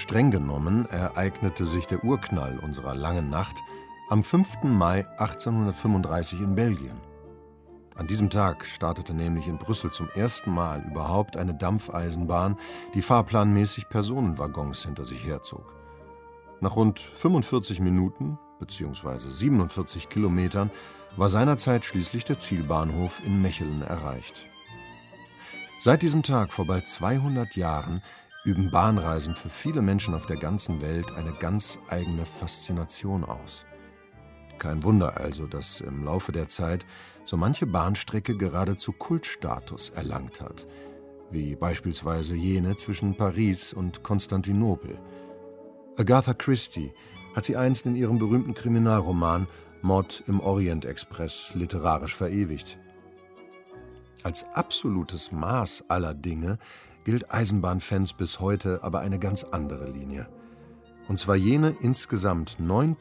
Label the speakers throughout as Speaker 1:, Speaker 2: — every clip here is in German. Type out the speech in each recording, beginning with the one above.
Speaker 1: Streng genommen ereignete sich der Urknall unserer langen Nacht am 5. Mai 1835 in Belgien. An diesem Tag startete nämlich in Brüssel zum ersten Mal überhaupt eine Dampfeisenbahn, die fahrplanmäßig Personenwaggons hinter sich herzog. Nach rund 45 Minuten bzw. 47 Kilometern war seinerzeit schließlich der Zielbahnhof in Mechelen erreicht. Seit diesem Tag vor bald 200 Jahren üben Bahnreisen für viele Menschen auf der ganzen Welt eine ganz eigene Faszination aus. Kein Wunder also, dass im Laufe der Zeit so manche Bahnstrecke geradezu Kultstatus erlangt hat, wie beispielsweise jene zwischen Paris und Konstantinopel. Agatha Christie hat sie einst in ihrem berühmten Kriminalroman Mord im Orient Express literarisch verewigt. Als absolutes Maß aller Dinge gilt Eisenbahnfans bis heute aber eine ganz andere Linie. Und zwar jene insgesamt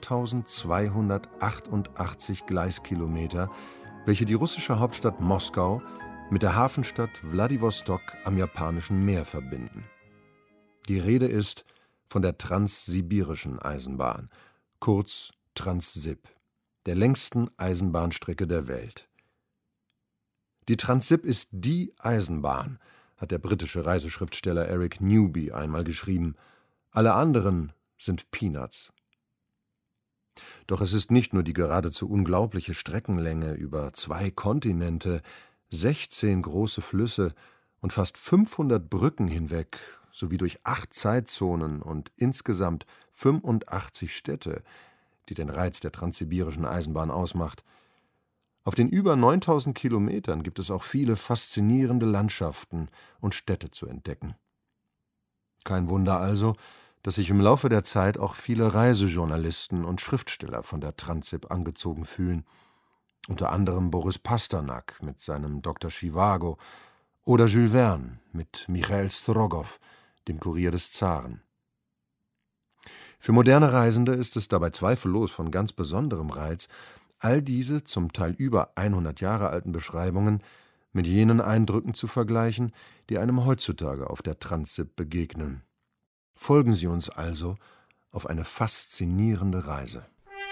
Speaker 1: 9.288 Gleiskilometer, welche die russische Hauptstadt Moskau mit der Hafenstadt Wladiwostok am Japanischen Meer verbinden. Die Rede ist von der Transsibirischen Eisenbahn, kurz Transsib, der längsten Eisenbahnstrecke der Welt. Die Transsib ist die Eisenbahn, hat der britische Reiseschriftsteller Eric Newby einmal geschrieben. Alle anderen sind Peanuts. Doch es ist nicht nur die geradezu unglaubliche Streckenlänge über 2 Kontinente, 16 große Flüsse und fast 500 Brücken hinweg, sowie durch 8 Zeitzonen und insgesamt 85 Städte, die den Reiz der Transsibirischen Eisenbahn ausmacht. Auf den über 9000 Kilometern gibt es auch viele faszinierende Landschaften und Städte zu entdecken. Kein Wunder also, dass sich im Laufe der Zeit auch viele Reisejournalisten und Schriftsteller von der Transsib angezogen fühlen. Unter anderem Boris Pasternak mit seinem Dr. Zhivago oder Jules Verne mit Michail Strogow, dem Kurier des Zaren. Für moderne Reisende ist es dabei zweifellos von ganz besonderem Reiz, all diese zum Teil über 100 Jahre alten Beschreibungen mit jenen Eindrücken zu vergleichen, die einem heutzutage auf der Transsib begegnen. Folgen Sie uns also auf eine faszinierende Reise.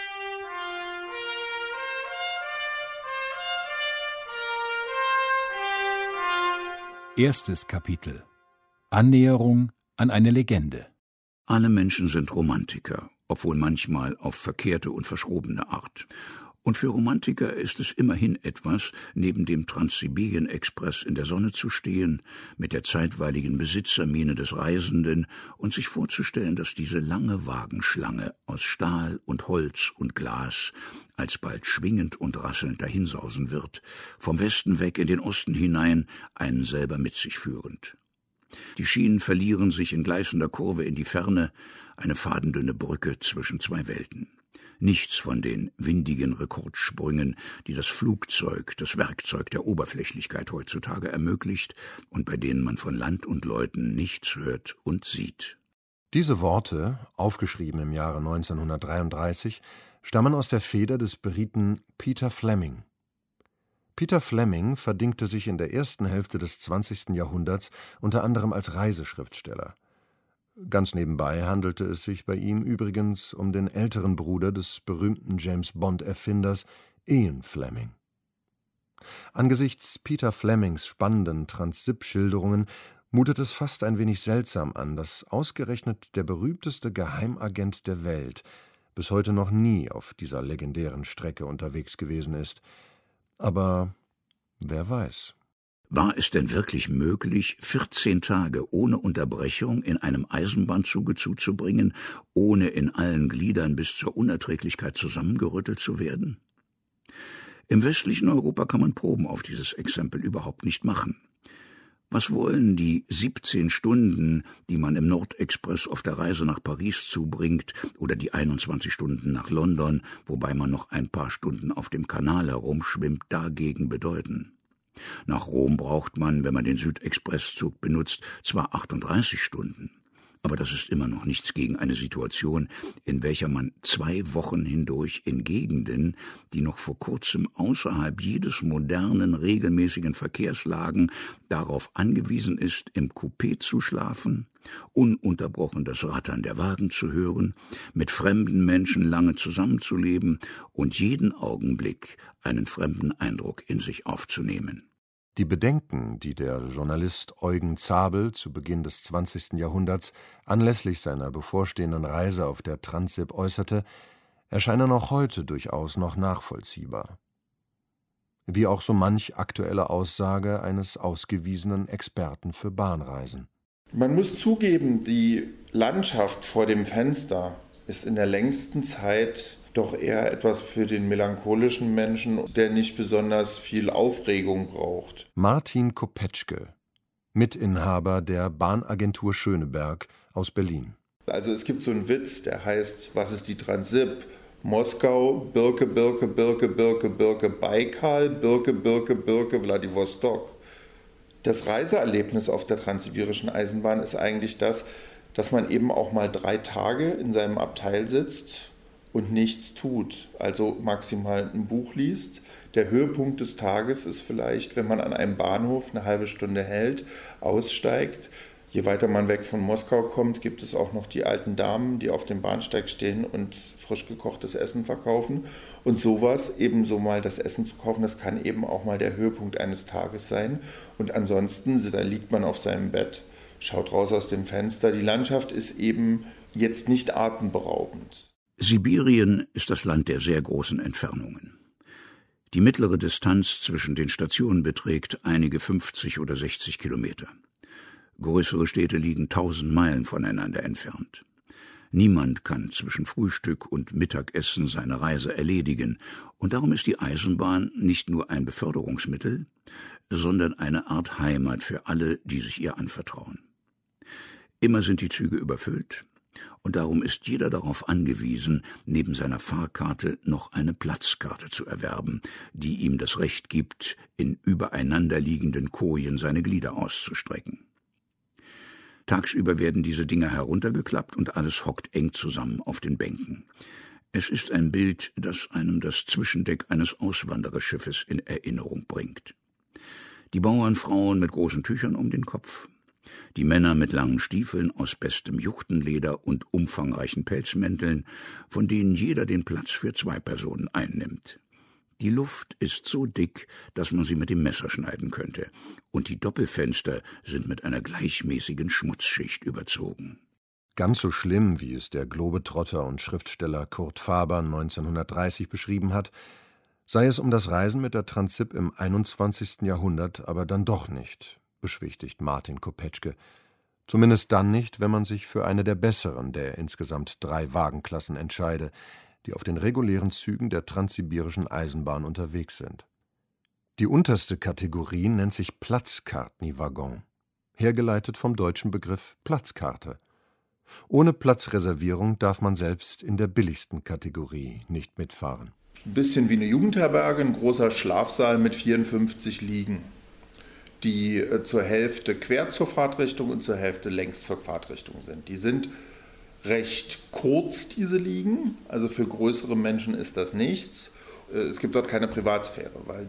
Speaker 2: Erstes Kapitel: Annäherung an eine Legende.
Speaker 3: Alle Menschen sind Romantiker, obwohl manchmal auf verkehrte und verschrobene Art. Und für Romantiker ist es immerhin etwas, neben dem Transsibirien-Express in der Sonne zu stehen, mit der zeitweiligen Besitzermiene des Reisenden und sich vorzustellen, dass diese lange Wagenschlange aus Stahl und Holz und Glas alsbald schwingend und rasselnd dahinsausen wird, vom Westen weg in den Osten hinein, einen selber mit sich führend. Die Schienen verlieren sich in gleißender Kurve in die Ferne, eine fadendünne Brücke zwischen 2 Welten. Nichts von den windigen Rekordsprüngen, die das Flugzeug, das Werkzeug der Oberflächlichkeit heutzutage ermöglicht und bei denen man von Land und Leuten nichts hört und sieht.
Speaker 1: Diese Worte, aufgeschrieben im Jahre 1933, stammen aus der Feder des Briten Peter Fleming. Peter Fleming verdingte sich in der ersten Hälfte des 20. Jahrhunderts unter anderem als Reiseschriftsteller. Ganz nebenbei handelte es sich bei ihm übrigens um den älteren Bruder des berühmten James-Bond-Erfinders Ian Fleming. Angesichts Peter Flemings spannenden Transsib-Schilderungen mutet es fast ein wenig seltsam an, dass ausgerechnet der berühmteste Geheimagent der Welt bis heute noch nie auf dieser legendären Strecke unterwegs gewesen ist. Aber wer weiß.
Speaker 3: War es denn wirklich möglich, 14 Tage ohne Unterbrechung in einem Eisenbahnzuge zuzubringen, ohne in allen Gliedern bis zur Unerträglichkeit zusammengerüttelt zu werden? Im westlichen Europa kann man Proben auf dieses Exempel überhaupt nicht machen. Was wollen die 17 Stunden, die man im Nordexpress auf der Reise nach Paris zubringt, oder die 21 Stunden nach London, wobei man noch ein paar Stunden auf dem Kanal herumschwimmt, dagegen bedeuten? Nach Rom braucht man, wenn man den Südexpresszug benutzt, zwar 38 Stunden, Aber das ist immer noch nichts gegen eine Situation, in welcher man 2 Wochen hindurch in Gegenden, die noch vor kurzem außerhalb jedes modernen, regelmäßigen Verkehrs lagen, darauf angewiesen ist, im Coupé zu schlafen, ununterbrochen das Rattern der Wagen zu hören, mit fremden Menschen lange zusammenzuleben und jeden Augenblick einen fremden Eindruck in sich aufzunehmen.
Speaker 1: Die Bedenken, die der Journalist Eugen Zabel zu Beginn des 20. Jahrhunderts anlässlich seiner bevorstehenden Reise auf der Transsib äußerte, erscheinen auch heute durchaus noch nachvollziehbar. Wie auch so manch aktuelle Aussage eines ausgewiesenen Experten für Bahnreisen.
Speaker 4: Man muss zugeben, die Landschaft vor dem Fenster ist in der längsten Zeit doch eher etwas für den melancholischen Menschen, der nicht besonders viel Aufregung braucht.
Speaker 1: Martin Kopetschke, Mitinhaber der Bahnagentur Schöneberg aus Berlin.
Speaker 4: Also es gibt so einen Witz, der heißt, was ist die Transsib? Moskau, Birke, Birke, Birke, Birke, Birke, Baikal, Birke, Birke, Birke, Wladiwostok. Das Reiseerlebnis auf der transsibirischen Eisenbahn ist eigentlich das, dass man eben auch mal 3 Tage in seinem Abteil sitzt und nichts tut, also maximal ein Buch liest. Der Höhepunkt des Tages ist vielleicht, wenn man an einem Bahnhof eine halbe Stunde hält, aussteigt. Je weiter man weg von Moskau kommt, gibt es auch noch die alten Damen, die auf dem Bahnsteig stehen und frisch gekochtes Essen verkaufen. Und sowas, ebenso mal das Essen zu kaufen, das kann eben auch mal der Höhepunkt eines Tages sein. Und ansonsten, da liegt man auf seinem Bett, schaut raus aus dem Fenster. Die Landschaft ist eben jetzt nicht atemberaubend.
Speaker 3: Sibirien ist das Land der sehr großen Entfernungen. Die mittlere Distanz zwischen den Stationen beträgt einige 50 oder 60 Kilometer. Größere Städte liegen 1000 Meilen voneinander entfernt. Niemand kann zwischen Frühstück und Mittagessen seine Reise erledigen, und darum ist die Eisenbahn nicht nur ein Beförderungsmittel, sondern eine Art Heimat für alle, die sich ihr anvertrauen. Immer sind die Züge überfüllt, und darum ist jeder darauf angewiesen, neben seiner Fahrkarte noch eine Platzkarte zu erwerben, die ihm das Recht gibt, in übereinanderliegenden Kojen seine Glieder auszustrecken. Tagsüber werden diese Dinger heruntergeklappt und alles hockt eng zusammen auf den Bänken. Es ist ein Bild, das einem das Zwischendeck eines Auswandererschiffes in Erinnerung bringt. Die Bauernfrauen mit großen Tüchern um den Kopf, die Männer mit langen Stiefeln aus bestem Juchtenleder und umfangreichen Pelzmänteln, von denen jeder den Platz für 2 Personen einnimmt. Die Luft ist so dick, dass man sie mit dem Messer schneiden könnte, und die Doppelfenster sind mit einer gleichmäßigen Schmutzschicht überzogen.
Speaker 1: Ganz so schlimm, wie es der Globetrotter und Schriftsteller Kurt Faber 1930 beschrieben hat, sei es um das Reisen mit der Transsib im 21. Jahrhundert aber dann doch nicht, beschwichtigt Martin Kopetschke. Zumindest dann nicht, wenn man sich für eine der besseren der insgesamt 3 Wagenklassen entscheide, die auf den regulären Zügen der transsibirischen Eisenbahn unterwegs sind. Die unterste Kategorie nennt sich Platzkartny-Waggon, hergeleitet vom deutschen Begriff Platzkarte. Ohne Platzreservierung darf man selbst in der billigsten Kategorie nicht mitfahren.
Speaker 4: Ein bisschen wie eine Jugendherberge, ein großer Schlafsaal mit 54 Liegen, die zur Hälfte quer zur Fahrtrichtung und zur Hälfte längs zur Fahrtrichtung sind. Die sind recht kurz, diese Liegen, also für größere Menschen ist das nichts. Es gibt dort keine Privatsphäre, weil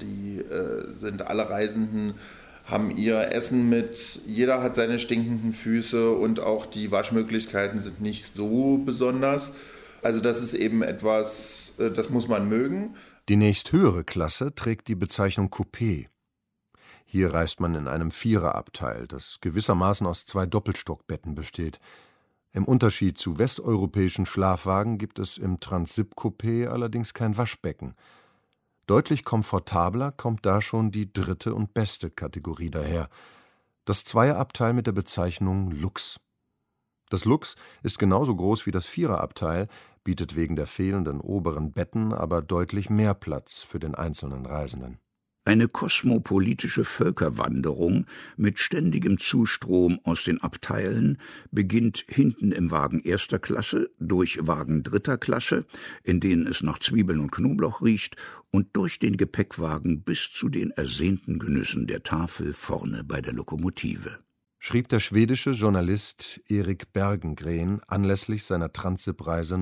Speaker 4: alle Reisenden haben ihr Essen mit, jeder hat seine stinkenden Füße und auch die Waschmöglichkeiten sind nicht so besonders. Also das ist eben etwas, das muss man mögen.
Speaker 1: Die nächsthöhere Klasse trägt die Bezeichnung Coupé. Hier reist man in einem Viererabteil, das gewissermaßen aus 2 Doppelstockbetten besteht. Im Unterschied zu westeuropäischen Schlafwagen gibt es im Transsib-Coupé allerdings kein Waschbecken. Deutlich komfortabler kommt da schon die 3. und beste Kategorie daher, das Zweierabteil mit der Bezeichnung Lux. Das Lux ist genauso groß wie das Viererabteil, bietet wegen der fehlenden oberen Betten aber deutlich mehr Platz für den einzelnen Reisenden.
Speaker 3: Eine kosmopolitische Völkerwanderung mit ständigem Zustrom aus den Abteilen beginnt hinten im Wagen 1. Klasse, durch Wagen 3. Klasse, in denen es nach Zwiebeln und Knoblauch riecht, und durch den Gepäckwagen bis zu den ersehnten Genüssen der Tafel vorne bei der Lokomotive.
Speaker 1: schrieb der schwedische Journalist Erik Bergengren anlässlich seiner Transsib-Reise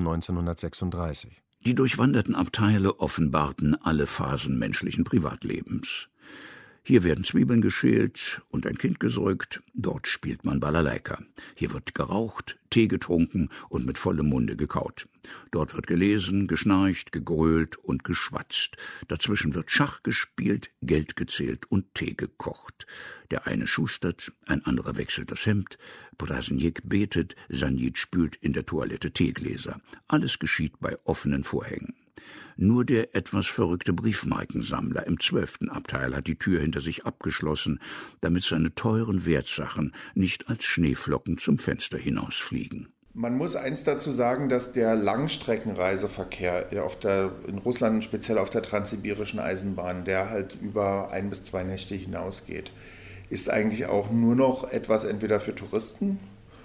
Speaker 1: 1936.
Speaker 3: Die durchwanderten Abteile offenbarten alle Phasen menschlichen Privatlebens. Hier werden Zwiebeln geschält und ein Kind gesäugt, dort spielt man Balalaika. Hier wird geraucht, Tee getrunken und mit vollem Munde gekaut. Dort wird gelesen, geschnarcht, gegrölt und geschwatzt. Dazwischen wird Schach gespielt, Geld gezählt und Tee gekocht. Der eine schustert, ein anderer wechselt das Hemd, Prasenjik betet, Sanjit spült in der Toilette Teegläser. Alles geschieht bei offenen Vorhängen. Nur der etwas verrückte Briefmarkensammler im 12. Abteil hat die Tür hinter sich abgeschlossen, damit seine teuren Wertsachen nicht als Schneeflocken zum Fenster hinausfliegen.
Speaker 4: Man muss eins dazu sagen, dass der Langstreckenreiseverkehr in Russland, speziell auf der transsibirischen Eisenbahn, der halt über 1 bis 2 Nächte hinausgeht, ist eigentlich auch nur noch etwas entweder für Touristen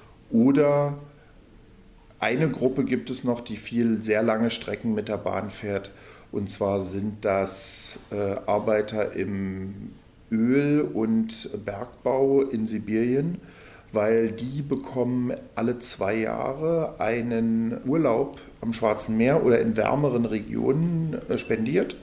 Speaker 4: oder eine Gruppe gibt es noch, die sehr lange Strecken mit der Bahn fährt. Und zwar sind das Arbeiter im Öl- und Bergbau in Sibirien, weil die bekommen alle 2 Jahre einen Urlaub am Schwarzen Meer oder in wärmeren Regionen spendiert.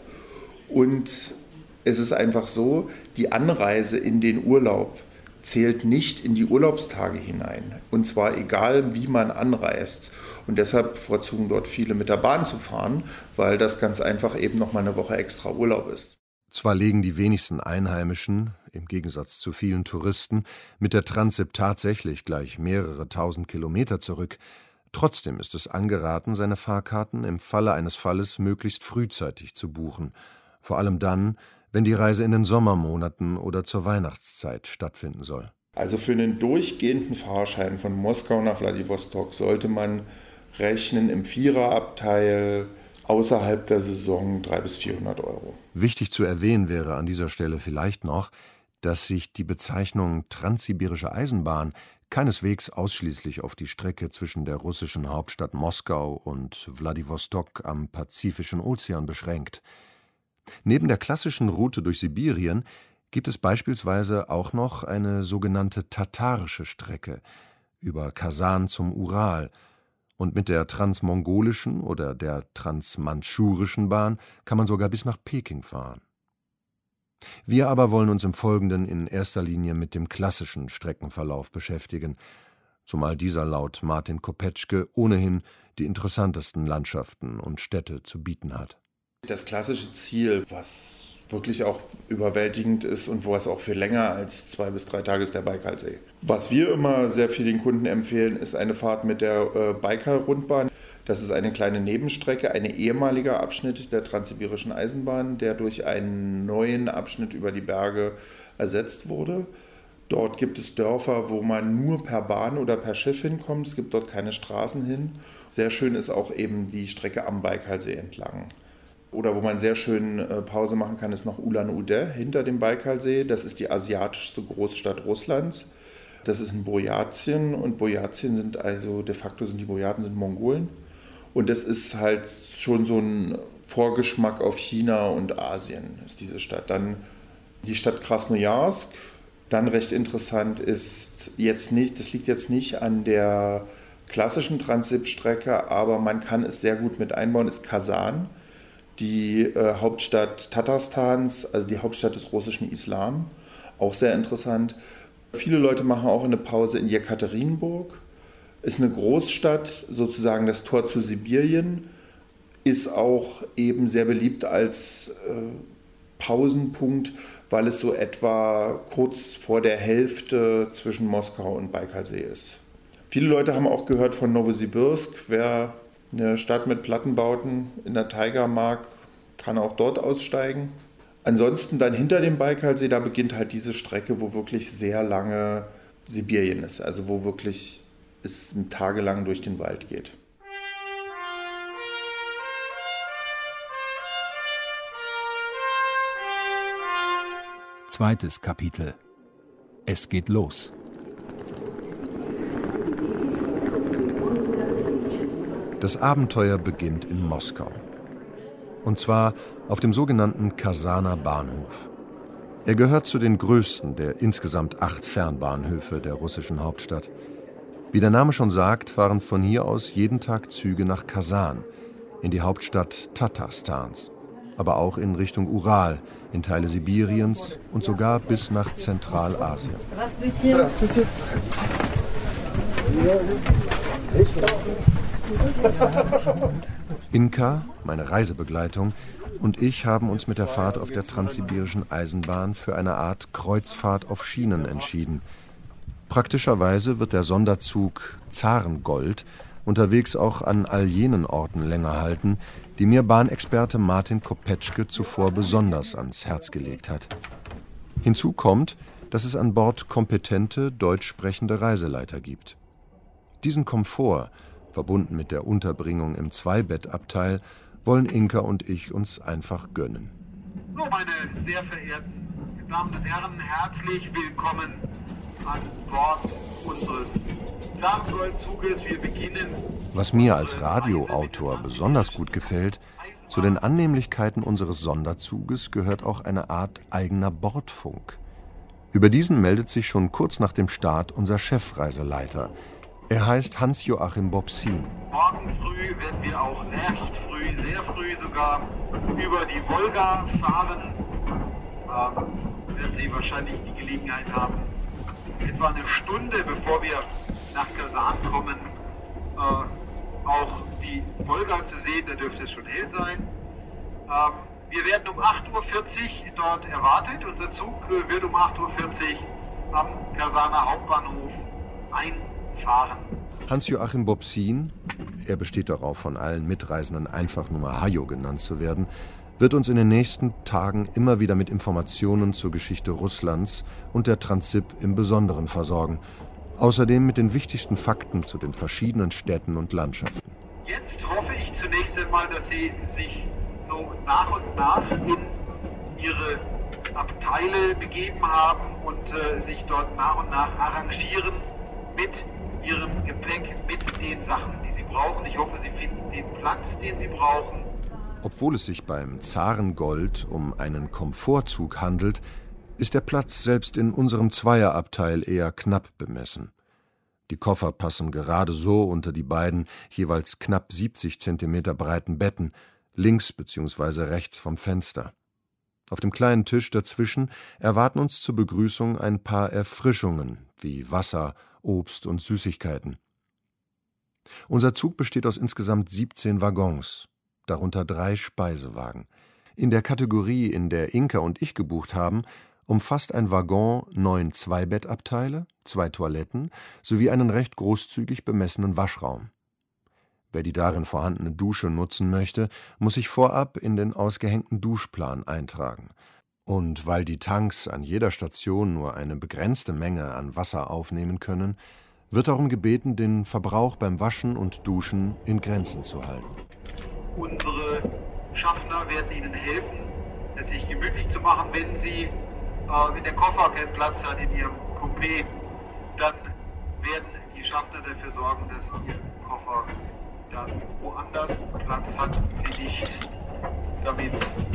Speaker 4: Und es ist einfach so, die Anreise in den Urlaub zählt nicht in die Urlaubstage hinein. Und zwar egal, wie man anreist. Und deshalb bevorzugen dort viele mit der Bahn zu fahren, weil das ganz einfach eben noch mal eine Woche extra Urlaub ist.
Speaker 1: Zwar legen die wenigsten Einheimischen, im Gegensatz zu vielen Touristen, mit der Transsib tatsächlich gleich mehrere tausend Kilometer zurück, trotzdem ist es angeraten, seine Fahrkarten im Falle eines Falles möglichst frühzeitig zu buchen. Vor allem dann, wenn die Reise in den Sommermonaten oder zur Weihnachtszeit stattfinden soll.
Speaker 4: Also für einen durchgehenden Fahrschein von Moskau nach Wladiwostok sollte man rechnen im Viererabteil außerhalb der Saison 300 bis 400 Euro.
Speaker 1: Wichtig zu erwähnen wäre an dieser Stelle vielleicht noch, dass sich die Bezeichnung Transsibirische Eisenbahn keineswegs ausschließlich auf die Strecke zwischen der russischen Hauptstadt Moskau und Wladiwostok am Pazifischen Ozean beschränkt. Neben der klassischen Route durch Sibirien gibt es beispielsweise auch noch eine sogenannte tatarische Strecke über Kasan zum Ural, und mit der transmongolischen oder der transmandschurischen Bahn kann man sogar bis nach Peking fahren. Wir aber wollen uns im Folgenden in erster Linie mit dem klassischen Streckenverlauf beschäftigen, zumal dieser laut Martin Kopetschke ohnehin die interessantesten Landschaften und Städte zu bieten hat.
Speaker 4: Das klassische Ziel, was wirklich auch überwältigend ist und wo es auch für länger als 2 bis 3 Tage ist, der Baikalsee. Was wir immer sehr viel den Kunden empfehlen, ist eine Fahrt mit der Baikal-Rundbahn. Das ist eine kleine Nebenstrecke, ein ehemaliger Abschnitt der Transsibirischen Eisenbahn, der durch einen neuen Abschnitt über die Berge ersetzt wurde. Dort gibt es Dörfer, wo man nur per Bahn oder per Schiff hinkommt. Es gibt dort keine Straßen hin. Sehr schön ist auch eben die Strecke am Baikalsee entlang. Oder wo man sehr schön Pause machen kann, ist noch Ulan-Ude hinter dem Baikalsee. Das ist die asiatischste Großstadt Russlands. Das ist in Burjatien und Burjatien sind also, de facto sind die Burjaten Mongolen. Und das ist halt schon so ein Vorgeschmack auf China und Asien, ist diese Stadt. Dann die Stadt Krasnojarsk. Dann recht interessant ist jetzt nicht, das liegt jetzt nicht an der klassischen Transsib-Strecke, aber man kann es sehr gut mit einbauen, ist Kasan. Die Hauptstadt Tatarstans, also die Hauptstadt des russischen Islam, auch sehr interessant. Viele Leute machen auch eine Pause in Jekaterinburg, ist eine Großstadt, sozusagen das Tor zu Sibirien, ist auch eben sehr beliebt als Pausenpunkt, weil es so etwa kurz vor der Hälfte zwischen Moskau und Baikalsee ist. Viele Leute haben auch gehört von Novosibirsk, wer eine Stadt mit Plattenbauten in der Taiga mag, kann auch dort aussteigen. Ansonsten dann hinter dem Baikalsee, da beginnt halt diese Strecke, wo wirklich sehr lange Sibirien ist. Also wo wirklich es tagelang durch den Wald geht.
Speaker 2: Zweites Kapitel. Es geht los.
Speaker 1: Das Abenteuer beginnt in Moskau. Und zwar auf dem sogenannten Kasaner Bahnhof. Er gehört zu den größten der insgesamt 8 Fernbahnhöfe der russischen Hauptstadt. Wie der Name schon sagt, fahren von hier aus jeden Tag Züge nach Kasan, in die Hauptstadt Tatarstans, aber auch in Richtung Ural, in Teile Sibiriens und sogar bis nach Zentralasien.
Speaker 5: Здравствуйте.
Speaker 1: Inka, meine Reisebegleitung, und ich haben uns mit der Fahrt auf der transsibirischen Eisenbahn für eine Art Kreuzfahrt auf Schienen entschieden. Praktischerweise wird der Sonderzug Zarengold unterwegs auch an all jenen Orten länger halten, die mir Bahnexperte Martin Kopetschke zuvor besonders ans Herz gelegt hat. Hinzu kommt, dass es an Bord kompetente, deutsch sprechende Reiseleiter gibt. Diesen Komfort, verbunden mit der Unterbringung im Zweibettabteil, wollen Inka und ich uns einfach gönnen.
Speaker 6: So, meine sehr verehrten Damen und Herren, herzlich willkommen an Bord unseres Zarengoldzuges. Wir beginnen.
Speaker 1: Was mir als Radioautor besonders gut gefällt, zu den Annehmlichkeiten unseres Sonderzuges gehört auch eine Art eigener Bordfunk. Über diesen meldet sich schon kurz nach dem Start unser Chefreiseleiter. Er heißt Hans-Joachim Bobsin.
Speaker 6: Morgen früh werden wir auch recht früh, sehr früh sogar, über die Wolga fahren. Werden Sie wahrscheinlich die Gelegenheit haben, etwa eine Stunde bevor wir nach Kasan kommen, auch die Wolga zu sehen. Da dürfte es schon hell sein. Wir werden um 8:40 Uhr dort erwartet. Unser Zug wird um 8:40 Uhr am Kasaner Hauptbahnhof einfahren.
Speaker 1: Hans-Joachim Bobsin, er besteht darauf, von allen Mitreisenden einfach nur mal Hajo genannt zu werden, wird uns in den nächsten Tagen immer wieder mit Informationen zur Geschichte Russlands und der Transsib im Besonderen versorgen. Außerdem mit den wichtigsten Fakten zu den verschiedenen Städten und Landschaften.
Speaker 6: Jetzt hoffe ich zunächst einmal, dass Sie sich so nach und nach in Ihre Abteile begeben haben und sich dort nach und nach arrangieren mit Ihrem Gepäck, mit den Sachen, die Sie brauchen. Ich hoffe, Sie finden den Platz, den Sie brauchen.
Speaker 1: Obwohl es sich beim Zarengold um einen Komfortzug handelt, ist der Platz selbst in unserem Zweierabteil eher knapp bemessen. Die Koffer passen gerade so unter die beiden jeweils knapp 70 Zentimeter breiten Betten, links bzw. rechts vom Fenster. Auf dem kleinen Tisch dazwischen erwarten uns zur Begrüßung ein paar Erfrischungen wie Wasser, Obst und Süßigkeiten. Unser Zug besteht aus insgesamt 17 Waggons, darunter 3 Speisewagen. In der Kategorie, in der Inka und ich gebucht haben, umfasst ein Waggon 9 Zweibettabteile, 2 Toiletten sowie einen recht großzügig bemessenen Waschraum. Wer die darin vorhandene Dusche nutzen möchte, muss sich vorab in den ausgehängten Duschplan eintragen. Und weil die Tanks an jeder Station nur eine begrenzte Menge an Wasser aufnehmen können, wird darum gebeten, den Verbrauch beim Waschen und Duschen in Grenzen zu halten.
Speaker 6: Unsere Schaffner werden Ihnen helfen, es sich gemütlich zu machen. Wenn der Koffer keinen Platz hat in Ihrem Coupé, dann werden die Schaffner dafür sorgen, dass Ihr Koffer dann woanders Platz hat, Sie nicht damit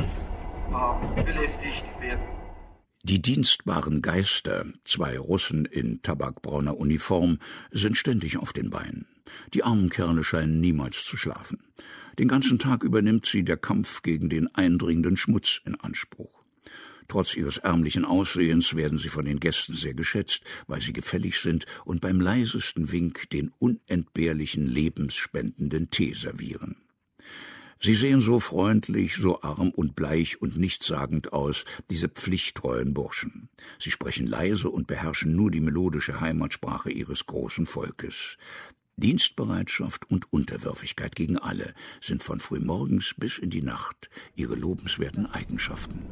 Speaker 6: belästigt werden.
Speaker 3: Die dienstbaren Geister, 2 Russen in tabakbrauner Uniform, sind ständig auf den Beinen. Die armen Kerle scheinen niemals zu schlafen. Den ganzen Tag übernimmt sie der Kampf gegen den eindringenden Schmutz in Anspruch. Trotz ihres ärmlichen Aussehens werden sie von den Gästen sehr geschätzt, weil sie gefällig sind und beim leisesten Wink den unentbehrlichen, lebensspendenden Tee servieren. Sie sehen so freundlich, so arm und bleich und nichtssagend aus, diese pflichttreuen Burschen. Sie sprechen leise und beherrschen nur die melodische Heimatsprache ihres großen Volkes. Dienstbereitschaft und Unterwürfigkeit gegen alle sind von frühmorgens bis in die Nacht ihre lobenswerten Eigenschaften.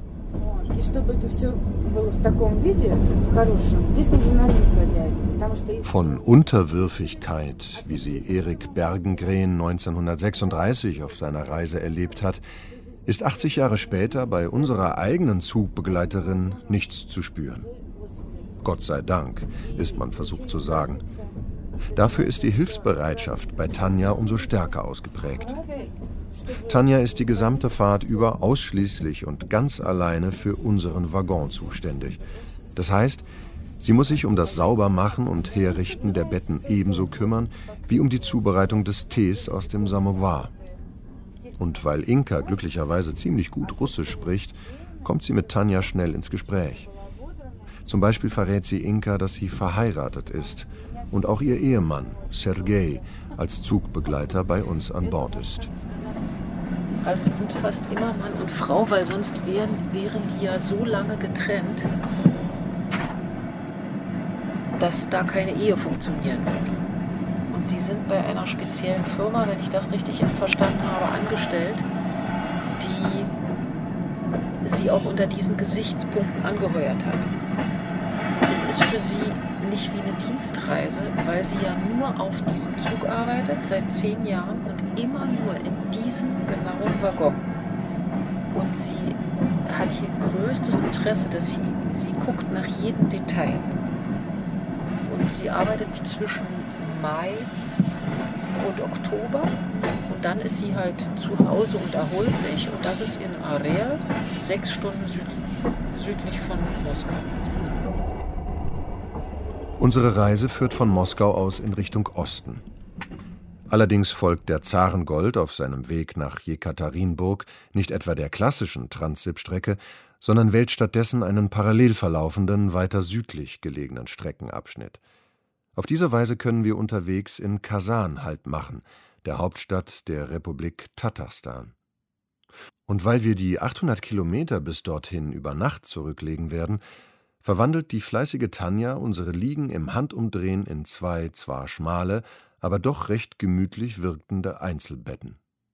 Speaker 1: Von Unterwürfigkeit, wie sie Erik Bergengren 1936 auf seiner Reise erlebt hat, ist 80 Jahre später bei unserer eigenen Zugbegleiterin nichts zu spüren. Gott sei Dank, ist man versucht zu sagen. Dafür ist die Hilfsbereitschaft bei Tanja umso stärker ausgeprägt. Tanja ist die gesamte Fahrt über ausschließlich und ganz alleine für unseren Waggon zuständig. Das heißt, sie muss sich um das Saubermachen und Herrichten der Betten ebenso kümmern, wie um die Zubereitung des Tees aus dem Samovar. Und weil Inka glücklicherweise ziemlich gut Russisch spricht, kommt sie mit Tanja schnell ins Gespräch. Zum Beispiel verrät sie Inka, dass sie verheiratet ist und auch ihr Ehemann, Sergei, als Zugbegleiter bei uns an Bord ist.
Speaker 5: Also die sind fast immer Mann und Frau, weil sonst wären die ja so lange getrennt, dass da keine Ehe funktionieren würde. Und sie sind bei einer speziellen Firma, wenn ich das richtig verstanden habe, angestellt, die sie auch unter diesen Gesichtspunkten angeheuert hat. Es ist für sie nicht wie eine Dienstreise, weil sie ja nur auf diesem Zug arbeitet, seit 10 Jahren und immer nur in diesem genauen Waggon. Und sie hat hier größtes Interesse, dass sie guckt nach jedem Detail. Und sie arbeitet zwischen Mai und Oktober und dann ist sie halt zu Hause und erholt sich. Und das ist in Arel, 6 Stunden südlich von Moskau.
Speaker 1: Unsere Reise führt von Moskau aus in Richtung Osten. Allerdings folgt der Zarengold auf seinem Weg nach Jekaterinburg nicht etwa der klassischen Transsib-Strecke, sondern wählt stattdessen einen parallel verlaufenden, weiter südlich gelegenen Streckenabschnitt. Auf diese Weise können wir unterwegs in Kasan Halt machen, der Hauptstadt der Republik Tatarstan. Und weil wir die 800 Kilometer bis dorthin über Nacht zurücklegen werden, verwandelt die fleißige Tanja unsere Liegen im Handumdrehen in 2 zwar schmale, aber doch recht gemütlich wirkende Einzelbetten.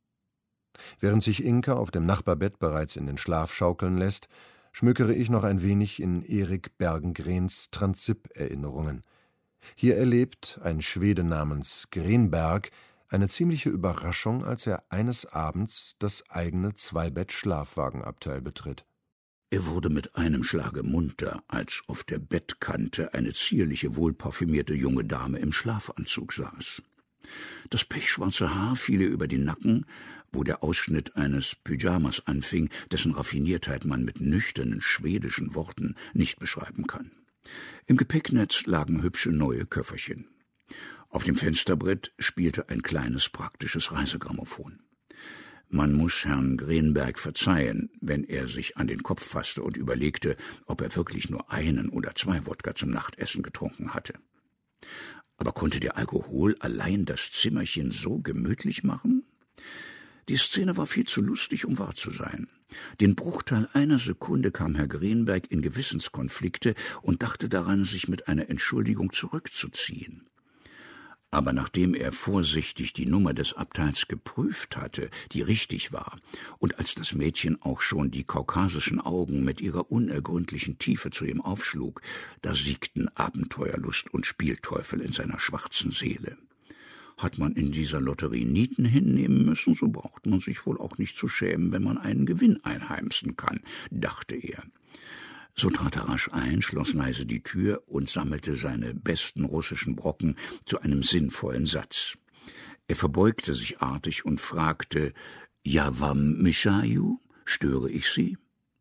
Speaker 1: Während sich Inka auf dem Nachbarbett bereits in den Schlaf schaukeln lässt, schmökere ich noch ein wenig in Erik Bergengrens Transsib-Erinnerungen. Hier erlebt ein Schwede namens Grenberg eine ziemliche Überraschung, als er eines Abends das eigene 2-Bett-Schlafwagenabteil betritt.
Speaker 3: Er wurde mit einem Schlage munter, als auf der Bettkante eine zierliche, wohlparfümierte junge Dame im Schlafanzug saß. Das pechschwarze Haar fiel ihr über den Nacken, wo der Ausschnitt eines Pyjamas anfing, dessen Raffiniertheit man mit nüchternen schwedischen Worten nicht beschreiben kann. Im Gepäcknetz lagen hübsche neue Köfferchen. Auf dem Fensterbrett spielte ein kleines praktisches Reisegrammophon. Man muss Herrn Grenberg verzeihen, wenn er sich an den Kopf fasste und überlegte, ob er wirklich nur 1 oder 2 Wodka zum Nachtessen getrunken hatte. Aber konnte der Alkohol allein das Zimmerchen so gemütlich machen? Die Szene war viel zu lustig, um wahr zu sein. Den Bruchteil einer Sekunde kam Herr Grenberg in Gewissenskonflikte und dachte daran, sich mit einer Entschuldigung zurückzuziehen. Aber nachdem er vorsichtig die Nummer des Abteils geprüft hatte, die richtig war, und als das Mädchen auch schon die kaukasischen Augen mit ihrer unergründlichen Tiefe zu ihm aufschlug, da siegten Abenteuerlust und Spielteufel in seiner schwarzen Seele. Hat man in dieser Lotterie Nieten hinnehmen müssen, so braucht man sich wohl auch nicht zu schämen, wenn man einen Gewinn einheimsen kann, dachte er. So trat er rasch ein, schloss leise die Tür und sammelte seine besten russischen Brocken zu einem sinnvollen Satz. Er verbeugte sich artig und fragte, »Ja, wam mishaju? Störe ich Sie?«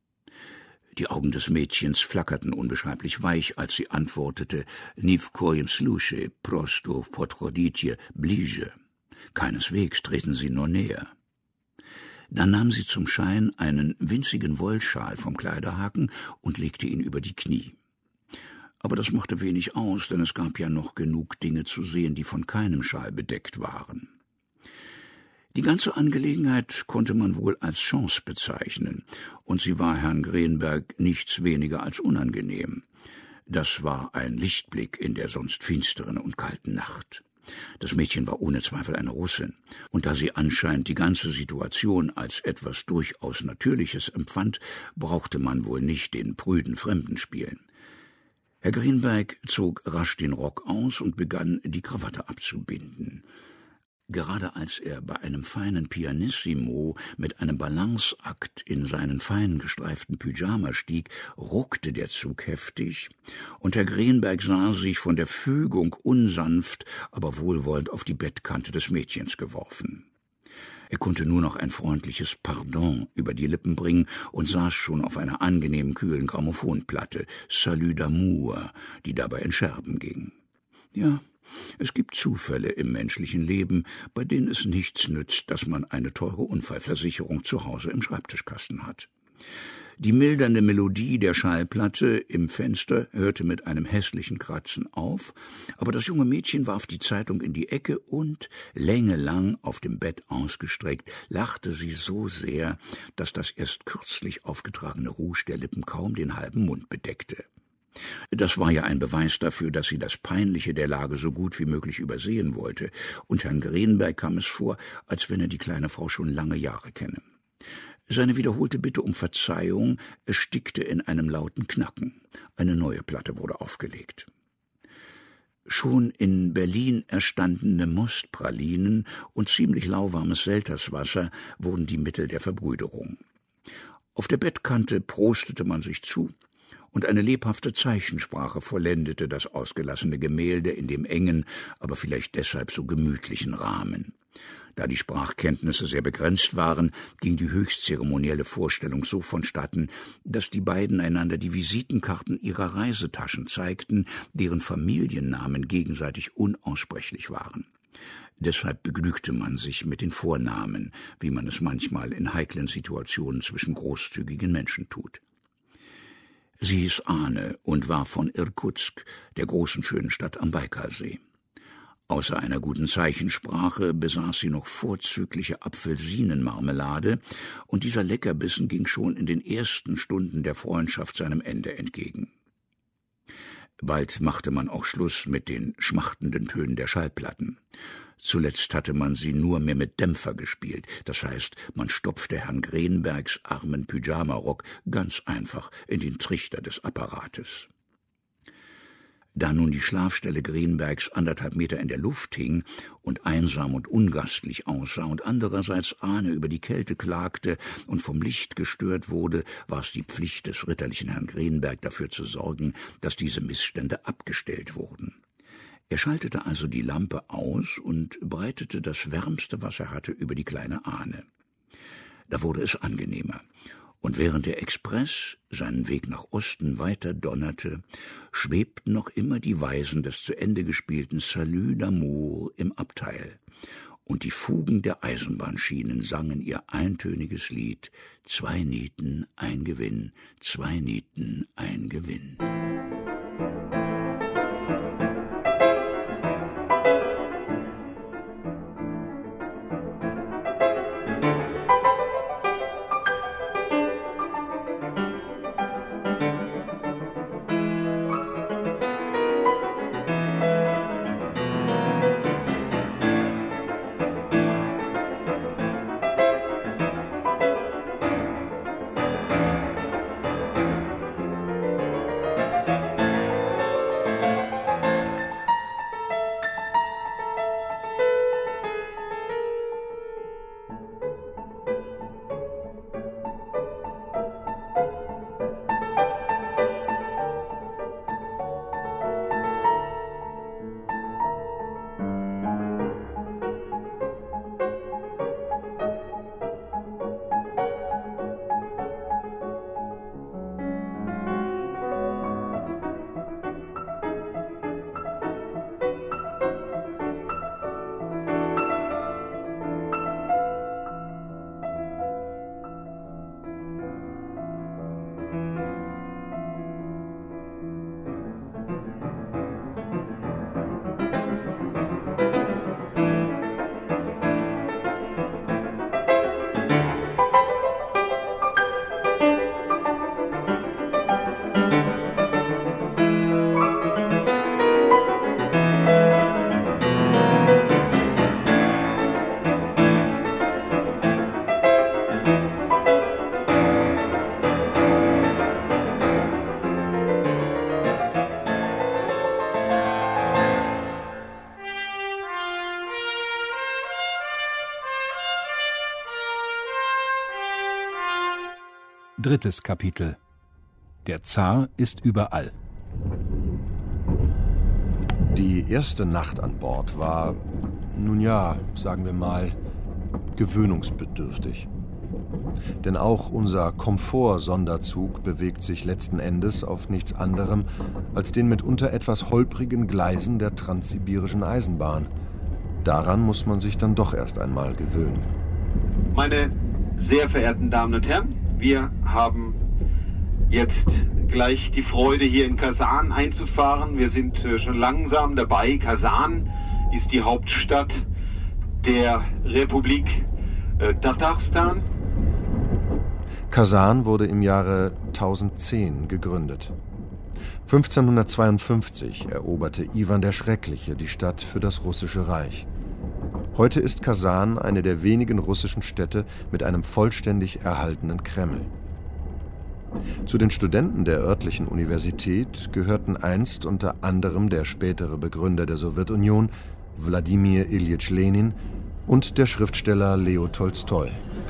Speaker 3: Die Augen des Mädchens flackerten unbeschreiblich weich, als sie antwortete, »Ni v kojem sluche, prosto podchoditje bliže. Keineswegs, treten Sie nur näher.« Dann nahm sie zum Schein einen winzigen Wollschal vom Kleiderhaken und legte ihn über die Knie. Aber das machte wenig aus, denn es gab ja noch genug Dinge zu sehen, die von keinem Schal bedeckt waren. Die ganze Angelegenheit konnte man wohl als Chance bezeichnen, und sie war Herrn Grenberg nichts weniger als unangenehm. Das war ein Lichtblick in der sonst finsteren und kalten Nacht. Das Mädchen war ohne Zweifel eine Russin, und da sie anscheinend die ganze Situation als etwas durchaus Natürliches empfand, brauchte man wohl nicht den prüden Fremden spielen. Herr Grenberg zog rasch den Rock aus und begann, die Krawatte abzubinden. Gerade als er bei einem feinen Pianissimo mit einem Balanceakt in seinen fein gestreiften Pyjama stieg, ruckte der Zug heftig, und Herr Grenberg sah sich von der Fügung unsanft, aber wohlwollend auf die Bettkante des Mädchens geworfen. Er konnte nur noch ein freundliches Pardon über die Lippen bringen und saß schon auf einer angenehm kühlen Grammophonplatte, Salut d'amour, die dabei in Scherben ging. Ja, es gibt Zufälle im menschlichen Leben, bei denen es nichts nützt, dass man eine teure Unfallversicherung zu Hause im Schreibtischkasten hat. Die mildernde Melodie der Schallplatte im Fenster hörte mit einem hässlichen Kratzen auf, aber das junge Mädchen warf die Zeitung in die Ecke und, längelang auf dem Bett ausgestreckt, lachte sie so sehr, dass das erst kürzlich aufgetragene Rouge der Lippen kaum den halben Mund bedeckte. Das war ja ein Beweis dafür, dass sie das Peinliche der Lage so gut wie möglich übersehen wollte, und Herrn Grenberg kam es vor, als wenn er die kleine Frau schon lange Jahre kenne. Seine wiederholte Bitte um Verzeihung erstickte in einem lauten Knacken. Eine neue Platte wurde aufgelegt. Schon in Berlin erstandene Mostpralinen und ziemlich lauwarmes Selterswasser wurden die Mittel der Verbrüderung. Auf der Bettkante prostete man sich zu, und eine lebhafte Zeichensprache vollendete das ausgelassene Gemälde in dem engen, aber vielleicht deshalb so gemütlichen Rahmen. Da die Sprachkenntnisse sehr begrenzt waren, ging die höchst zeremonielle Vorstellung so vonstatten, dass die beiden einander die Visitenkarten ihrer Reisetaschen zeigten, deren Familiennamen gegenseitig unaussprechlich waren. Deshalb begnügte man sich mit den Vornamen, wie man es manchmal in heiklen Situationen zwischen großzügigen Menschen tut. Sie hieß Ahne und war von Irkutsk, der großen schönen Stadt am Baikalsee. Außer einer guten Zeichensprache besaß sie noch vorzügliche Apfelsinenmarmelade, und dieser Leckerbissen ging schon in den ersten Stunden der Freundschaft seinem Ende entgegen. Bald machte man auch Schluss mit den schmachtenden Tönen der Schallplatten. Zuletzt hatte man sie nur mehr mit Dämpfer gespielt, das heißt, man stopfte Herrn Grenbergs armen Pyjamarock ganz einfach in den Trichter des Apparates. Da nun die Schlafstelle Grenbergs 1,5 Meter in der Luft hing und einsam und ungastlich aussah und andererseits Ahne über die Kälte klagte und vom Licht gestört wurde, war es die Pflicht des ritterlichen Herrn Grenberg, dafür zu sorgen, dass diese Missstände abgestellt wurden. Er schaltete also die Lampe aus und breitete das Wärmste, was er hatte, über die kleine Ahne. Da wurde es angenehmer. Und während der Express seinen Weg nach Osten weiter donnerte, schwebten noch immer die Weisen des zu Ende gespielten Salut d'amour im Abteil, und die Fugen der Eisenbahnschienen sangen ihr eintöniges Lied: 2 Nieten, ein Gewinn, 2 Nieten, ein Gewinn.
Speaker 2: Drittes Kapitel. Der Zar ist überall.
Speaker 1: Die erste Nacht an Bord war, nun ja, sagen wir mal, gewöhnungsbedürftig. Denn auch unser Komfort-Sonderzug bewegt sich letzten Endes auf nichts anderem als den mitunter etwas holprigen Gleisen der transsibirischen Eisenbahn. Daran muss man sich dann doch erst einmal gewöhnen.
Speaker 6: Meine sehr verehrten Damen und Herren, wir haben jetzt gleich die Freude, hier in Kasan einzufahren. Wir sind schon langsam dabei. Kasan ist die Hauptstadt der Republik Tatarstan.
Speaker 1: Kasan wurde im Jahre 1010 gegründet. 1552 eroberte Iwan der Schreckliche die Stadt für das Russische Reich. Heute ist Kasan eine der wenigen russischen Städte mit einem vollständig erhaltenen Kreml. Zu den Studenten der örtlichen Universität gehörten einst unter anderem der spätere Begründer der Sowjetunion, Wladimir Iljitsch Lenin, und der Schriftsteller Leo Tolstoi.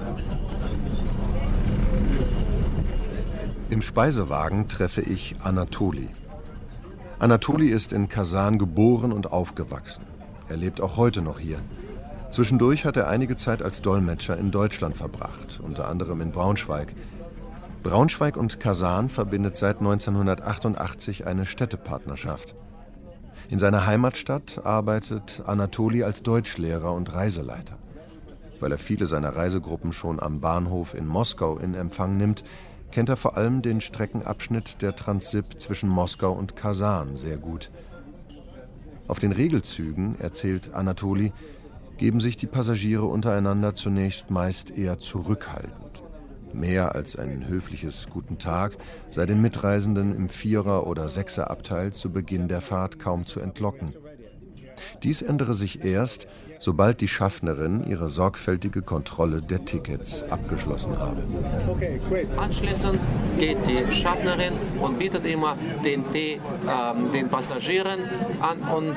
Speaker 1: Im Speisewagen treffe ich Anatoli. Anatoli ist in Kasan geboren und aufgewachsen. Er lebt auch heute noch hier. Zwischendurch hat er einige Zeit als Dolmetscher in Deutschland verbracht, unter anderem in Braunschweig. Braunschweig und Kasan verbindet seit 1988 eine Städtepartnerschaft. In seiner Heimatstadt arbeitet Anatoli als Deutschlehrer und Reiseleiter. Weil er viele seiner Reisegruppen schon am Bahnhof in Moskau in Empfang nimmt, kennt er vor allem den Streckenabschnitt der Transsib zwischen Moskau und Kasan sehr gut. Auf den Regelzügen, erzählt Anatoli, geben sich die Passagiere untereinander zunächst meist eher zurückhaltend. Mehr als ein höfliches Guten Tag sei den Mitreisenden im Vierer- oder Sechserabteil zu Beginn der Fahrt kaum zu entlocken. Dies ändere sich erst, sobald die Schaffnerin ihre sorgfältige Kontrolle der Tickets abgeschlossen habe.
Speaker 7: Anschließend geht die Schaffnerin und bietet immer den Tee den Passagieren an und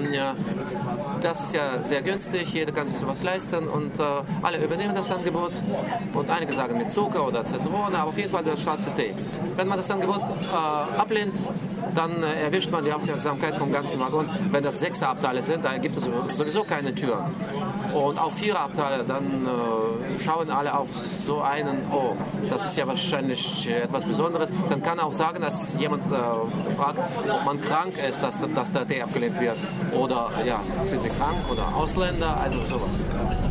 Speaker 7: das ist ja sehr günstig, jeder kann sich sowas leisten und alle übernehmen das Angebot und einige sagen mit Zucker oder Zitrone, aber auf jeden Fall der schwarze Tee. Wenn man das Angebot ablehnt, dann erwischt man die Aufmerksamkeit vom ganzen Waggon. Wenn das Sechserabteile sind, da gibt es sowieso keine Tür. Und auch Viererabteile, dann schauen alle auf so einen, oh, das ist ja wahrscheinlich etwas Besonderes. Dann kann auch sagen, dass jemand fragt, ob man krank ist, dass der Tee abgelehnt wird. Oder ja, sind sie krank oder Ausländer, also sowas.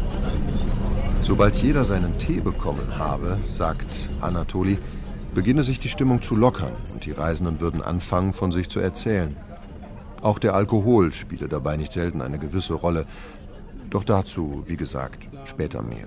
Speaker 1: Sobald jeder seinen Tee bekommen habe, sagt Anatoli, beginne sich die Stimmung zu lockern und die Reisenden würden anfangen, von sich zu erzählen. Auch der Alkohol spiele dabei nicht selten eine gewisse Rolle. Doch dazu, wie gesagt, später mehr.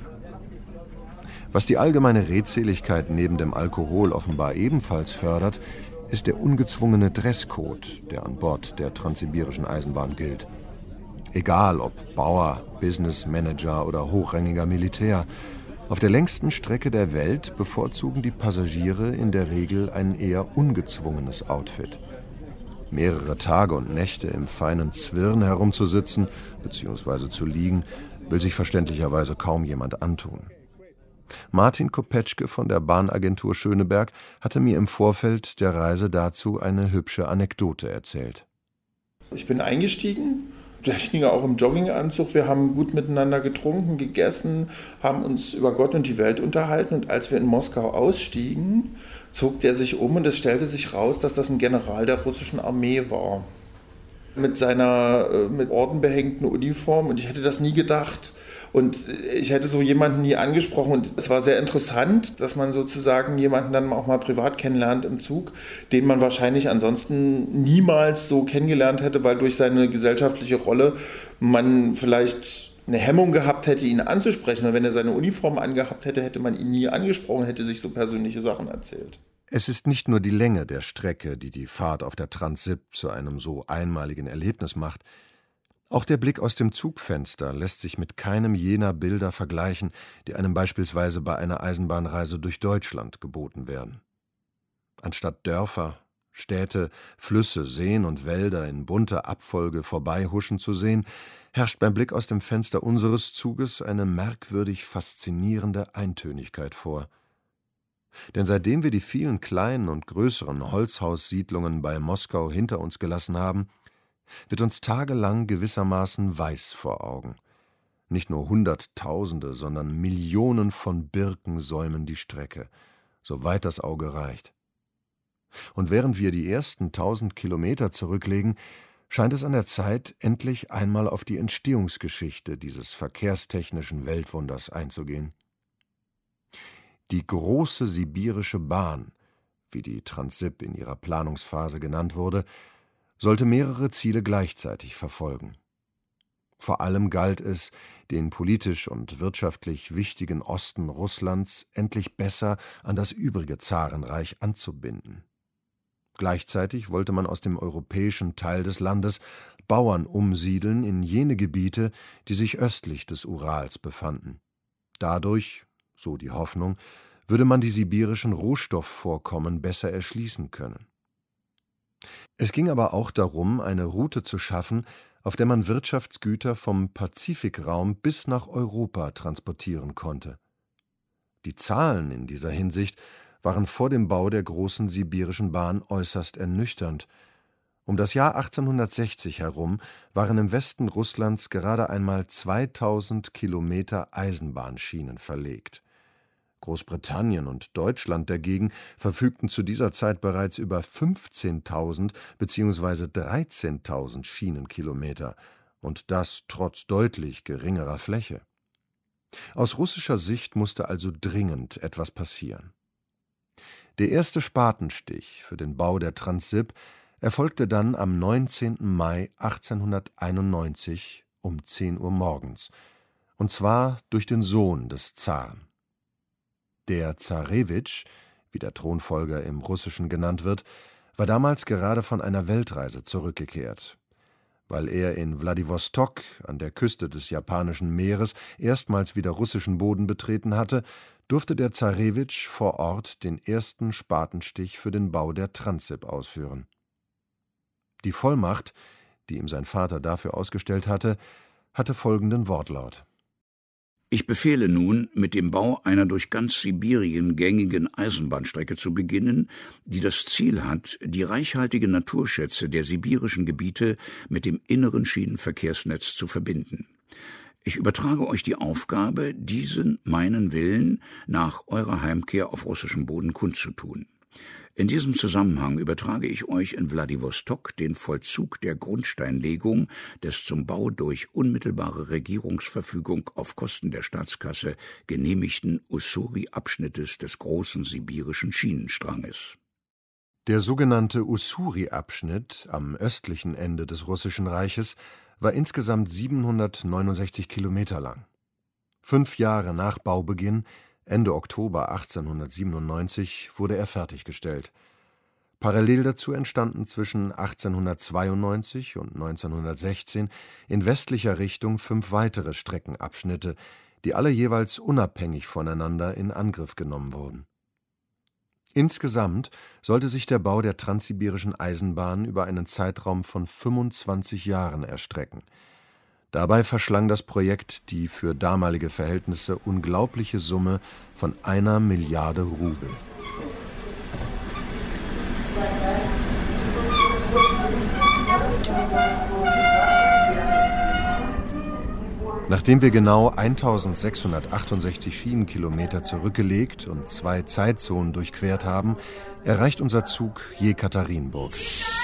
Speaker 1: Was die allgemeine Redseligkeit neben dem Alkohol offenbar ebenfalls fördert, ist der ungezwungene Dresscode, der an Bord der transsibirischen Eisenbahn gilt. Egal ob Bauer, Businessmanager oder hochrangiger Militär, auf der längsten Strecke der Welt bevorzugen die Passagiere in der Regel ein eher ungezwungenes Outfit. Mehrere Tage und Nächte im feinen Zwirn herumzusitzen bzw. zu liegen, will sich verständlicherweise kaum jemand antun. Martin Kopetschke von der Bahnagentur Schöneberg hatte mir im Vorfeld der Reise dazu eine hübsche Anekdote erzählt.
Speaker 4: Ich bin eingestiegen, der ging auch im Jogginganzug. Wir haben gut miteinander getrunken, gegessen, haben uns über Gott und die Welt unterhalten. Und als wir in Moskau ausstiegen, zog der sich um und es stellte sich raus, dass das ein General der russischen Armee war. Mit seiner mit Orden behängten Uniform. Und ich hätte das nie gedacht. Und ich hätte so jemanden nie angesprochen. Und es war sehr interessant, dass man sozusagen jemanden dann auch mal privat kennenlernt im Zug, den man wahrscheinlich ansonsten niemals so kennengelernt hätte, weil durch seine gesellschaftliche Rolle man vielleicht eine Hemmung gehabt hätte, ihn anzusprechen. Und wenn er seine Uniform angehabt hätte, hätte man ihn nie angesprochen, hätte sich so persönliche Sachen erzählt.
Speaker 1: Es ist nicht nur die Länge der Strecke, die die Fahrt auf der Transsib zu einem so einmaligen Erlebnis macht. Auch der Blick aus dem Zugfenster lässt sich mit keinem jener Bilder vergleichen, die einem beispielsweise bei einer Eisenbahnreise durch Deutschland geboten werden. Anstatt Dörfer, Städte, Flüsse, Seen und Wälder in bunter Abfolge vorbeihuschen zu sehen, herrscht beim Blick aus dem Fenster unseres Zuges eine merkwürdig faszinierende Eintönigkeit vor. Denn seitdem wir die vielen kleinen und größeren Holzhaussiedlungen bei Moskau hinter uns gelassen haben, wird uns tagelang gewissermaßen weiß vor Augen. Nicht nur Hunderttausende, sondern Millionen von Birken säumen die Strecke, soweit das Auge reicht. Und während wir die ersten 1000 Kilometer zurücklegen, scheint es an der Zeit, endlich einmal auf die Entstehungsgeschichte dieses verkehrstechnischen Weltwunders einzugehen. Die große sibirische Bahn, wie die Transsib in ihrer Planungsphase genannt wurde, sollte mehrere Ziele gleichzeitig verfolgen. Vor allem galt es, den politisch und wirtschaftlich wichtigen Osten Russlands endlich besser an das übrige Zarenreich anzubinden. Gleichzeitig wollte man aus dem europäischen Teil des Landes Bauern umsiedeln in jene Gebiete, die sich östlich des Urals befanden. Dadurch, so die Hoffnung, würde man die sibirischen Rohstoffvorkommen besser erschließen können. Es ging aber auch darum, eine Route zu schaffen, auf der man Wirtschaftsgüter vom Pazifikraum bis nach Europa transportieren konnte. Die Zahlen in dieser Hinsicht waren vor dem Bau der großen sibirischen Bahn äußerst ernüchternd. Um das Jahr 1860 herum waren im Westen Russlands gerade einmal 2000 Kilometer Eisenbahnschienen verlegt. Großbritannien und Deutschland dagegen verfügten zu dieser Zeit bereits über 15.000 bzw. 13.000 Schienenkilometer, und das trotz deutlich geringerer Fläche. Aus russischer Sicht musste also dringend etwas passieren. Der erste Spatenstich für den Bau der Transsib erfolgte dann am 19. Mai 1891 um 10 Uhr morgens, und zwar durch den Sohn des Zaren. Der Zarewitsch, wie der Thronfolger im Russischen genannt wird, war damals gerade von einer Weltreise zurückgekehrt. Weil er in Wladiwostok an der Küste des Japanischen Meeres erstmals wieder russischen Boden betreten hatte, durfte der Zarewitsch vor Ort den ersten Spatenstich für den Bau der Transsib ausführen. Die Vollmacht, die ihm sein Vater dafür ausgestellt hatte folgenden Wortlaut:
Speaker 3: Ich befehle nun, mit dem Bau einer durch ganz Sibirien gängigen Eisenbahnstrecke zu beginnen, die das Ziel hat, die reichhaltigen Naturschätze der sibirischen Gebiete mit dem inneren Schienenverkehrsnetz zu verbinden. Ich übertrage euch die Aufgabe, diesen meinen Willen nach eurer Heimkehr auf russischem Boden kundzutun. In diesem Zusammenhang übertrage ich euch in Wladiwostok den Vollzug der Grundsteinlegung des zum Bau durch unmittelbare Regierungsverfügung auf Kosten der Staatskasse genehmigten Ussuri-Abschnittes des großen sibirischen Schienenstranges.
Speaker 1: Der sogenannte Ussuri-Abschnitt am östlichen Ende des Russischen Reiches war insgesamt 769 Kilometer lang. 5 Jahre nach Baubeginn, Ende Oktober 1897, wurde er fertiggestellt. Parallel dazu entstanden zwischen 1892 und 1916 in westlicher Richtung 5 weitere Streckenabschnitte, die alle jeweils unabhängig voneinander in Angriff genommen wurden. Insgesamt sollte sich der Bau der transsibirischen Eisenbahn über einen Zeitraum von 25 Jahren erstrecken. Dabei verschlang das Projekt die für damalige Verhältnisse unglaubliche Summe von 1 Milliarde Rubel. Nachdem wir genau 1668 Schienenkilometer zurückgelegt und 2 Zeitzonen durchquert haben, erreicht unser Zug Jekaterinburg.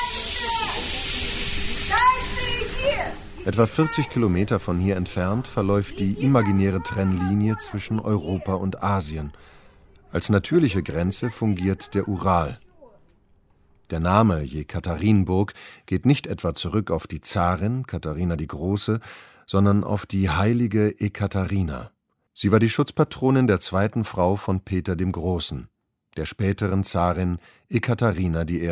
Speaker 1: Etwa 40 Kilometer von hier entfernt verläuft die imaginäre Trennlinie zwischen Europa und Asien. Als natürliche Grenze fungiert der Ural. Der Name Jekaterinburg geht nicht etwa zurück auf die Zarin, Katharina die Große, sondern auf die heilige Ekaterina. Sie war die Schutzpatronin der zweiten Frau von Peter dem Großen, der späteren Zarin Ekaterina I.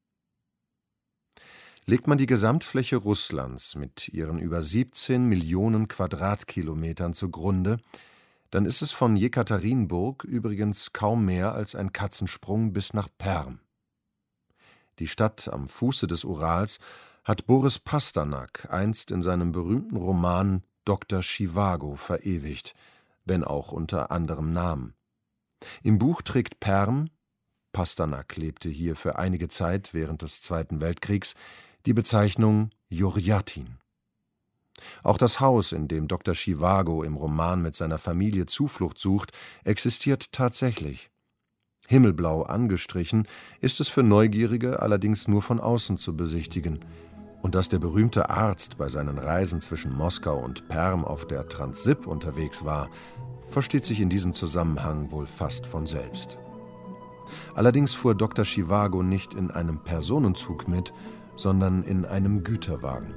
Speaker 1: Legt man die Gesamtfläche Russlands mit ihren über 17 Millionen Quadratkilometern zugrunde, dann ist es von Jekaterinburg übrigens kaum mehr als ein Katzensprung bis nach Perm. Die Stadt am Fuße des Urals hat Boris Pasternak einst in seinem berühmten Roman Dr. Zhivago verewigt, wenn auch unter anderem Namen. Im Buch trägt Perm, Pasternak lebte hier für einige Zeit während des Zweiten Weltkriegs, die Bezeichnung Jurjatin. Auch das Haus, in dem Dr. Zhivago im Roman mit seiner Familie Zuflucht sucht, existiert tatsächlich. Himmelblau angestrichen ist es für Neugierige allerdings nur von außen zu besichtigen. Und dass der berühmte Arzt bei seinen Reisen zwischen Moskau und Perm auf der Transsib unterwegs war, versteht sich in diesem Zusammenhang wohl fast von selbst. Allerdings fuhr Dr. Zhivago nicht in einem Personenzug mit, sondern in einem Güterwagen.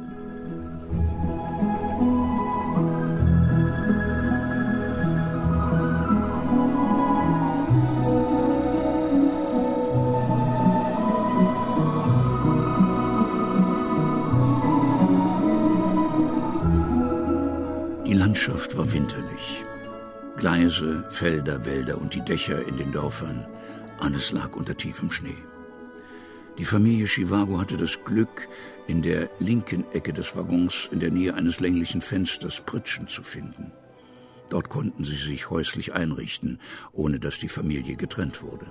Speaker 3: Die Landschaft war winterlich. Gleise, Felder, Wälder und die Dächer in den Dörfern, alles lag unter tiefem Schnee. Die Familie Zhivago hatte das Glück, in der linken Ecke des Waggons in der Nähe eines länglichen Fensters Pritschen zu finden. Dort konnten sie sich häuslich einrichten, ohne dass die Familie getrennt wurde.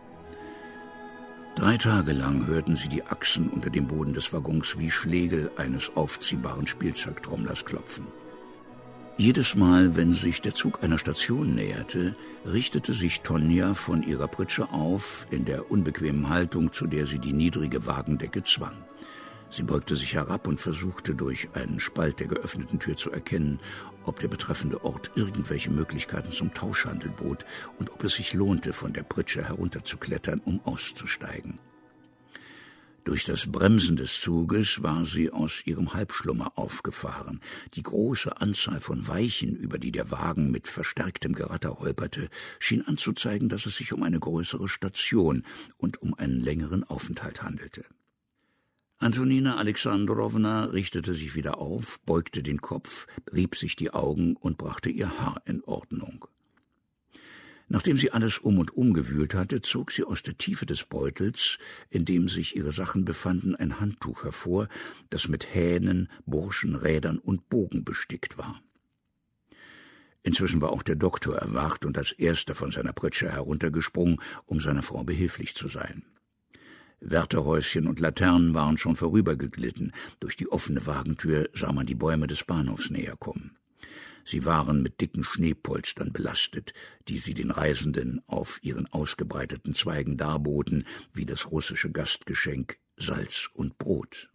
Speaker 3: 3 Tage lang hörten sie die Achsen unter dem Boden des Waggons wie Schlägel eines aufziehbaren Spielzeugtrommlers klopfen. Jedes Mal, wenn sich der Zug einer Station näherte, richtete sich Tonja von ihrer Pritsche auf, in der unbequemen Haltung, zu der sie die niedrige Wagendecke zwang. Sie beugte sich herab und versuchte durch einen Spalt der geöffneten Tür zu erkennen, ob der betreffende Ort irgendwelche Möglichkeiten zum Tauschhandel bot und ob es sich lohnte, von der Pritsche herunterzuklettern, um auszusteigen. Durch das Bremsen des Zuges war sie aus ihrem Halbschlummer aufgefahren. Die große Anzahl von Weichen, über die der Wagen mit verstärktem Geratter holperte, schien anzuzeigen, dass es sich um eine größere Station und um einen längeren Aufenthalt handelte. Antonina Alexandrowna richtete sich wieder auf, beugte den Kopf, rieb sich die Augen und brachte ihr Haar in Ordnung. Nachdem sie alles um und umgewühlt hatte, zog sie aus der Tiefe des Beutels, in dem sich ihre Sachen befanden, ein Handtuch hervor, das mit Hähnen, Burschenrädern und Bogen bestickt war. Inzwischen war auch der Doktor erwacht und als erster von seiner Pritsche heruntergesprungen, um seiner Frau behilflich zu sein. Wärterhäuschen und Laternen waren schon vorübergeglitten. Durch die offene Wagentür sah man die Bäume des Bahnhofs näher kommen. Sie waren mit dicken Schneepolstern belastet, die sie den Reisenden auf ihren ausgebreiteten Zweigen darboten, wie das russische Gastgeschenk Salz und Brot.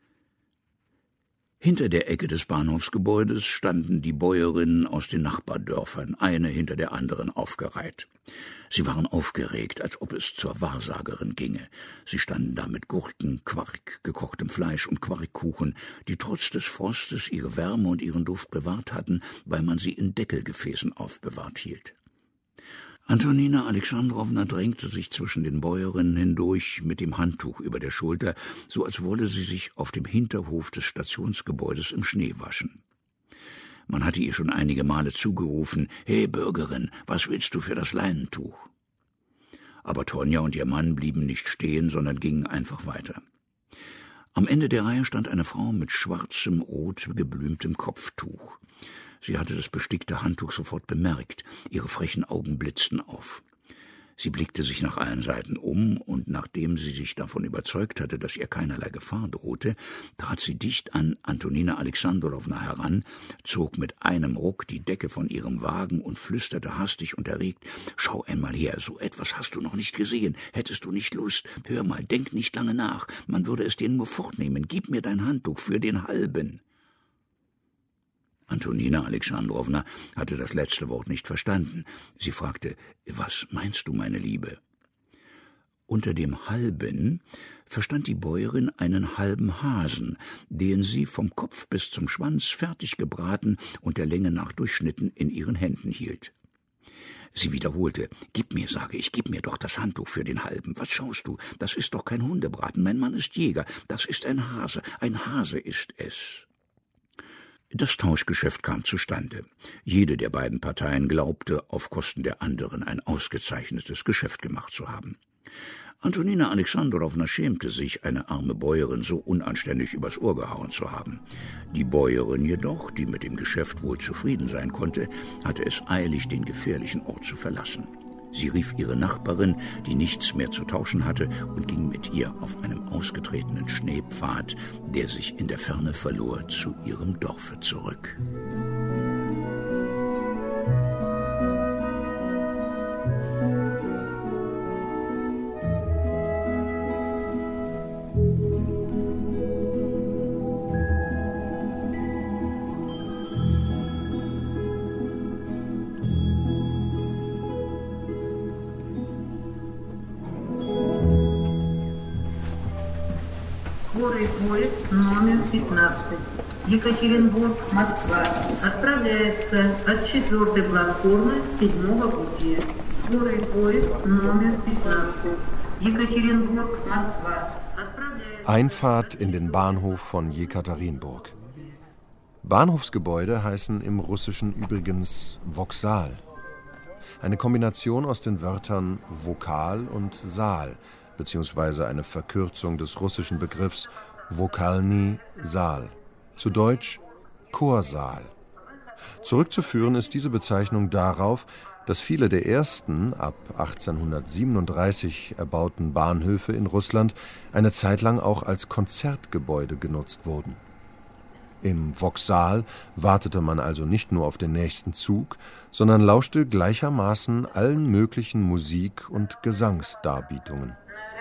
Speaker 3: Hinter der Ecke des Bahnhofsgebäudes standen die Bäuerinnen aus den Nachbardörfern, eine hinter der anderen aufgereiht. Sie waren aufgeregt, als ob es zur Wahrsagerin ginge. Sie standen da mit Gurken, Quark, gekochtem Fleisch und Quarkkuchen, die trotz des Frostes ihre Wärme und ihren Duft bewahrt hatten, weil man sie in Deckelgefäßen aufbewahrt hielt. Antonina Alexandrowna drängte sich zwischen den Bäuerinnen hindurch mit dem Handtuch über der Schulter, so als wolle sie sich auf dem Hinterhof des Stationsgebäudes im Schnee waschen. Man hatte ihr schon einige Male zugerufen, »Hey Bürgerin, was willst du für das Leinentuch?« Aber Tonja und ihr Mann blieben nicht stehen, sondern gingen einfach weiter. Am Ende der Reihe stand eine Frau mit schwarzem, rot geblümtem Kopftuch. Sie hatte das bestickte Handtuch sofort bemerkt, ihre frechen Augen blitzten auf. Sie blickte sich nach allen Seiten um, und nachdem sie sich davon überzeugt hatte, dass ihr keinerlei Gefahr drohte, trat sie dicht an Antonina Alexandrowna heran, zog mit einem Ruck die Decke von ihrem Wagen und flüsterte hastig und erregt, »Schau einmal her, so etwas hast du noch nicht gesehen. Hättest du nicht Lust? Hör mal, denk nicht lange nach. Man würde es dir nur fortnehmen. Gib mir dein Handtuch für den halben.« Antonina Alexandrowna hatte das letzte Wort nicht verstanden. Sie fragte, »Was meinst du, meine Liebe?« Unter dem halben verstand die Bäuerin einen halben Hasen, den sie vom Kopf bis zum Schwanz fertig gebraten und der Länge nach durchschnitten in ihren Händen hielt. Sie wiederholte, »Gib mir, sage ich, gib mir doch das Handtuch für den halben. Was schaust du? Das ist doch kein Hundebraten. Mein Mann ist Jäger. Das ist ein Hase ist es.« Das Tauschgeschäft kam zustande. Jede der beiden Parteien glaubte, auf Kosten der anderen ein ausgezeichnetes Geschäft gemacht zu haben. Antonina Alexandrowna schämte sich, eine arme Bäuerin so unanständig übers Ohr gehauen zu haben. Die Bäuerin jedoch, die mit dem Geschäft wohl zufrieden sein konnte, hatte es eilig, den gefährlichen Ort zu verlassen. Sie rief ihre Nachbarin, die nichts mehr zu tauschen hatte, und ging mit ihr auf einem ausgetretenen Schneepfad, der sich in der Ferne verlor, zu ihrem Dorfe zurück.
Speaker 8: Скорый поезд номер 15. Екатеринбург-Москва. Отправляется от 4-й платформы 7-го пути. Скорый поезд номер 15. Екатеринбург-Moskwa.
Speaker 1: Einfahrt in den Bahnhof von Jekaterinburg. Bahnhofsgebäude heißen im Russischen übrigens Voksal. Eine Kombination aus den Wörtern Vokal und Saal, beziehungsweise eine Verkürzung des russischen Begriffs Vokalny Saal, zu Deutsch Chorsaal. Zurückzuführen ist diese Bezeichnung darauf, dass viele der ersten, ab 1837 erbauten Bahnhöfe in Russland eine Zeit lang auch als Konzertgebäude genutzt wurden. Im Voksal wartete man also nicht nur auf den nächsten Zug, sondern lauschte gleichermaßen allen möglichen Musik- und Gesangsdarbietungen.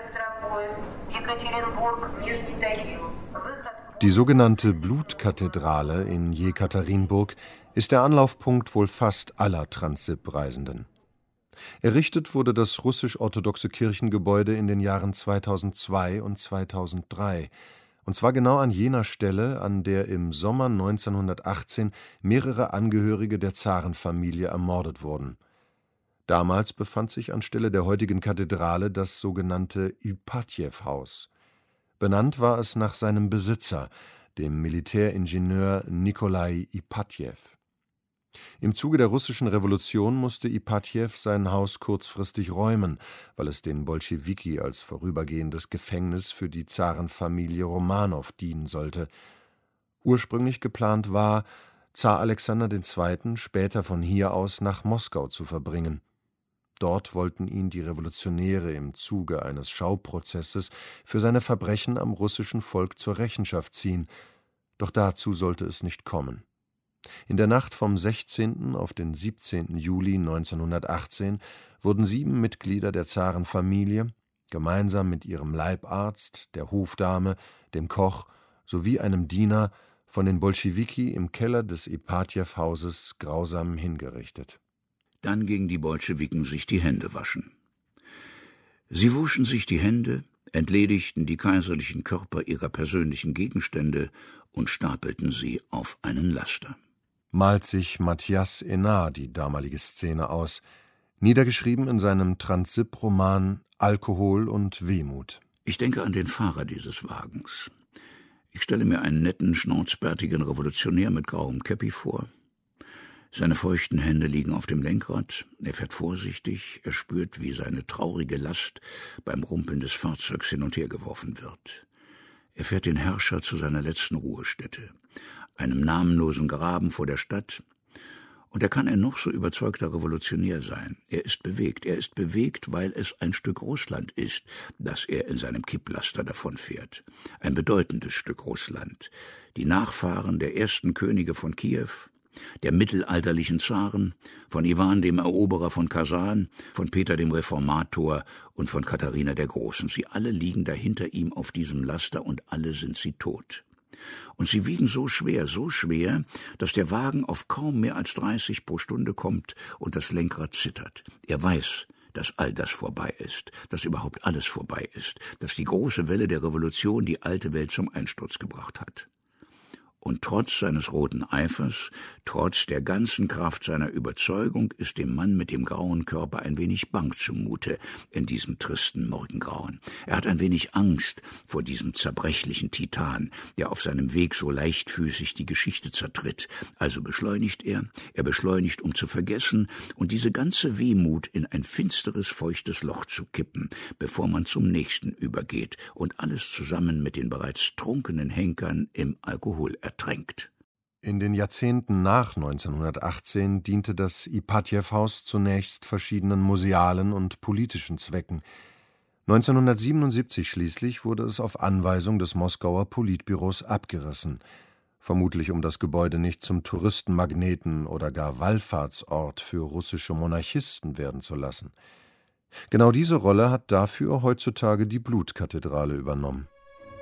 Speaker 1: Die sogenannte Blutkathedrale in Jekaterinburg ist der Anlaufpunkt wohl fast aller Transsib-Reisenden. Errichtet wurde das russisch-orthodoxe Kirchengebäude in den Jahren 2002 und 2003, und zwar genau an jener Stelle, an der im Sommer 1918 mehrere Angehörige der Zarenfamilie ermordet wurden. Damals befand sich anstelle der heutigen Kathedrale das sogenannte Ipatjew-Haus. Benannt war es nach seinem Besitzer, dem Militäringenieur Nikolai Ipatjew. Im Zuge der russischen Revolution musste Ipatjew sein Haus kurzfristig räumen, weil es den Bolschewiki als vorübergehendes Gefängnis für die Zarenfamilie Romanow dienen sollte. Ursprünglich geplant war, Zar Alexander II. Später von hier aus nach Moskau zu verbringen. Dort wollten ihn die Revolutionäre im Zuge eines Schauprozesses für seine Verbrechen am russischen Volk zur Rechenschaft ziehen, doch dazu sollte es nicht kommen. In der Nacht vom 16. auf den 17. Juli 1918 wurden 7 Mitglieder der Zarenfamilie, gemeinsam mit ihrem Leibarzt, der Hofdame, dem Koch sowie einem Diener, von den Bolschewiki im Keller des Ipatjew-Hauses grausam hingerichtet.
Speaker 3: Dann gingen die Bolschewiken sich die Hände waschen. Sie wuschen sich die Hände, entledigten die kaiserlichen Körper ihrer persönlichen Gegenstände und stapelten sie auf einen Laster.
Speaker 1: Malt sich Matthias Enard die damalige Szene aus, niedergeschrieben in seinem Transsib-Roman Alkohol und Wehmut.
Speaker 3: Ich denke an den Fahrer dieses Wagens. Ich stelle mir einen netten, schnauzbärtigen Revolutionär mit grauem Käppi vor. Seine feuchten Hände liegen auf dem Lenkrad, er fährt vorsichtig, er spürt, wie seine traurige Last beim Rumpeln des Fahrzeugs hin und her geworfen wird. Er fährt den Herrscher zu seiner letzten Ruhestätte, einem namenlosen Graben vor der Stadt, und er kann ein noch so überzeugter Revolutionär sein. Er ist bewegt, weil es ein Stück Russland ist, das er in seinem Kipplaster davonfährt. Ein bedeutendes Stück Russland. Die Nachfahren der ersten Könige von Kiew, der mittelalterlichen Zaren, von Iwan dem Eroberer von Kasan, von Peter dem Reformator und von Katharina der Großen. Sie alle liegen dahinter ihm auf diesem Laster und alle sind sie tot. Und sie wiegen so schwer, dass der Wagen auf kaum mehr als 30 pro Stunde kommt und das Lenkrad zittert. Er weiß, dass all das vorbei ist, dass überhaupt alles vorbei ist, dass die große Welle der Revolution die alte Welt zum Einsturz gebracht hat. Und trotz seines roten Eifers, trotz der ganzen Kraft seiner Überzeugung, ist dem Mann mit dem grauen Körper ein wenig bang zumute in diesem tristen Morgengrauen. Er hat ein wenig Angst vor diesem zerbrechlichen Titan, der auf seinem Weg so leichtfüßig die Geschichte zertritt. Also beschleunigt er beschleunigt, um zu vergessen und diese ganze Wehmut in ein finsteres, feuchtes Loch zu kippen, bevor man zum nächsten übergeht und alles zusammen mit den bereits trunkenen Henkern im Alkohol ertränkt.
Speaker 1: In den Jahrzehnten nach 1918 diente das Ipatjew-Haus zunächst verschiedenen musealen und politischen Zwecken. 1977 schließlich wurde es auf Anweisung des Moskauer Politbüros abgerissen, vermutlich um das Gebäude nicht zum Touristenmagneten oder gar Wallfahrtsort für russische Monarchisten werden zu lassen. Genau diese Rolle hat dafür heutzutage die Blutkathedrale übernommen.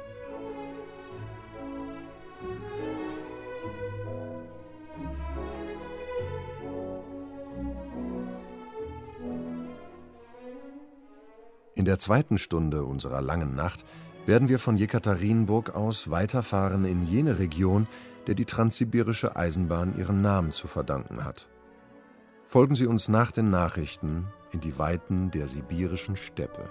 Speaker 1: In der zweiten Stunde unserer langen Nacht werden wir von Jekaterinburg aus weiterfahren in jene Region, der die Transsibirische Eisenbahn ihren Namen zu verdanken hat. Folgen Sie uns nach den Nachrichten in die Weiten der sibirischen Steppe.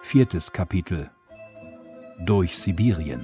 Speaker 2: 4. Kapitel. Durch Sibirien.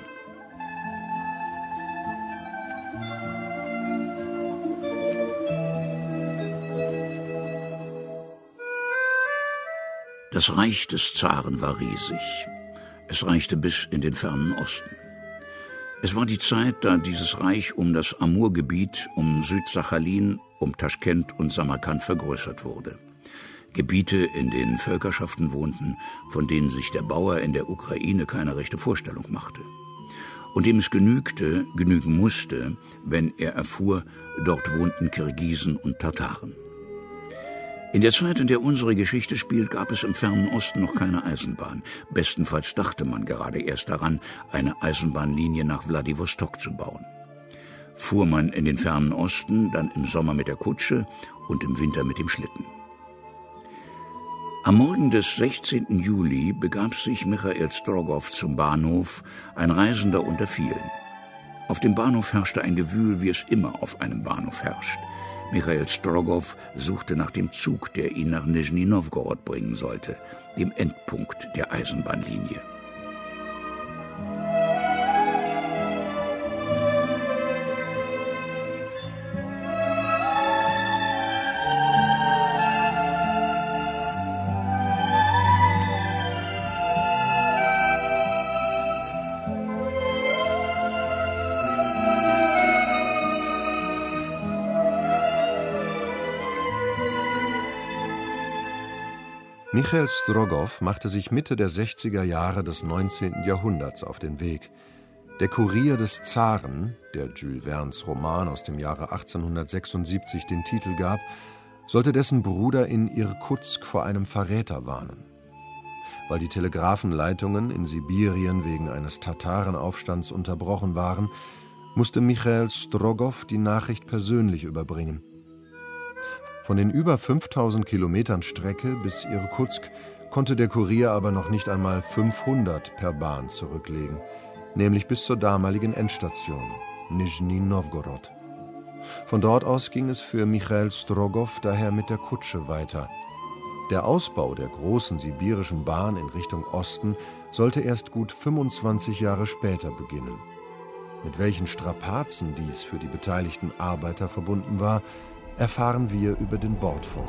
Speaker 3: Das Reich des Zaren war riesig. Es reichte bis in den fernen Osten. Es war die Zeit, da dieses Reich um das Amurgebiet, um Südsachalin, um Taschkent und Samarkand vergrößert wurde. Gebiete, in denen Völkerschaften wohnten, von denen sich der Bauer in der Ukraine keine rechte Vorstellung machte. Und dem es genügen musste, wenn er erfuhr, dort wohnten Kirgisen und Tataren. In der Zeit, in der unsere Geschichte spielt, gab es im fernen Osten noch keine Eisenbahn. Bestenfalls dachte man gerade erst daran, eine Eisenbahnlinie nach Wladiwostok zu bauen. Fuhr man in den fernen Osten, dann im Sommer mit der Kutsche und im Winter mit dem Schlitten. Am Morgen des 16. Juli begab sich Michael Strogow zum Bahnhof, ein Reisender unter vielen. Auf dem Bahnhof herrschte ein Gewühl, wie es immer auf einem Bahnhof herrscht. Michael Strogow suchte nach dem Zug, der ihn nach Nischni Nowgorod bringen sollte, dem Endpunkt der Eisenbahnlinie.
Speaker 1: Michael Strogow machte sich Mitte der 60er Jahre des 19. Jahrhunderts auf den Weg. Der Kurier des Zaren, der Jules Vernes Roman aus dem Jahre 1876 den Titel gab, sollte dessen Bruder in Irkutsk vor einem Verräter warnen. Weil die Telegrafenleitungen in Sibirien wegen eines Tatarenaufstands unterbrochen waren, musste Michael Strogow die Nachricht persönlich überbringen. Von den über 5000 Kilometern Strecke bis Irkutsk konnte der Kurier aber noch nicht einmal 500 per Bahn zurücklegen, nämlich bis zur damaligen Endstation, Nischni Nowgorod. Von dort aus ging es für Michael Strogow daher mit der Kutsche weiter. Der Ausbau der großen sibirischen Bahn in Richtung Osten sollte erst gut 25 Jahre später beginnen. Mit welchen Strapazen dies für die beteiligten Arbeiter verbunden war, erfahren wir über den Bordfunk.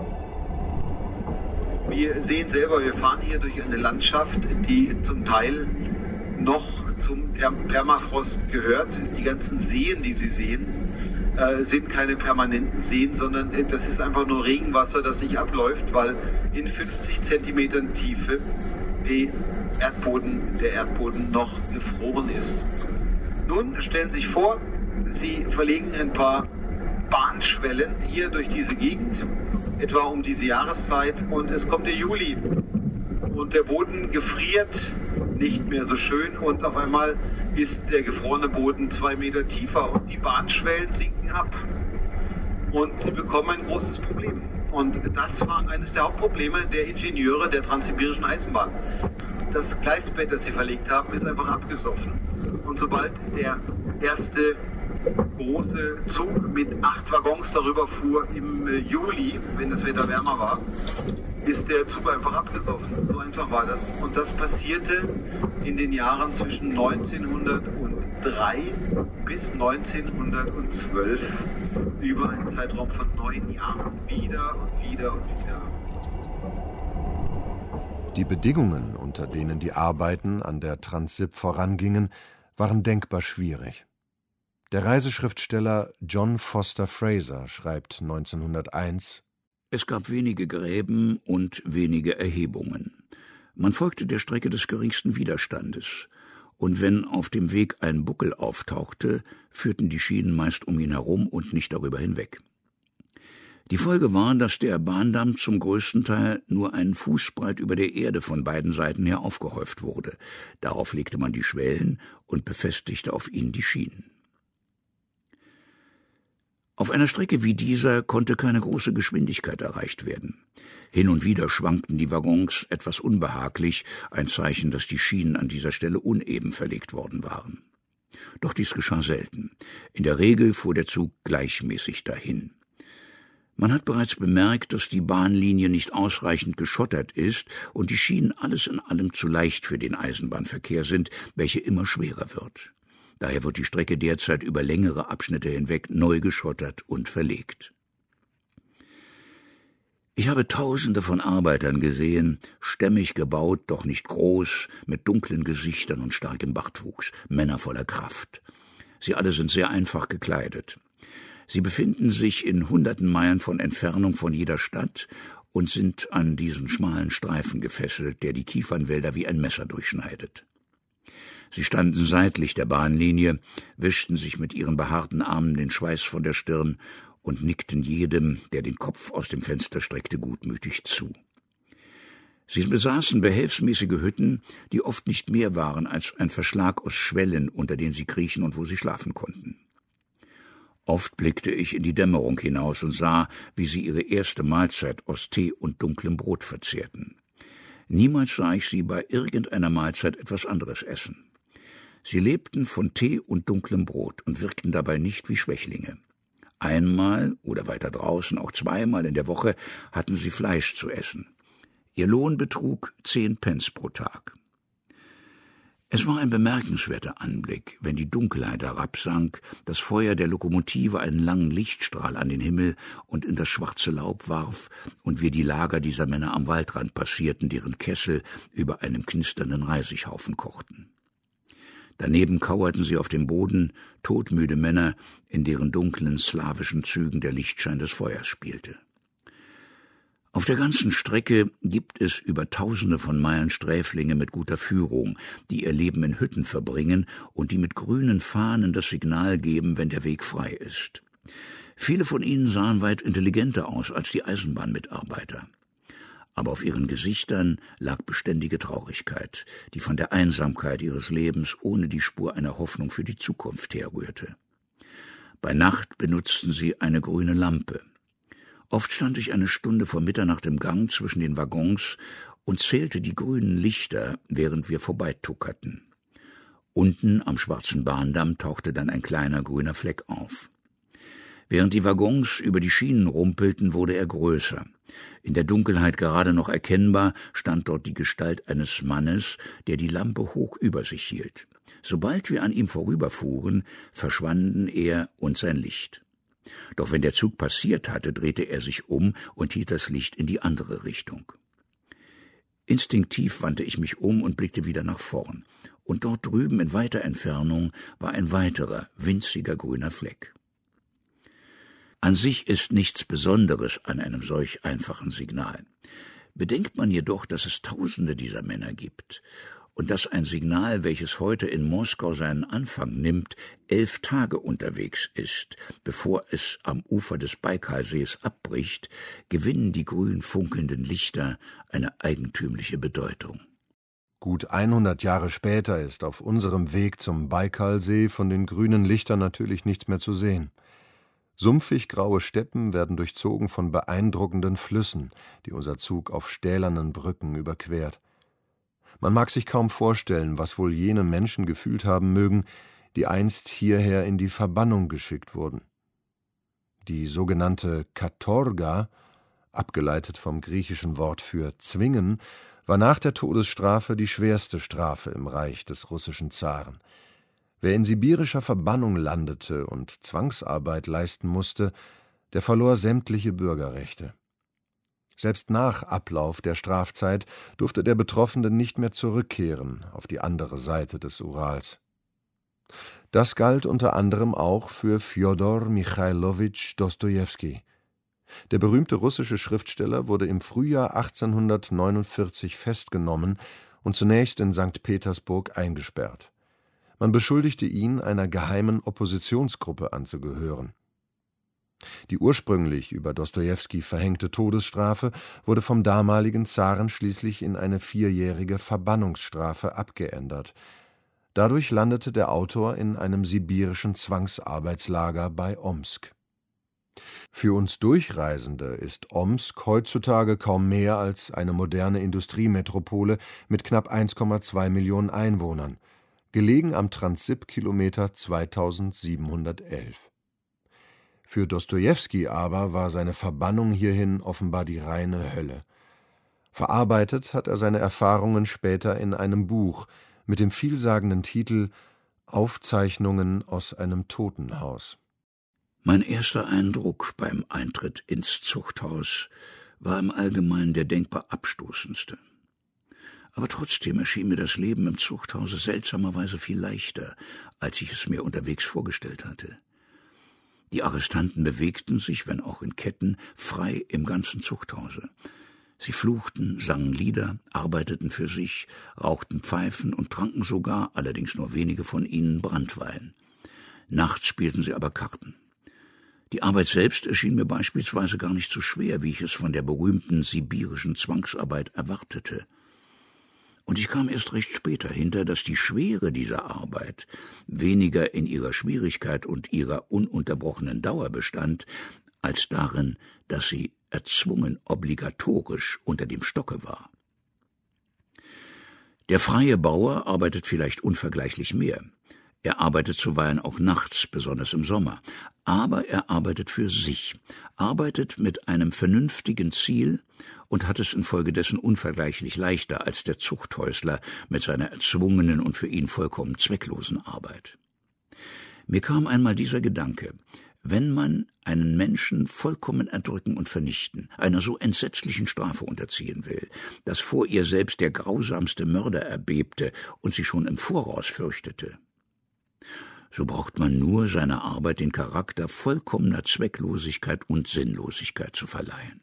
Speaker 6: Wir sehen selber, wir fahren hier durch eine Landschaft, die zum Teil noch zum Permafrost gehört. Die ganzen Seen, die Sie sehen, sind keine permanenten Seen, sondern das ist einfach nur Regenwasser, das sich abläuft, weil in 50 Zentimetern Tiefe der Erdboden noch gefroren ist. Nun stellen Sie sich vor, Sie verlegen ein paar Bahnschwellen hier durch diese Gegend, etwa um diese Jahreszeit, und es kommt der Juli und der Boden gefriert nicht mehr so schön und auf einmal ist der gefrorene Boden 2 Meter tiefer und die Bahnschwellen sinken ab und sie bekommen ein großes Problem. Und das war eines der Hauptprobleme der Ingenieure der Transsibirischen Eisenbahn. Das Gleisbett, das sie verlegt haben, ist einfach abgesoffen. Und sobald der erste große Zug mit 8 Waggons darüber fuhr im Juli, wenn das Wetter wärmer war, ist der Zug einfach abgesoffen. So einfach war das. Und das passierte in den Jahren zwischen 1903 bis 1912 über einen Zeitraum von 9 Jahren. Wieder und wieder und wieder.
Speaker 1: Die Bedingungen, unter denen die Arbeiten an der Transsib vorangingen, waren denkbar schwierig. Der Reiseschriftsteller John Foster Fraser schreibt 1901:
Speaker 3: Es gab wenige Gräben und wenige Erhebungen. Man folgte der Strecke des geringsten Widerstandes. Und wenn auf dem Weg ein Buckel auftauchte, führten die Schienen meist um ihn herum und nicht darüber hinweg. Die Folge war, dass der Bahndamm zum größten Teil nur einen Fußbreit über der Erde von beiden Seiten her aufgehäuft wurde. Darauf legte man die Schwellen und befestigte auf ihnen die Schienen. Auf einer Strecke wie dieser konnte keine große Geschwindigkeit erreicht werden. Hin und wieder schwankten die Waggons etwas unbehaglich, ein Zeichen, dass die Schienen an dieser Stelle uneben verlegt worden waren. Doch dies geschah selten. In der Regel fuhr der Zug gleichmäßig dahin. Man hat bereits bemerkt, dass die Bahnlinie nicht ausreichend geschottert ist und die Schienen alles in allem zu leicht für den Eisenbahnverkehr sind, welche immer schwerer wird. Daher wird die Strecke derzeit über längere Abschnitte hinweg neu geschottert und verlegt. Ich habe Tausende von Arbeitern gesehen, stämmig gebaut, doch nicht groß, mit dunklen Gesichtern und starkem Bartwuchs, Männer voller Kraft. Sie alle sind sehr einfach gekleidet. Sie befinden sich in hunderten Meilen von Entfernung von jeder Stadt und sind an diesen schmalen Streifen gefesselt, der die Kiefernwälder wie ein Messer durchschneidet. Sie standen seitlich der Bahnlinie, wischten sich mit ihren behaarten Armen den Schweiß von der Stirn und nickten jedem, der den Kopf aus dem Fenster streckte, gutmütig zu. Sie besaßen behelfsmäßige Hütten, die oft nicht mehr waren als ein Verschlag aus Schwellen, unter denen sie kriechen und wo sie schlafen konnten. Oft blickte ich in die Dämmerung hinaus und sah, wie sie ihre erste Mahlzeit aus Tee und dunklem Brot verzehrten. Niemals sah ich sie bei irgendeiner Mahlzeit etwas anderes essen. Sie lebten von Tee und dunklem Brot und wirkten dabei nicht wie Schwächlinge. Einmal oder weiter draußen auch zweimal in der Woche hatten sie Fleisch zu essen. Ihr Lohn betrug 10 Pence pro Tag. Es war ein bemerkenswerter Anblick, wenn die Dunkelheit herabsank, das Feuer der Lokomotive einen langen Lichtstrahl an den Himmel und in das schwarze Laub warf und wir die Lager dieser Männer am Waldrand passierten, deren Kessel über einem knisternden Reisighaufen kochten. Daneben kauerten sie auf dem Boden, todmüde Männer, in deren dunklen slawischen Zügen der Lichtschein des Feuers spielte. Auf der ganzen Strecke gibt es über Tausende von Meilen Sträflinge mit guter Führung, die ihr Leben in Hütten verbringen und die mit grünen Fahnen das Signal geben, wenn der Weg frei ist. Viele von ihnen sahen weit intelligenter aus als die Eisenbahnmitarbeiter. Aber auf ihren Gesichtern lag beständige Traurigkeit, die von der Einsamkeit ihres Lebens ohne die Spur einer Hoffnung für die Zukunft herrührte. Bei Nacht benutzten sie eine grüne Lampe. Oft stand ich eine Stunde vor Mitternacht im Gang zwischen den Waggons und zählte die grünen Lichter, während wir vorbeituckerten. Unten am schwarzen Bahndamm tauchte dann ein kleiner grüner Fleck auf. Während die Waggons über die Schienen rumpelten, wurde er größer. In der Dunkelheit gerade noch erkennbar stand dort die Gestalt eines Mannes, der die Lampe hoch über sich hielt. Sobald wir an ihm vorüberfuhren, verschwanden er und sein Licht. Doch wenn der Zug passiert hatte, drehte er sich um und hielt das Licht in die andere Richtung. Instinktiv wandte ich mich um und blickte wieder nach vorn. Und dort drüben in weiter Entfernung war ein weiterer, winziger grüner Fleck. An sich ist nichts Besonderes an einem solch einfachen Signal. Bedenkt man jedoch, dass es Tausende dieser Männer gibt und dass ein Signal, welches heute in Moskau seinen Anfang nimmt, 11 Tage unterwegs ist, bevor es am Ufer des Baikalsees abbricht, gewinnen die grün funkelnden Lichter eine eigentümliche Bedeutung.
Speaker 1: Gut 100 Jahre später ist auf unserem Weg zum Baikalsee von den grünen Lichtern natürlich nichts mehr zu sehen. Sumpfig graue Steppen werden durchzogen von beeindruckenden Flüssen, die unser Zug auf stählernen Brücken überquert. Man mag sich kaum vorstellen, was wohl jene Menschen gefühlt haben mögen, die einst hierher in die Verbannung geschickt wurden. Die sogenannte Katorga, abgeleitet vom griechischen Wort für zwingen, war nach der Todesstrafe die schwerste Strafe im Reich des russischen Zaren. Wer in sibirischer Verbannung landete und Zwangsarbeit leisten musste, der verlor sämtliche Bürgerrechte. Selbst nach Ablauf der Strafzeit durfte der Betroffene nicht mehr zurückkehren auf die andere Seite des Urals. Das galt unter anderem auch für Fjodor Michailowitsch Dostojewski. Der berühmte russische Schriftsteller wurde im Frühjahr 1849 festgenommen und zunächst in St. Petersburg eingesperrt. Man beschuldigte ihn, einer geheimen Oppositionsgruppe anzugehören. Die ursprünglich über Dostojewski verhängte Todesstrafe wurde vom damaligen Zaren schließlich in eine 4-jährige Verbannungsstrafe abgeändert. Dadurch landete der Autor in einem sibirischen Zwangsarbeitslager bei Omsk. Für uns Durchreisende ist Omsk heutzutage kaum mehr als eine moderne Industriemetropole mit knapp 1,2 Millionen Einwohnern, gelegen am Transsib-Kilometer 2711. Für Dostojewski aber war seine Verbannung hierhin offenbar die reine Hölle. Verarbeitet hat er seine Erfahrungen später in einem Buch mit dem vielsagenden Titel »Aufzeichnungen aus einem Totenhaus«.
Speaker 3: Mein erster Eindruck beim Eintritt ins Zuchthaus war im Allgemeinen der denkbar abstoßendste. Aber trotzdem erschien mir das Leben im Zuchthause seltsamerweise viel leichter, als ich es mir unterwegs vorgestellt hatte. Die Arrestanten bewegten sich, wenn auch in Ketten, frei im ganzen Zuchthause. Sie fluchten, sangen Lieder, arbeiteten für sich, rauchten Pfeifen und tranken sogar, allerdings nur wenige von ihnen, Branntwein. Nachts spielten sie aber Karten. Die Arbeit selbst erschien mir beispielsweise gar nicht so schwer, wie ich es von der berühmten sibirischen Zwangsarbeit erwartete. Und ich kam erst recht spät dahinter, dass die Schwere dieser Arbeit weniger in ihrer Schwierigkeit und ihrer ununterbrochenen Dauer bestand, als darin, dass sie erzwungen obligatorisch unter dem Stocke war. Der freie Bauer arbeitet vielleicht unvergleichlich mehr. Er arbeitet zuweilen auch nachts, besonders im Sommer. Aber er arbeitet für sich, arbeitet mit einem vernünftigen Ziel und hat es infolgedessen unvergleichlich leichter als der Zuchthäusler mit seiner erzwungenen und für ihn vollkommen zwecklosen Arbeit. Mir kam einmal dieser Gedanke: Wenn man einen Menschen vollkommen erdrücken und vernichten, einer so entsetzlichen Strafe unterziehen will, dass vor ihr selbst der grausamste Mörder erbebte und sie schon im Voraus fürchtete, so braucht man nur seiner Arbeit den Charakter vollkommener Zwecklosigkeit und Sinnlosigkeit zu verleihen.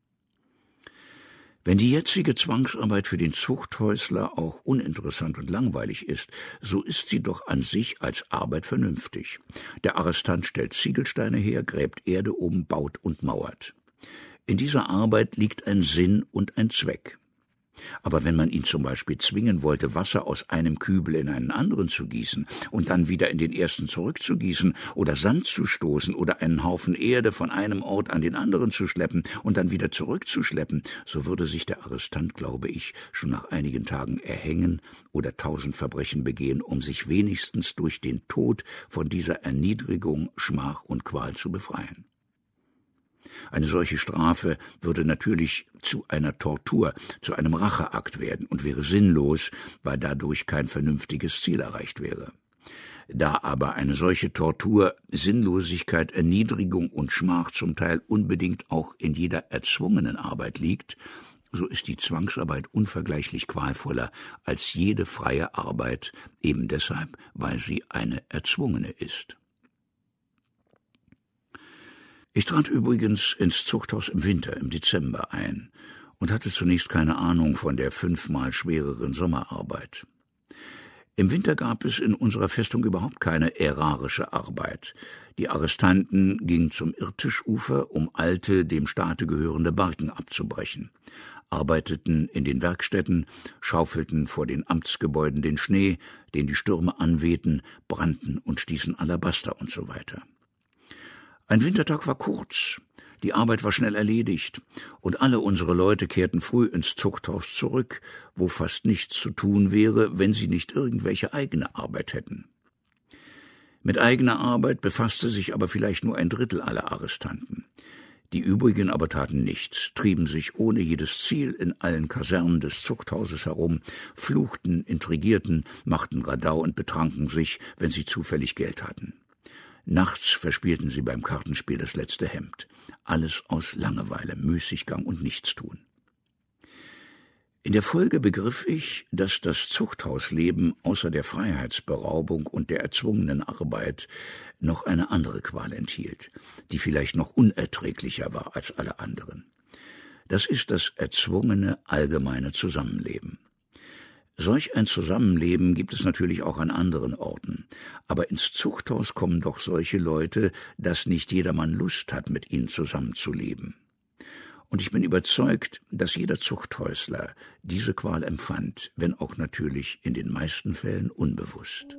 Speaker 3: Wenn die jetzige Zwangsarbeit für den Zuchthäusler auch uninteressant und langweilig ist, so ist sie doch an sich als Arbeit vernünftig. Der Arrestant stellt Ziegelsteine her, gräbt Erde um, baut und mauert. In dieser Arbeit liegt ein Sinn und ein Zweck. Aber wenn man ihn zum Beispiel zwingen wollte, Wasser aus einem Kübel in einen anderen zu gießen und dann wieder in den ersten zurückzugießen oder Sand zu stoßen oder einen Haufen Erde von einem Ort an den anderen zu schleppen und dann wieder zurückzuschleppen, so würde sich der Arrestant, glaube ich, schon nach einigen Tagen erhängen oder 1000 Verbrechen begehen, um sich wenigstens durch den Tod von dieser Erniedrigung, Schmach und Qual zu befreien. Eine solche Strafe würde natürlich zu einer Tortur, zu einem Racheakt werden und wäre sinnlos, weil dadurch kein vernünftiges Ziel erreicht wäre. Da aber eine solche Tortur, Sinnlosigkeit, Erniedrigung und Schmach zum Teil unbedingt auch in jeder erzwungenen Arbeit liegt, so ist die Zwangsarbeit unvergleichlich qualvoller als jede freie Arbeit, eben deshalb, weil sie eine erzwungene ist. Ich trat übrigens ins Zuchthaus im Winter, im Dezember ein und hatte zunächst keine Ahnung von der 5-mal schwereren Sommerarbeit. Im Winter gab es in unserer Festung überhaupt keine ärarische Arbeit. Die Arrestanten gingen zum Irtischufer, um alte, dem Staate gehörende Barken abzubrechen, arbeiteten in den Werkstätten, schaufelten vor den Amtsgebäuden den Schnee, den die Stürme anwehten, brannten und stießen Alabaster und so weiter. Ein Wintertag war kurz, die Arbeit war schnell erledigt, und alle unsere Leute kehrten früh ins Zuchthaus zurück, wo fast nichts zu tun wäre, wenn sie nicht irgendwelche eigene Arbeit hätten. Mit eigener Arbeit befasste sich aber vielleicht nur 1/3 aller Arrestanten. Die übrigen aber taten nichts, trieben sich ohne jedes Ziel in allen Kasernen des Zuchthauses herum, fluchten, intrigierten, machten Radau und betranken sich, wenn sie zufällig Geld hatten. Nachts verspielten sie beim Kartenspiel das letzte Hemd. Alles aus Langeweile, Müßiggang und Nichtstun. In der Folge begriff ich, dass das Zuchthausleben außer der Freiheitsberaubung und der erzwungenen Arbeit noch eine andere Qual enthielt, die vielleicht noch unerträglicher war als alle anderen. Das ist das erzwungene, allgemeine Zusammenleben. Solch ein Zusammenleben gibt es natürlich auch an anderen Orten, aber ins Zuchthaus kommen doch solche Leute, dass nicht jedermann Lust hat, mit ihnen zusammenzuleben. Und ich bin überzeugt, dass jeder Zuchthäusler diese Qual empfand, wenn auch natürlich in den meisten Fällen unbewusst.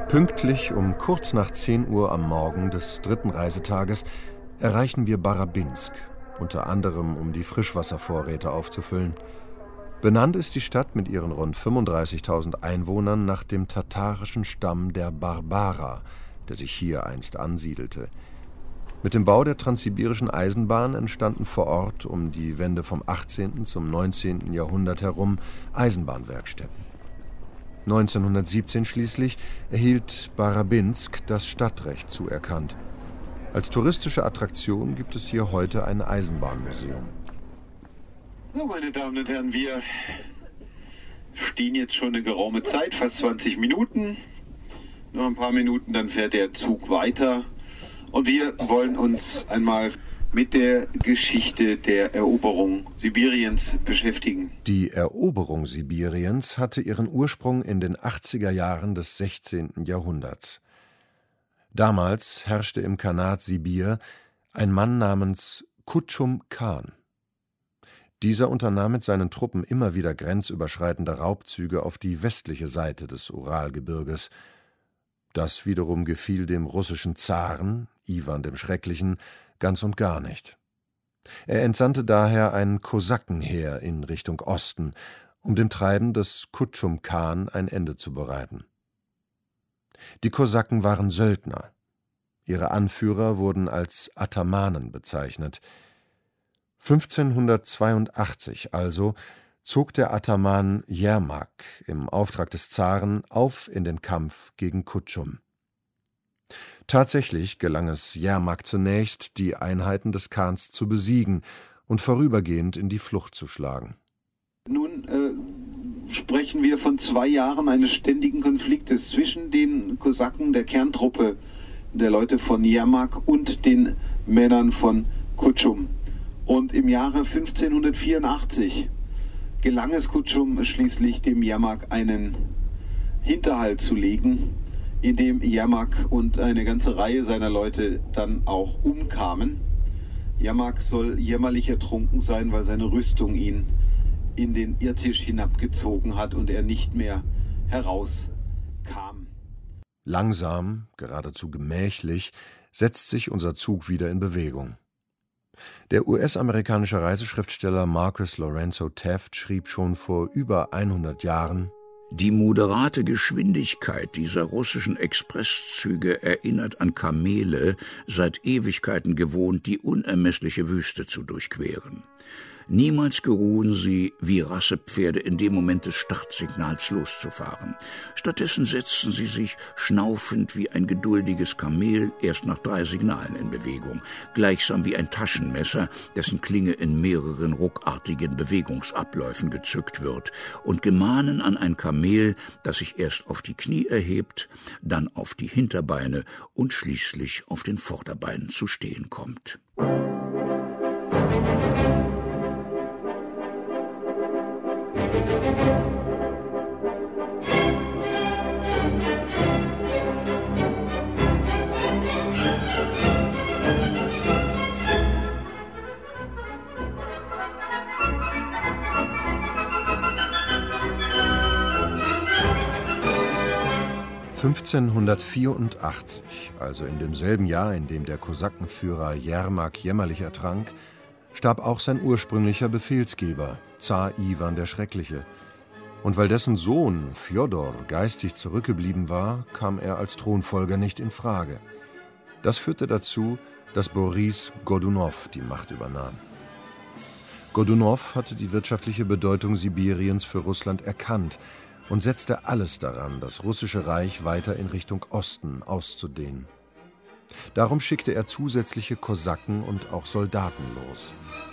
Speaker 1: Pünktlich um kurz nach 10 Uhr am Morgen des 3. Reisetages erreichen wir Barabinsk, unter anderem um die Frischwasservorräte aufzufüllen. Benannt ist die Stadt mit ihren rund 35.000 Einwohnern nach dem tatarischen Stamm der Barbara, der sich hier einst ansiedelte. Mit dem Bau der transsibirischen Eisenbahn entstanden vor Ort um die Wende vom 18. zum 19. Jahrhundert herum Eisenbahnwerkstätten. 1917 schließlich erhielt Barabinsk das Stadtrecht zuerkannt. Als touristische Attraktion gibt es hier heute ein Eisenbahnmuseum.
Speaker 6: So, meine Damen und Herren, wir stehen jetzt schon eine geraume Zeit, fast 20 Minuten. Noch ein paar Minuten, dann fährt der Zug weiter. Und wir wollen uns einmal mit der Geschichte der Eroberung Sibiriens beschäftigen.
Speaker 1: Die Eroberung Sibiriens hatte ihren Ursprung in den 80er Jahren des 16. Jahrhunderts. Damals herrschte im Khanat Sibir ein Mann namens Kutschum Khan. Dieser unternahm mit seinen Truppen immer wieder grenzüberschreitende Raubzüge auf die westliche Seite des Uralgebirges. Das wiederum gefiel dem russischen Zaren, Iwan dem Schrecklichen, ganz und gar nicht. Er entsandte daher ein Kosakenheer in Richtung Osten, um dem Treiben des Kutschum Khan ein Ende zu bereiten. Die Kosaken waren Söldner. Ihre Anführer wurden als Atamanen bezeichnet. 1582 also zog der Ataman Jermak im Auftrag des Zaren auf in den Kampf gegen Kutschum. Tatsächlich gelang es Jermak zunächst, die Einheiten des Khans zu besiegen und vorübergehend in die Flucht zu schlagen.
Speaker 6: Nun sprechen wir von 2 Jahren eines ständigen Konfliktes zwischen den Kosaken, der Kerntruppe der Leute von Jermak, und den Männern von Kutschum. Und im Jahre 1584 gelang es Kutschum schließlich, dem Jermak einen Hinterhalt zu legen, in dem Jermak und eine ganze Reihe seiner Leute dann auch umkamen. Jermak soll jämmerlich ertrunken sein, weil seine Rüstung ihn in den Irtisch hinabgezogen hat und er nicht mehr herauskam.
Speaker 1: Langsam, geradezu gemächlich, setzt sich unser Zug wieder in Bewegung. Der US-amerikanische Reiseschriftsteller Marcus Lorenzo Taft schrieb schon vor über 100 Jahren:
Speaker 3: Die moderate Geschwindigkeit dieser russischen Expresszüge erinnert an Kamele, seit Ewigkeiten gewohnt, die unermessliche Wüste zu durchqueren. Niemals geruhen sie, wie Rassepferde in dem Moment des Startsignals loszufahren. Stattdessen setzten sie sich, schnaufend wie ein geduldiges Kamel, erst nach 3 Signalen in Bewegung, gleichsam wie ein Taschenmesser, dessen Klinge in mehreren ruckartigen Bewegungsabläufen gezückt wird, und gemahnen an ein Kamel, das sich erst auf die Knie erhebt, dann auf die Hinterbeine und schließlich auf den Vorderbeinen zu stehen kommt.
Speaker 1: 1584, also in demselben Jahr, in dem der Kosakenführer Jermak jämmerlich ertrank, starb auch sein ursprünglicher Befehlsgeber, Zar Iwan der Schreckliche. Und weil dessen Sohn Fjodor geistig zurückgeblieben war, kam er als Thronfolger nicht in Frage. Das führte dazu, dass Boris Godunow die Macht übernahm. Godunow hatte die wirtschaftliche Bedeutung Sibiriens für Russland erkannt und setzte alles daran, das russische Reich weiter in Richtung Osten auszudehnen. Darum schickte er zusätzliche Kosaken und auch Soldaten los.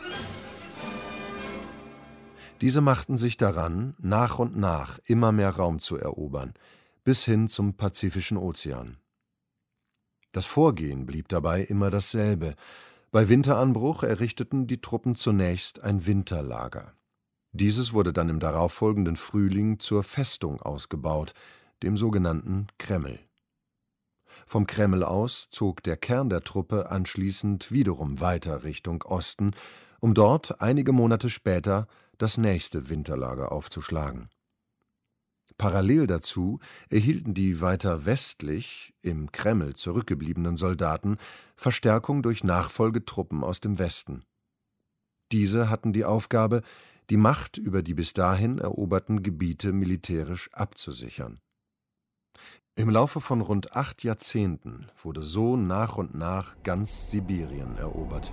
Speaker 1: Diese machten sich daran, nach und nach immer mehr Raum zu erobern, bis hin zum Pazifischen Ozean. Das Vorgehen blieb dabei immer dasselbe. Bei Winteranbruch errichteten die Truppen zunächst ein Winterlager. Dieses wurde dann im darauffolgenden Frühling zur Festung ausgebaut, dem sogenannten Kreml. Vom Kreml aus zog der Kern der Truppe anschließend wiederum weiter Richtung Osten, um dort einige Monate später das nächste Winterlager aufzuschlagen. Parallel dazu erhielten die weiter westlich, im Kreml zurückgebliebenen Soldaten Verstärkung durch Nachfolgetruppen aus dem Westen. Diese hatten die Aufgabe, die Macht über die bis dahin eroberten Gebiete militärisch abzusichern. Im Laufe von rund 8 Jahrzehnten wurde so nach und nach ganz Sibirien erobert.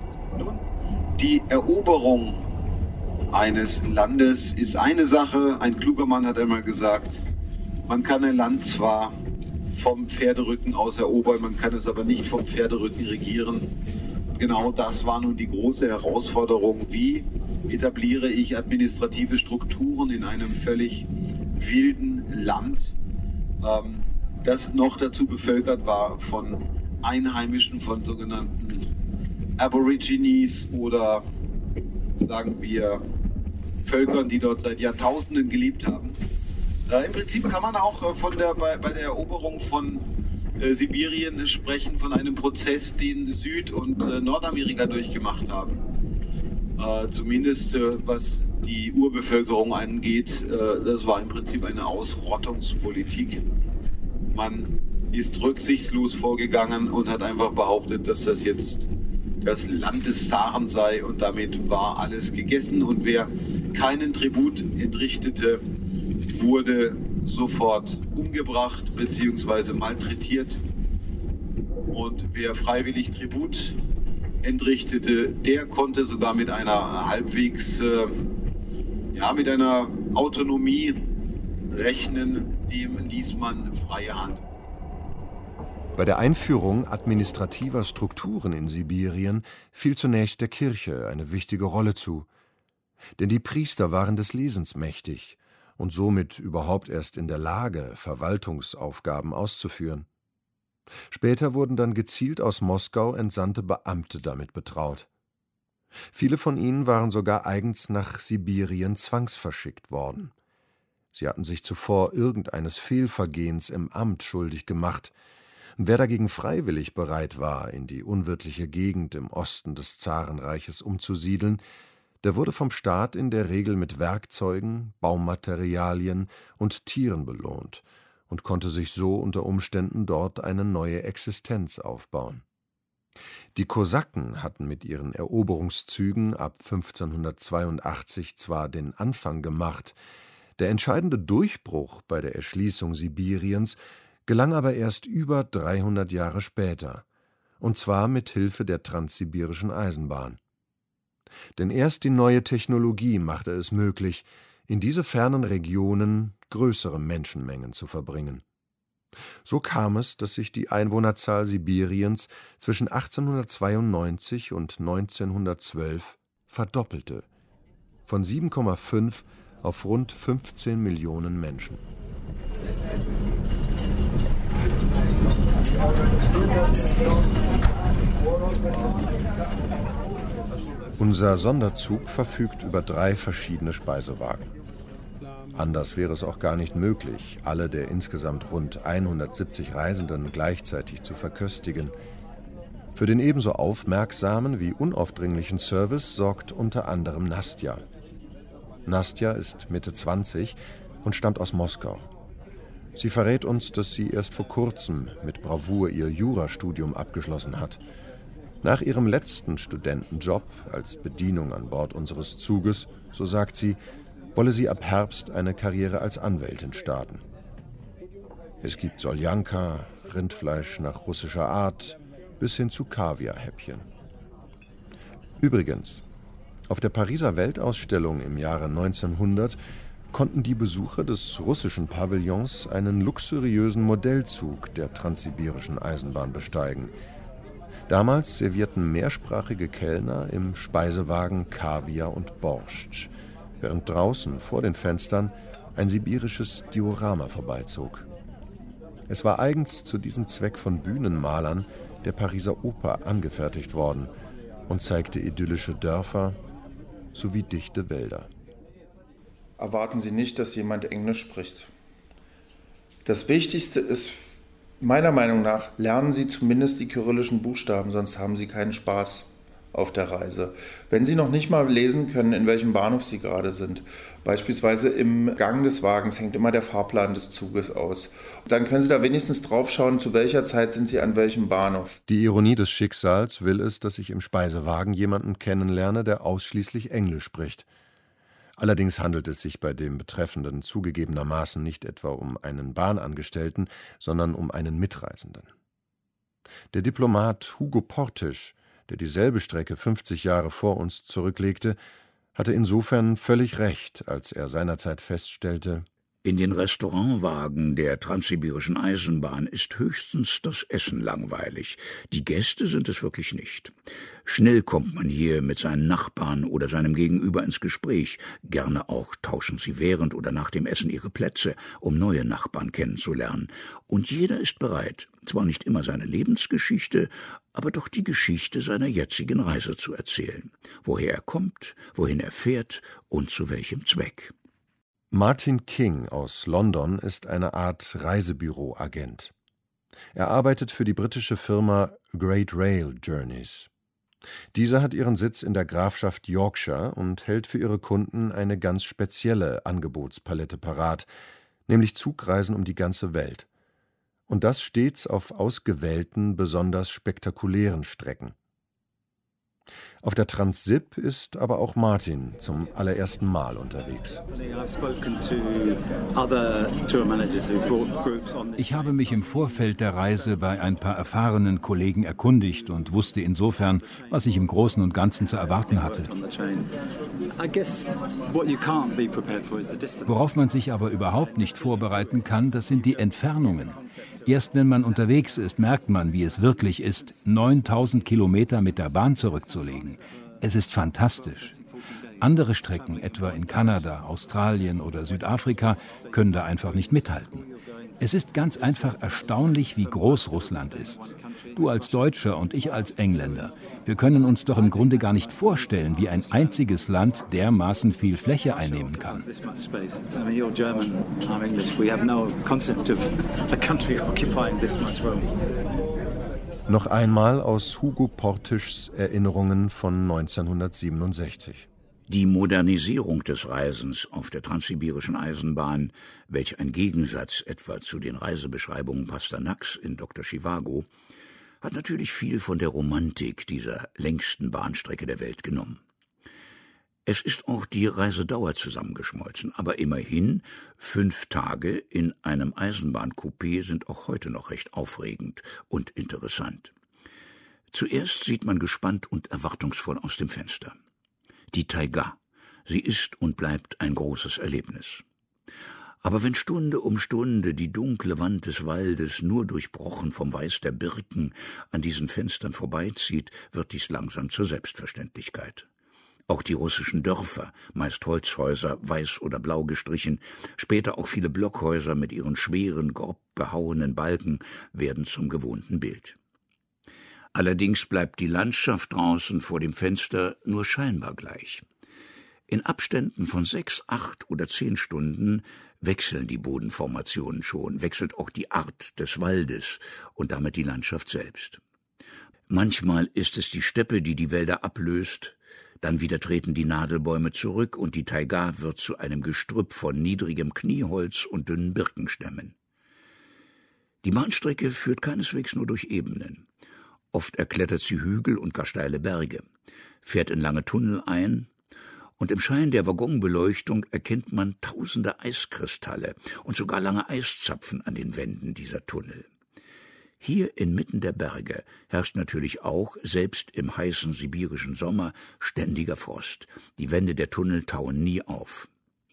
Speaker 9: Die Eroberung eines Landes ist eine Sache. Ein kluger Mann hat einmal gesagt, man kann ein Land zwar vom Pferderücken aus erobern, man kann es aber nicht vom Pferderücken regieren. Genau das war nun die große Herausforderung. Wie etabliere ich administrative Strukturen in einem völlig wilden Land, das noch dazu bevölkert war von Einheimischen, von sogenannten Aborigines oder sagen wir Völkern, die dort seit Jahrtausenden gelebt haben. Im Prinzip kann man auch bei der Eroberung von Sibirien sprechen, von einem Prozess, den Süd- und Nordamerika durchgemacht haben. Zumindest was die Urbevölkerung angeht, das war im Prinzip eine Ausrottungspolitik. Man ist rücksichtslos vorgegangen und hat einfach behauptet, dass das jetzt das Land des Zaren sei und damit war alles gegessen. Und wer keinen Tribut entrichtete, wurde sofort umgebracht bzw. malträtiert. Und wer freiwillig Tribut entrichtete, der konnte sogar mit einer halbwegs, mit einer Autonomie rechnen, dem ließ man freie Hand.
Speaker 1: Bei der Einführung administrativer Strukturen in Sibirien fiel zunächst der Kirche eine wichtige Rolle zu. Denn die Priester waren des Lesens mächtig und somit überhaupt erst in der Lage, Verwaltungsaufgaben auszuführen. Später wurden dann gezielt aus Moskau entsandte Beamte damit betraut. Viele von ihnen waren sogar eigens nach Sibirien zwangsverschickt worden. Sie hatten sich zuvor irgendeines Fehlvergehens im Amt schuldig gemacht. Wer dagegen freiwillig bereit war, in die unwirtliche Gegend im Osten des Zarenreiches umzusiedeln, der wurde vom Staat in der Regel mit Werkzeugen, Baumaterialien und Tieren belohnt und konnte sich so unter Umständen dort eine neue Existenz aufbauen. Die Kosaken hatten mit ihren Eroberungszügen ab 1582 zwar den Anfang gemacht, der entscheidende Durchbruch bei der Erschließung Sibiriens gelang aber erst über 300 Jahre später, und zwar mit Hilfe der transsibirischen Eisenbahn. Denn erst die neue Technologie machte es möglich, in diese fernen Regionen größere Menschenmengen zu verbringen. So kam es, dass sich die Einwohnerzahl Sibiriens zwischen 1892 und 1912 verdoppelte, von 7,5 auf rund 15 Millionen Menschen. Unser Sonderzug verfügt über 3 verschiedene Speisewagen. Anders wäre es auch gar nicht möglich, alle der insgesamt rund 170 Reisenden gleichzeitig zu verköstigen. Für den ebenso aufmerksamen wie unaufdringlichen Service sorgt unter anderem Nastja. Nastja ist Mitte 20 und stammt aus Moskau. Sie verrät uns, dass sie erst vor kurzem mit Bravour ihr Jurastudium abgeschlossen hat. Nach ihrem letzten Studentenjob als Bedienung an Bord unseres Zuges, so sagt sie, wolle sie ab Herbst eine Karriere als Anwältin starten. Es gibt Soljanka, Rindfleisch nach russischer Art, bis hin zu Kaviarhäppchen. Übrigens, auf der Pariser Weltausstellung im Jahre 1900 konnten die Besucher des russischen Pavillons einen luxuriösen Modellzug der transsibirischen Eisenbahn besteigen. Damals servierten mehrsprachige Kellner im Speisewagen Kaviar und Borscht, während draußen vor den Fenstern ein sibirisches Diorama vorbeizog. Es war eigens zu diesem Zweck von Bühnenmalern der Pariser Oper angefertigt worden und zeigte idyllische Dörfer sowie dichte Wälder.
Speaker 4: Erwarten Sie nicht, dass jemand Englisch spricht. Das Wichtigste ist, meiner Meinung nach, lernen Sie zumindest die kyrillischen Buchstaben, sonst haben Sie keinen Spaß. auf der Reise. Wenn Sie noch nicht mal lesen können, in welchem Bahnhof Sie gerade sind, beispielsweise im Gang des Wagens hängt immer der Fahrplan des Zuges aus. Dann können Sie da wenigstens drauf schauen, zu welcher Zeit sind Sie an welchem Bahnhof.
Speaker 1: Die Ironie des Schicksals will es, dass ich im Speisewagen jemanden kennenlerne, der ausschließlich Englisch spricht. Allerdings handelt es sich bei dem Betreffenden zugegebenermaßen nicht etwa um einen Bahnangestellten, sondern um einen Mitreisenden. Der Diplomat Hugo Portisch, der dieselbe Strecke 50 Jahre vor uns zurücklegte, hatte insofern völlig recht, als er seinerzeit feststellte:
Speaker 3: In den Restaurantwagen der Transsibirischen Eisenbahn ist höchstens das Essen langweilig. Die Gäste sind es wirklich nicht. Schnell kommt man hier mit seinen Nachbarn oder seinem Gegenüber ins Gespräch. Gerne auch tauschen sie während oder nach dem Essen ihre Plätze, um neue Nachbarn kennenzulernen. Und jeder ist bereit, zwar nicht immer seine Lebensgeschichte, aber doch die Geschichte seiner jetzigen Reise zu erzählen. Woher er kommt, wohin er fährt und zu welchem Zweck.
Speaker 1: Martin King aus London ist eine Art Reisebüroagent. Er arbeitet für die britische Firma Great Rail Journeys. Diese hat ihren Sitz in der Grafschaft Yorkshire und hält für ihre Kunden eine ganz spezielle Angebotspalette parat, nämlich Zugreisen um die ganze Welt. Und das stets auf ausgewählten, besonders spektakulären Strecken. Auf der Transsib ist aber auch Martin zum allerersten Mal unterwegs.
Speaker 2: Ich habe mich im Vorfeld der Reise bei ein paar erfahrenen Kollegen erkundigt und wusste insofern, was ich im Großen und Ganzen zu erwarten hatte. Worauf man sich aber überhaupt nicht vorbereiten kann, das sind die Entfernungen. Erst wenn man unterwegs ist, merkt man, wie es wirklich ist, 9000 Kilometer mit der Bahn zurückzulegen. Es ist fantastisch. Andere Strecken, etwa in Kanada, Australien oder Südafrika, können da einfach nicht mithalten. Es ist ganz einfach erstaunlich, wie groß Russland ist. Du als Deutscher und ich als Engländer. Wir können uns doch im Grunde gar nicht vorstellen, wie ein einziges Land dermaßen viel Fläche einnehmen kann.
Speaker 1: Noch einmal aus Hugo Portischs Erinnerungen von 1967.
Speaker 3: Die Modernisierung des Reisens auf der Transsibirischen Eisenbahn, welch ein Gegensatz etwa zu den Reisebeschreibungen Pasternaks in Dr. Zhivago, hat natürlich viel von der Romantik dieser längsten Bahnstrecke der Welt genommen. Es ist auch die Reisedauer zusammengeschmolzen, aber immerhin 5 Tage in einem Eisenbahncoupé sind auch heute noch recht aufregend und interessant. Zuerst sieht man gespannt und erwartungsvoll aus dem Fenster. Die Taiga, sie ist und bleibt ein großes Erlebnis. Aber wenn Stunde um Stunde die dunkle Wand des Waldes, nur durchbrochen vom Weiß der Birken, an diesen Fenstern vorbeizieht, wird dies langsam zur Selbstverständlichkeit. Auch die russischen Dörfer, meist Holzhäuser, weiß oder blau gestrichen, später auch viele Blockhäuser mit ihren schweren, grob behauenen Balken, werden zum gewohnten Bild. Allerdings bleibt die Landschaft draußen vor dem Fenster nur scheinbar gleich. In Abständen von 6, 8 oder 10 Stunden wechseln die Bodenformationen schon, wechselt auch die Art des Waldes und damit die Landschaft selbst. Manchmal ist es die Steppe, die die Wälder ablöst, dann wieder treten die Nadelbäume zurück und die Taiga wird zu einem Gestrüpp von niedrigem Knieholz und dünnen Birkenstämmen. Die Bahnstrecke führt keineswegs nur durch Ebenen. Oft erklettert sie Hügel und gar steile Berge, fährt in lange Tunnel ein, und im Schein der Waggonbeleuchtung erkennt man tausende Eiskristalle und sogar lange Eiszapfen an den Wänden dieser Tunnel. Hier inmitten der Berge herrscht natürlich auch, selbst im heißen sibirischen Sommer, ständiger Frost. Die Wände der Tunnel tauen nie auf.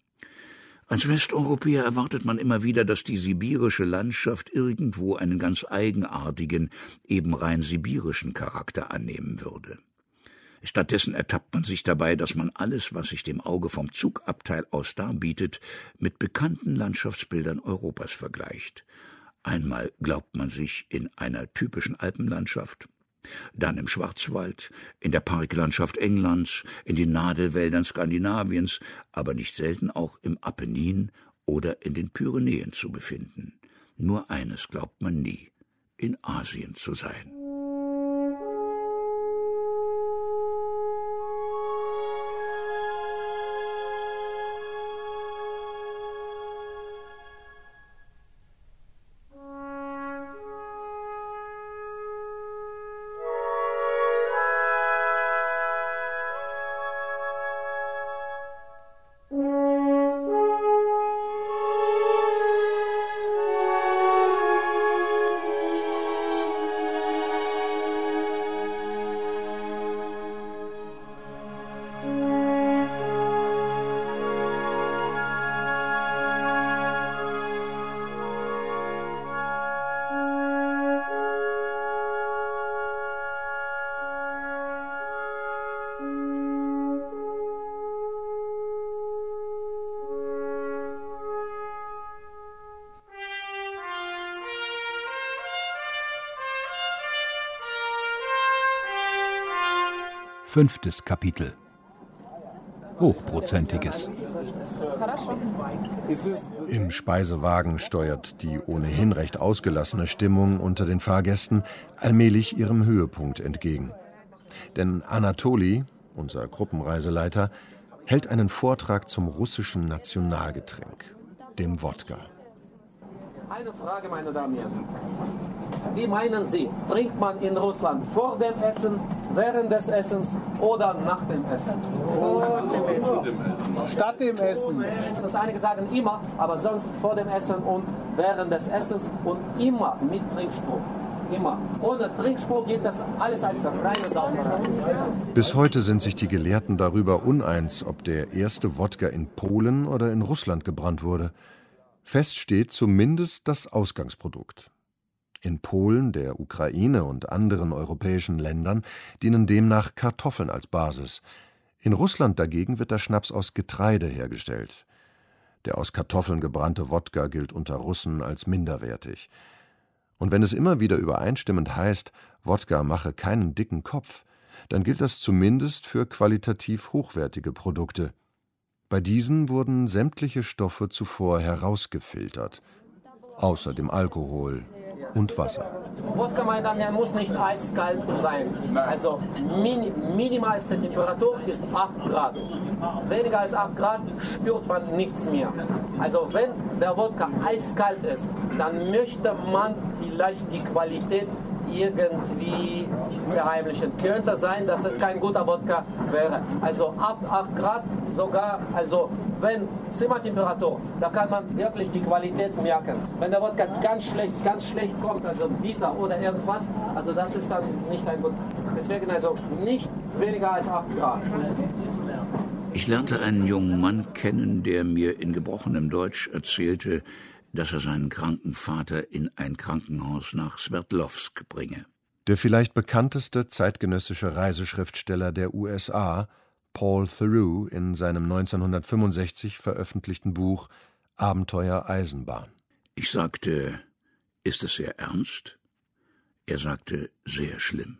Speaker 3: Als Westeuropäer erwartet man immer wieder, dass die sibirische Landschaft irgendwo einen ganz eigenartigen, eben rein sibirischen Charakter annehmen würde. Stattdessen ertappt man sich dabei, dass man alles, was sich dem Auge vom Zugabteil aus darbietet, mit bekannten Landschaftsbildern Europas vergleicht. Einmal glaubt man sich in einer typischen Alpenlandschaft, dann im Schwarzwald, in der Parklandschaft Englands, in den Nadelwäldern Skandinaviens, aber nicht selten auch im Apennin oder in den Pyrenäen zu befinden. Nur eines glaubt man nie, in Asien zu sein.
Speaker 2: 5. Kapitel. Hochprozentiges.
Speaker 1: Im Speisewagen steuert die ohnehin recht ausgelassene Stimmung unter den Fahrgästen allmählich ihrem Höhepunkt entgegen. Denn Anatoli, unser Gruppenreiseleiter, hält einen Vortrag zum russischen Nationalgetränk, dem Wodka.
Speaker 7: Eine Frage, meine Damen und Herren. Wie meinen Sie, trinkt man in Russland vor dem Essen, während des Essens oder nach dem Essen? Vor dem Essen. Statt dem Essen. Das einige sagen immer, aber sonst vor dem Essen und während des Essens und immer mit Trinkspruch. Immer. Ohne Trinkspruch geht das alles als reine Sauferei.
Speaker 1: Bis heute sind sich die Gelehrten darüber uneins, ob der erste Wodka in Polen oder in Russland gebrannt wurde. Fest steht zumindest das Ausgangsprodukt. In Polen, der Ukraine und anderen europäischen Ländern dienen demnach Kartoffeln als Basis. In Russland dagegen wird der Schnaps aus Getreide hergestellt. Der aus Kartoffeln gebrannte Wodka gilt unter Russen als minderwertig. Und wenn es immer wieder übereinstimmend heißt, Wodka mache keinen dicken Kopf, dann gilt das zumindest für qualitativ hochwertige Produkte. Bei diesen wurden sämtliche Stoffe zuvor herausgefiltert, außer dem Alkohol und Wasser.
Speaker 7: Wodka, meine Damen und Herren, muss nicht eiskalt sein. Also minimalste Temperatur ist 8 Grad. Weniger als 8 Grad spürt man nichts mehr. Also wenn der Wodka eiskalt ist, dann möchte man vielleicht die Qualität irgendwie verheimlichen. Könnte sein, dass es kein guter Wodka wäre. Also ab 8 Grad sogar, also wenn Zimmertemperatur, da kann man wirklich die Qualität merken. Wenn der Wodka ganz schlecht kommt, also bitter oder irgendwas, also das ist dann nicht ein gut. Deswegen also nicht weniger als 8 Grad.
Speaker 3: Ich lernte einen jungen Mann kennen, der mir in gebrochenem Deutsch erzählte, dass er seinen kranken Vater in ein Krankenhaus nach Sverdlovsk bringe.
Speaker 1: Der vielleicht bekannteste zeitgenössische Reiseschriftsteller der USA, Paul Theroux, in seinem 1965 veröffentlichten Buch Abenteuer Eisenbahn.
Speaker 3: Ich sagte, ist es sehr ernst? Er sagte, sehr schlimm.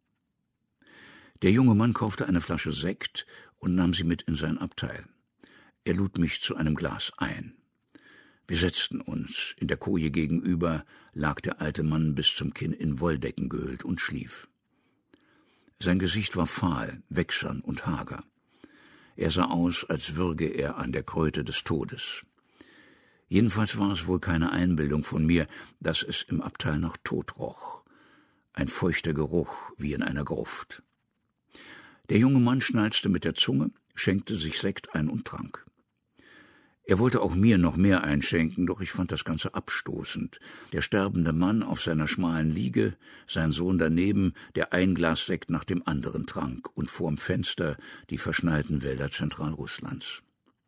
Speaker 3: Der junge Mann kaufte eine Flasche Sekt und nahm sie mit in sein Abteil. Er lud mich zu einem Glas ein. Wir setzten uns. In der Koje gegenüber lag der alte Mann bis zum Kinn in Wolldecken gehüllt und schlief. Sein Gesicht war fahl, wächsern und hager. Er sah aus, als würge er an der Kröte des Todes. Jedenfalls war es wohl keine Einbildung von mir, dass es im Abteil nach Tod roch. Ein feuchter Geruch wie in einer Gruft. Der junge Mann schnalzte mit der Zunge, schenkte sich Sekt ein und trank. Er wollte auch mir noch mehr einschenken, doch ich fand das Ganze abstoßend. Der sterbende Mann auf seiner schmalen Liege, sein Sohn daneben, der ein Glas Sekt nach dem anderen trank, und vorm Fenster die verschneiten Wälder Zentralrusslands.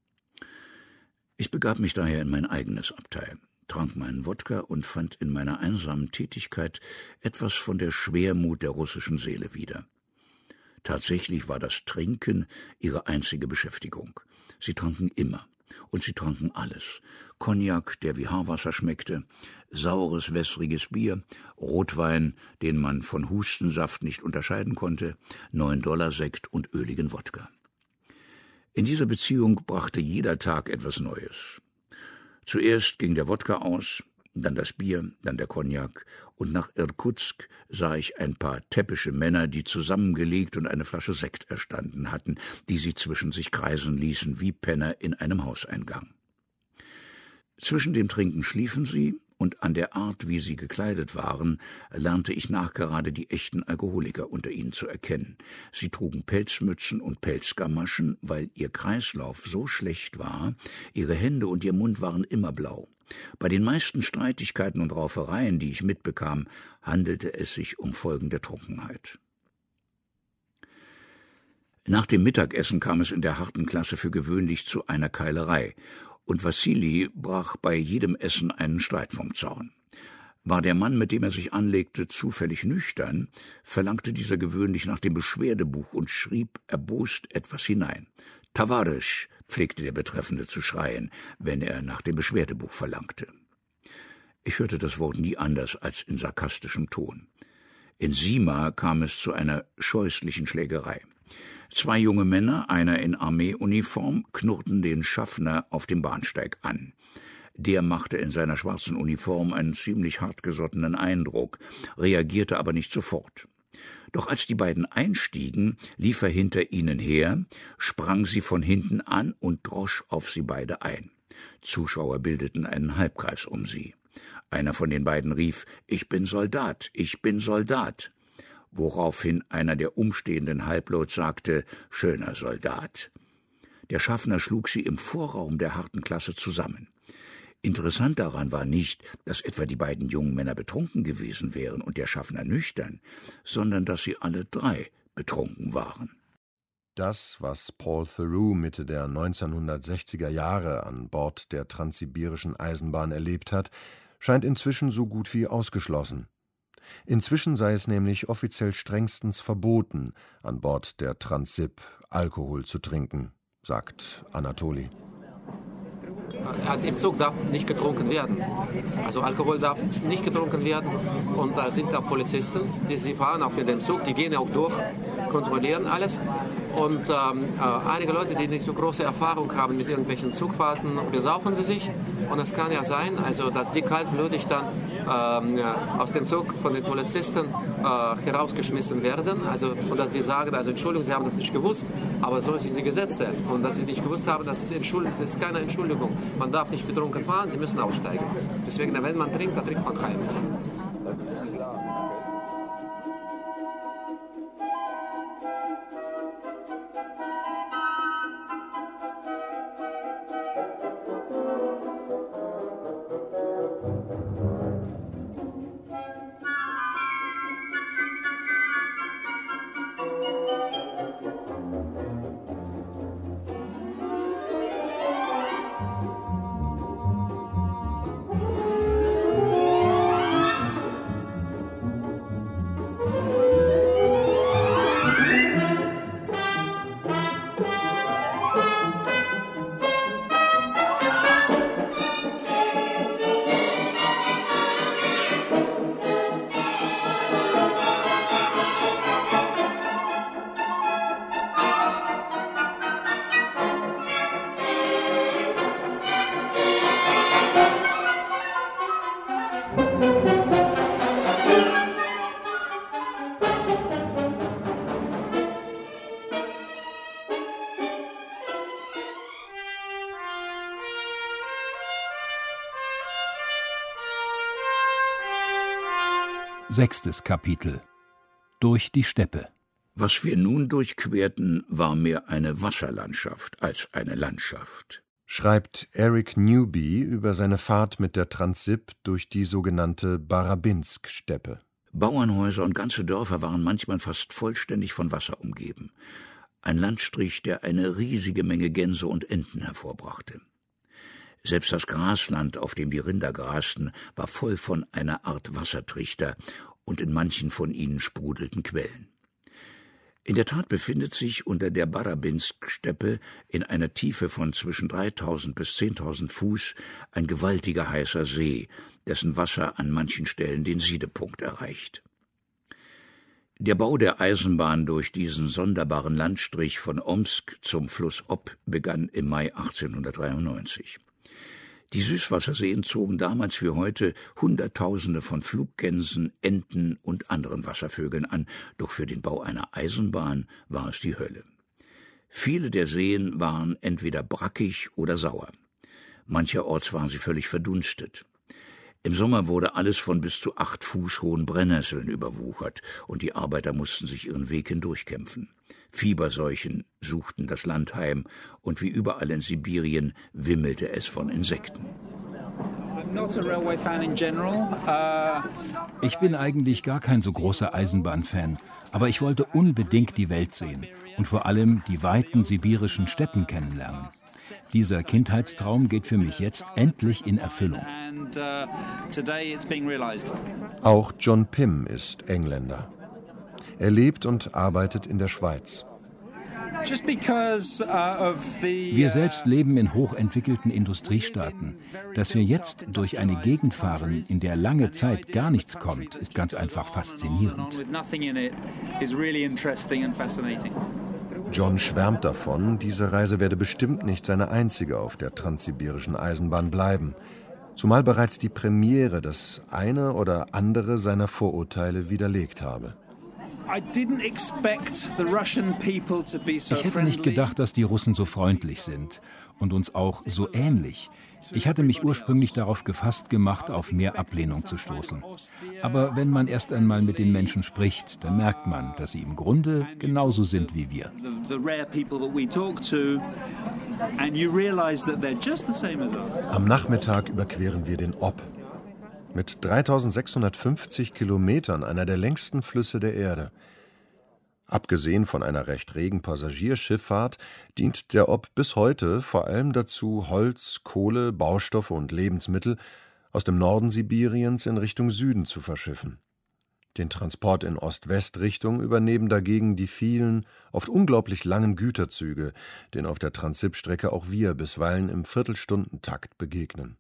Speaker 3: Ich begab mich daher in mein eigenes Abteil, trank meinen Wodka und fand in meiner einsamen Tätigkeit etwas von der Schwermut der russischen Seele wieder. Tatsächlich war das Trinken ihre einzige Beschäftigung. Sie tranken immer. Und sie tranken alles. Cognac, der wie Haarwasser schmeckte, saures, wässriges Bier, Rotwein, den man von Hustensaft nicht unterscheiden konnte, $9-Sekt und öligen Wodka. In dieser Beziehung brachte jeder Tag etwas Neues. Zuerst ging der Wodka aus, dann das Bier, dann der Cognac, und nach Irkutsk sah ich ein paar täppische Männer, die zusammengelegt und eine Flasche Sekt erstanden hatten, die sie zwischen sich kreisen ließen wie Penner in einem Hauseingang. Zwischen dem Trinken schliefen sie, und an der Art, wie sie gekleidet waren, lernte ich nachgerade die echten Alkoholiker unter ihnen zu erkennen. Sie trugen Pelzmützen und Pelzgamaschen, weil ihr Kreislauf so schlecht war, ihre Hände und ihr Mund waren immer blau. Bei den meisten Streitigkeiten und Raufereien, die ich mitbekam, handelte es sich um Folgen der Trunkenheit. Nach dem Mittagessen kam es in der harten Klasse für gewöhnlich zu einer Keilerei, und Wassili brach bei jedem Essen einen Streit vom Zaun. War der Mann, mit dem er sich anlegte, zufällig nüchtern, verlangte dieser gewöhnlich nach dem Beschwerdebuch und schrieb erbost etwas hinein. »Tavarisch«, pflegte der Betreffende zu schreien, wenn er nach dem Beschwerdebuch verlangte. Ich hörte das Wort nie anders als in sarkastischem Ton. In Sima kam es zu einer scheußlichen Schlägerei. 2 junge Männer, einer in Armeeuniform, knurrten den Schaffner auf dem Bahnsteig an. Der machte in seiner schwarzen Uniform einen ziemlich hartgesottenen Eindruck, reagierte aber nicht sofort. Doch als die beiden einstiegen, lief er hinter ihnen her, sprang sie von hinten an und drosch auf sie beide ein. Zuschauer bildeten einen Halbkreis um sie. Einer von den beiden rief: »Ich bin Soldat, ich bin Soldat«, woraufhin einer der Umstehenden halblaut sagte: »Schöner Soldat.« Der Schaffner schlug sie im Vorraum der harten Klasse zusammen. Interessant daran war nicht, dass etwa die beiden jungen Männer betrunken gewesen wären und der Schaffner nüchtern, sondern dass sie alle 3 betrunken waren.
Speaker 1: Das, was Paul Theroux Mitte der 1960er Jahre an Bord der Transsibirischen Eisenbahn erlebt hat, scheint inzwischen so gut wie ausgeschlossen. Inzwischen sei es nämlich offiziell strengstens verboten, an Bord der Transsib Alkohol zu trinken, sagt Anatoli.
Speaker 7: Im Zug darf nicht getrunken werden. Also Alkohol darf nicht getrunken werden. Und da sind auch Polizisten, die fahren auch mit dem Zug, die gehen auch durch, kontrollieren alles. Und einige Leute, die nicht so große Erfahrung haben mit irgendwelchen Zugfahrten, besaufen sie sich. Und es kann ja sein, also, dass die kaltblütig dann aus dem Zug von den Polizisten herausgeschmissen werden. Also, und dass die sagen, also Entschuldigung, Sie haben das nicht gewusst, aber so sind die Gesetze. Und dass Sie nicht gewusst haben, das ist keine Entschuldigung. Man darf nicht betrunken fahren, Sie müssen aussteigen. Deswegen, wenn man trinkt, dann trinkt man heimlich.
Speaker 2: Sechstes Kapitel: Durch die Steppe.
Speaker 3: Was wir nun durchquerten, war mehr eine Wasserlandschaft als eine Landschaft,
Speaker 1: schreibt Eric Newby über seine Fahrt mit der Transsib durch die sogenannte Barabinsk-Steppe.
Speaker 3: Bauernhäuser und ganze Dörfer waren manchmal fast vollständig von Wasser umgeben. Ein Landstrich, der eine riesige Menge Gänse und Enten hervorbrachte. Selbst das Grasland, auf dem die Rinder grasten, war voll von einer Art Wassertrichter, und in manchen von ihnen sprudelten Quellen. In der Tat befindet sich unter der Barabinsk-Steppe in einer Tiefe von zwischen 3.000 bis 10.000 Fuß ein gewaltiger heißer See, dessen Wasser an manchen Stellen den Siedepunkt erreicht. Der Bau der Eisenbahn durch diesen sonderbaren Landstrich von Omsk zum Fluss Ob begann im Mai 1893. Die Süßwasserseen zogen damals wie heute Hunderttausende von Fluggänsen, Enten und anderen Wasservögeln an, doch für den Bau einer Eisenbahn war es die Hölle. Viele der Seen waren entweder brackig oder sauer. Mancherorts waren sie völlig verdunstet. Im Sommer wurde alles von bis zu 8 Fuß hohen Brennnesseln überwuchert, und die Arbeiter mussten sich ihren Weg hindurchkämpfen. Fieberseuchen suchten das Land heim, und wie überall in Sibirien wimmelte es von Insekten.
Speaker 2: Ich bin eigentlich gar kein so großer Eisenbahnfan, aber ich wollte unbedingt die Welt sehen und vor allem die weiten sibirischen Steppen kennenlernen. Dieser Kindheitstraum geht für mich jetzt endlich in Erfüllung.
Speaker 1: Auch John Pym ist Engländer. Er lebt und arbeitet in der Schweiz.
Speaker 2: Wir selbst leben in hochentwickelten Industriestaaten. Dass wir jetzt durch eine Gegend fahren, in der lange Zeit gar nichts kommt, ist ganz einfach faszinierend.
Speaker 1: John schwärmt davon, diese Reise werde bestimmt nicht seine einzige auf der transsibirischen Eisenbahn bleiben, zumal bereits die Premiere das eine oder andere seiner Vorurteile widerlegt habe.
Speaker 2: Ich hätte nicht gedacht, dass die Russen so freundlich sind und uns auch so ähnlich. Ich hatte mich ursprünglich darauf gefasst gemacht, auf mehr Ablehnung zu stoßen. Aber wenn man erst einmal mit den Menschen spricht, dann merkt man, dass sie im Grunde genauso sind wie wir.
Speaker 1: Am Nachmittag überqueren wir den Ob. Mit 3650 Kilometern einer der längsten Flüsse der Erde. Abgesehen von einer recht regen Passagierschifffahrt dient der Ob bis heute vor allem dazu, Holz, Kohle, Baustoffe und Lebensmittel aus dem Norden Sibiriens in Richtung Süden zu verschiffen. Den Transport in Ost-West-Richtung übernehmen dagegen die vielen, oft unglaublich langen Güterzüge, denen auf der Transsib-Strecke auch wir bisweilen im Viertelstundentakt begegnen.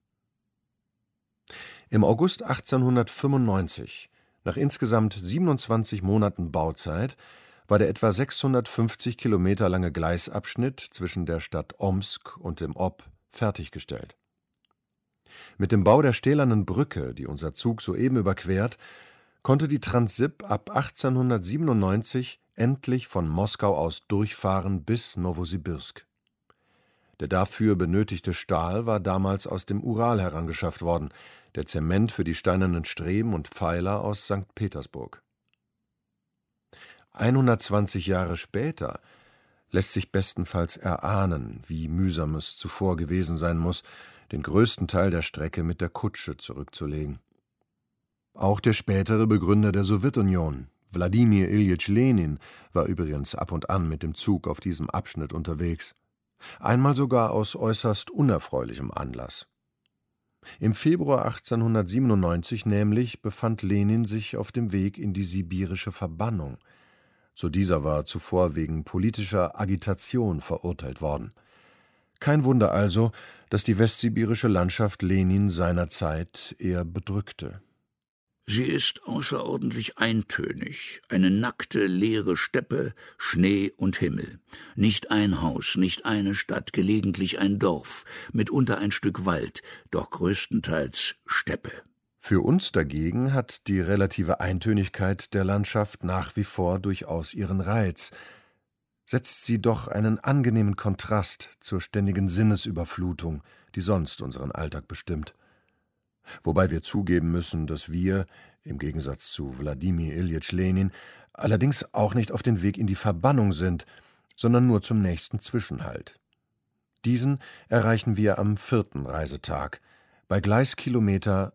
Speaker 1: Im August 1895, nach insgesamt 27 Monaten Bauzeit, war der etwa 650 Kilometer lange Gleisabschnitt zwischen der Stadt Omsk und dem Ob fertiggestellt. Mit dem Bau der stählernen Brücke, die unser Zug soeben überquert, konnte die Transsib ab 1897 endlich von Moskau aus durchfahren bis Nowosibirsk. Der dafür benötigte Stahl war damals aus dem Ural herangeschafft worden, der Zement für die steinernen Streben und Pfeiler aus St. Petersburg. 120 Jahre später lässt sich bestenfalls erahnen, wie mühsam es zuvor gewesen sein muss, den größten Teil der Strecke mit der Kutsche zurückzulegen. Auch der spätere Begründer der Sowjetunion, Wladimir Iljitsch Lenin, war übrigens ab und an mit dem Zug auf diesem Abschnitt unterwegs. Einmal sogar aus äußerst unerfreulichem Anlass. Im Februar 1897 nämlich befand Lenin sich auf dem Weg in die sibirische Verbannung. Zu dieser war zuvor wegen politischer Agitation verurteilt worden. Kein Wunder also, dass die westsibirische Landschaft Lenin seinerzeit eher bedrückte.
Speaker 3: Sie ist außerordentlich eintönig, eine nackte, leere Steppe, Schnee und Himmel. Nicht ein Haus, nicht eine Stadt, gelegentlich ein Dorf, mitunter ein Stück Wald, doch größtenteils Steppe.
Speaker 1: Für uns dagegen hat die relative Eintönigkeit der Landschaft nach wie vor durchaus ihren Reiz, setzt sie doch einen angenehmen Kontrast zur ständigen Sinnesüberflutung, die sonst unseren Alltag bestimmt. Wobei wir zugeben müssen, dass wir, im Gegensatz zu Wladimir Iljitsch Lenin, allerdings auch nicht auf den Weg in die Verbannung sind, sondern nur zum nächsten Zwischenhalt. Diesen erreichen wir am 4. Reisetag, bei Gleiskilometer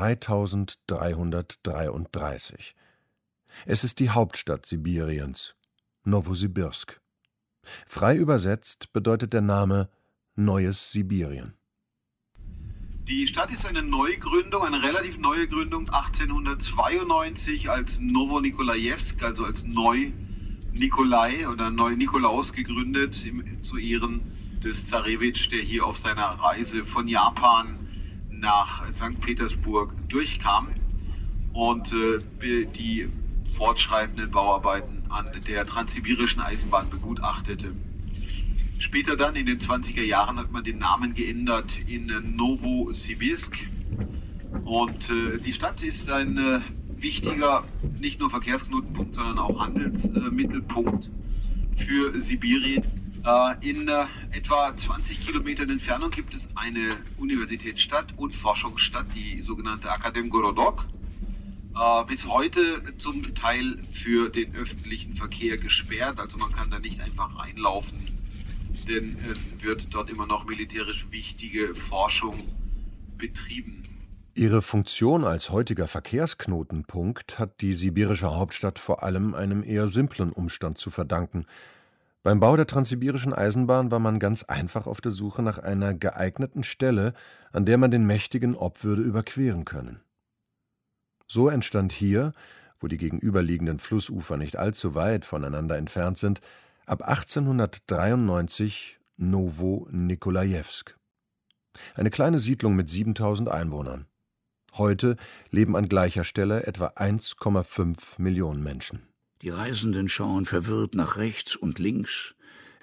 Speaker 1: 3333. Es ist die Hauptstadt Sibiriens, Nowosibirsk. Frei übersetzt bedeutet der Name Neues Sibirien.
Speaker 9: Die Stadt ist eine Neugründung, eine relativ neue Gründung 1892 als Novonikolaevsk, also als Neu-Nikolai oder Neu-Nikolaus gegründet zu Ehren des Zarewitsch, der hier auf seiner Reise von Japan nach St. Petersburg durchkam und die fortschreitenden Bauarbeiten an der transsibirischen Eisenbahn begutachtete. Später dann, in den 20er Jahren, hat man den Namen geändert in Nowosibirsk. Und die Stadt ist ein wichtiger, nicht nur Verkehrsknotenpunkt, sondern auch Handelsmittelpunkt für Sibirien. In etwa 20 Kilometern Entfernung gibt es eine Universitätsstadt und Forschungsstadt, die sogenannte Akademgorodok. Bis heute zum Teil für den öffentlichen Verkehr gesperrt, also man kann da nicht einfach reinlaufen, denn es wird dort immer noch militärisch wichtige Forschung betrieben.
Speaker 1: Ihre Funktion als heutiger Verkehrsknotenpunkt hat die sibirische Hauptstadt vor allem einem eher simplen Umstand zu verdanken. Beim Bau der transsibirischen Eisenbahn war man ganz einfach auf der Suche nach einer geeigneten Stelle, an der man den mächtigen Ob würde überqueren können. So entstand hier, wo die gegenüberliegenden Flussufer nicht allzu weit voneinander entfernt sind, ab 1893 Novonikolaevsk. Eine kleine Siedlung mit 7000 Einwohnern. Heute leben an gleicher Stelle etwa 1,5 Millionen Menschen.
Speaker 3: Die Reisenden schauen verwirrt nach rechts und links,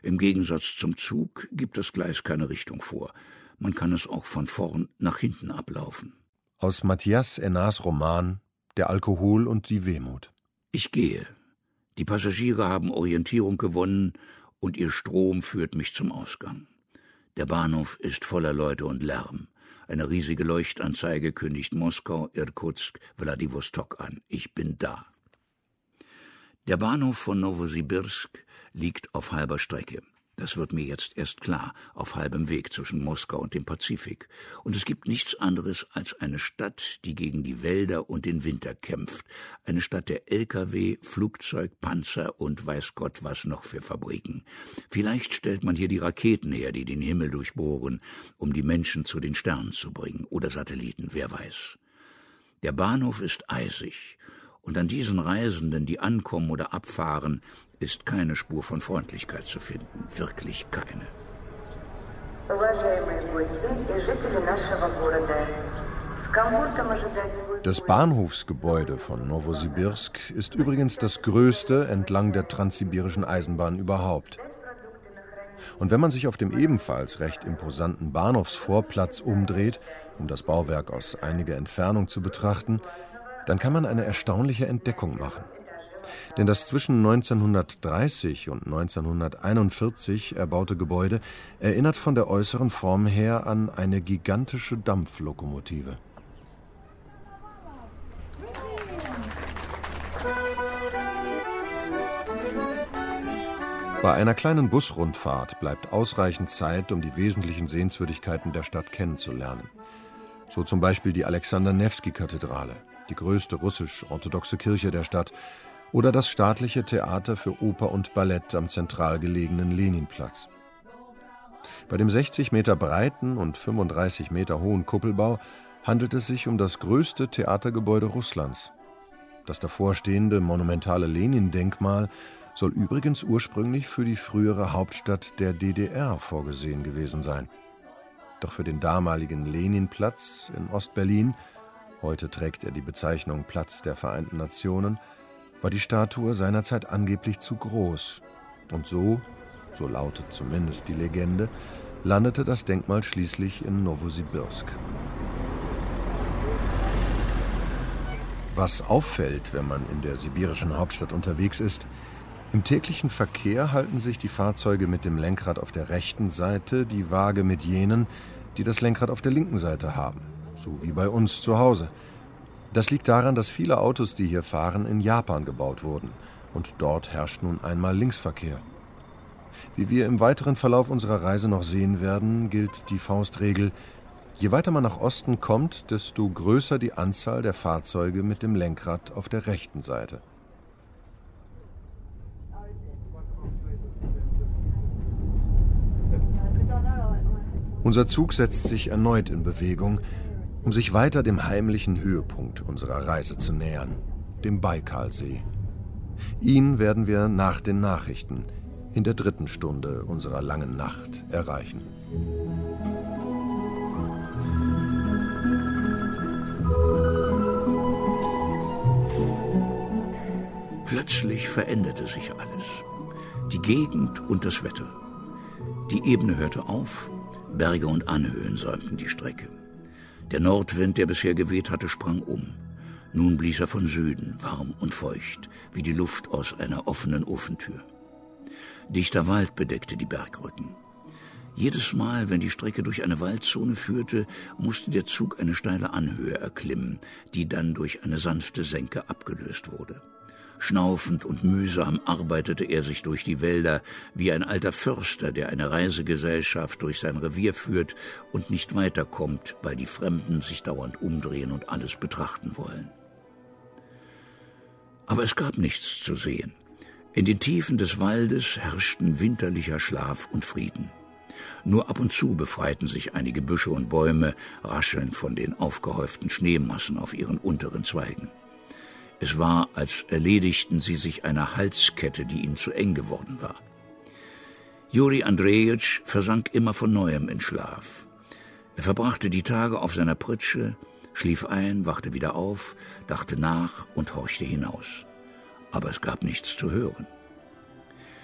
Speaker 3: Im Gegensatz zum Zug gibt das Gleis keine Richtung vor. Man kann es auch von vorn nach hinten ablaufen.
Speaker 1: Aus Mathias Enars Roman »Der Alkohol und die Wehmut«.
Speaker 3: Ich gehe. Die Passagiere haben Orientierung gewonnen und ihr Strom führt mich zum Ausgang. Der Bahnhof ist voller Leute und Lärm. Eine riesige Leuchtanzeige kündigt Moskau, Irkutsk, Wladiwostok an. Ich bin da. Der Bahnhof von Nowosibirsk liegt auf halber Strecke. Das wird mir jetzt erst klar, auf halbem Weg zwischen Moskau und dem Pazifik. Und es gibt nichts anderes als eine Stadt, die gegen die Wälder und den Winter kämpft. Eine Stadt der LKW, Flugzeug, Panzer und weiß Gott was noch für Fabriken. Vielleicht stellt man hier die Raketen her, die den Himmel durchbohren, um die Menschen zu den Sternen zu bringen. Oder Satelliten, wer weiß. Der Bahnhof ist eisig. Und an diesen Reisenden, die ankommen oder abfahren, ist keine Spur von Freundlichkeit zu finden. Wirklich keine.
Speaker 1: Das Bahnhofsgebäude von Nowosibirsk ist übrigens das größte entlang der transsibirischen Eisenbahn überhaupt. Und wenn man sich auf dem ebenfalls recht imposanten Bahnhofsvorplatz umdreht, um das Bauwerk aus einiger Entfernung zu betrachten, dann kann man eine erstaunliche Entdeckung machen. Denn das zwischen 1930 und 1941 erbaute Gebäude erinnert von der äußeren Form her an eine gigantische Dampflokomotive. Bei einer kleinen Busrundfahrt bleibt ausreichend Zeit, um die wesentlichen Sehenswürdigkeiten der Stadt kennenzulernen. So zum Beispiel die Alexander-Newski-Kathedrale, die größte russisch-orthodoxe Kirche der Stadt, oder das staatliche Theater für Oper und Ballett am zentral gelegenen Leninplatz. Bei dem 60 Meter breiten und 35 Meter hohen Kuppelbau handelt es sich um das größte Theatergebäude Russlands. Das davorstehende monumentale Lenin-Denkmal soll übrigens ursprünglich für die frühere Hauptstadt der DDR vorgesehen gewesen sein. Doch für den damaligen Leninplatz in Ostberlin, heute trägt er die Bezeichnung Platz der Vereinten Nationen, war die Statue seinerzeit angeblich zu groß. Und so lautet zumindest die Legende, landete das Denkmal schließlich in Nowosibirsk. Was auffällt, wenn man in der sibirischen Hauptstadt unterwegs ist: Im täglichen Verkehr halten sich die Fahrzeuge mit dem Lenkrad auf der rechten Seite die Waage mit jenen, die das Lenkrad auf der linken Seite haben, so wie bei uns zu Hause. Das liegt daran, dass viele Autos, die hier fahren, in Japan gebaut wurden. Und dort herrscht nun einmal Linksverkehr. Wie wir im weiteren Verlauf unserer Reise noch sehen werden, gilt die Faustregel: Je weiter man nach Osten kommt, desto größer die Anzahl der Fahrzeuge mit dem Lenkrad auf der rechten Seite. Unser Zug setzt sich erneut in Bewegung, um sich weiter dem heimlichen Höhepunkt unserer Reise zu nähern, dem Baikalsee. Ihn werden wir nach den Nachrichten in der 3. Stunde unserer langen Nacht erreichen.
Speaker 3: Plötzlich veränderte sich alles. Die Gegend und das Wetter. Die Ebene hörte auf, Berge und Anhöhen säumten die Strecke. Der Nordwind, der bisher geweht hatte, sprang um. Nun blies er von Süden, warm und feucht, wie die Luft aus einer offenen Ofentür. Dichter Wald bedeckte die Bergrücken. Jedes Mal, wenn die Strecke durch eine Waldzone führte, musste der Zug eine steile Anhöhe erklimmen, die dann durch eine sanfte Senke abgelöst wurde. Schnaufend und mühsam arbeitete er sich durch die Wälder, wie ein alter Förster, der eine Reisegesellschaft durch sein Revier führt und nicht weiterkommt, weil die Fremden sich dauernd umdrehen und alles betrachten wollen. Aber es gab nichts zu sehen. In den Tiefen des Waldes herrschten winterlicher Schlaf und Frieden. Nur ab und zu befreiten sich einige Büsche und Bäume, raschelnd von den aufgehäuften Schneemassen auf ihren unteren Zweigen. Es war, als erledigten sie sich einer Halskette, die ihnen zu eng geworden war. Juri Andrejitsch versank immer von Neuem in Schlaf. Er verbrachte die Tage auf seiner Pritsche, schlief ein, wachte wieder auf, dachte nach und horchte hinaus. Aber es gab nichts zu hören.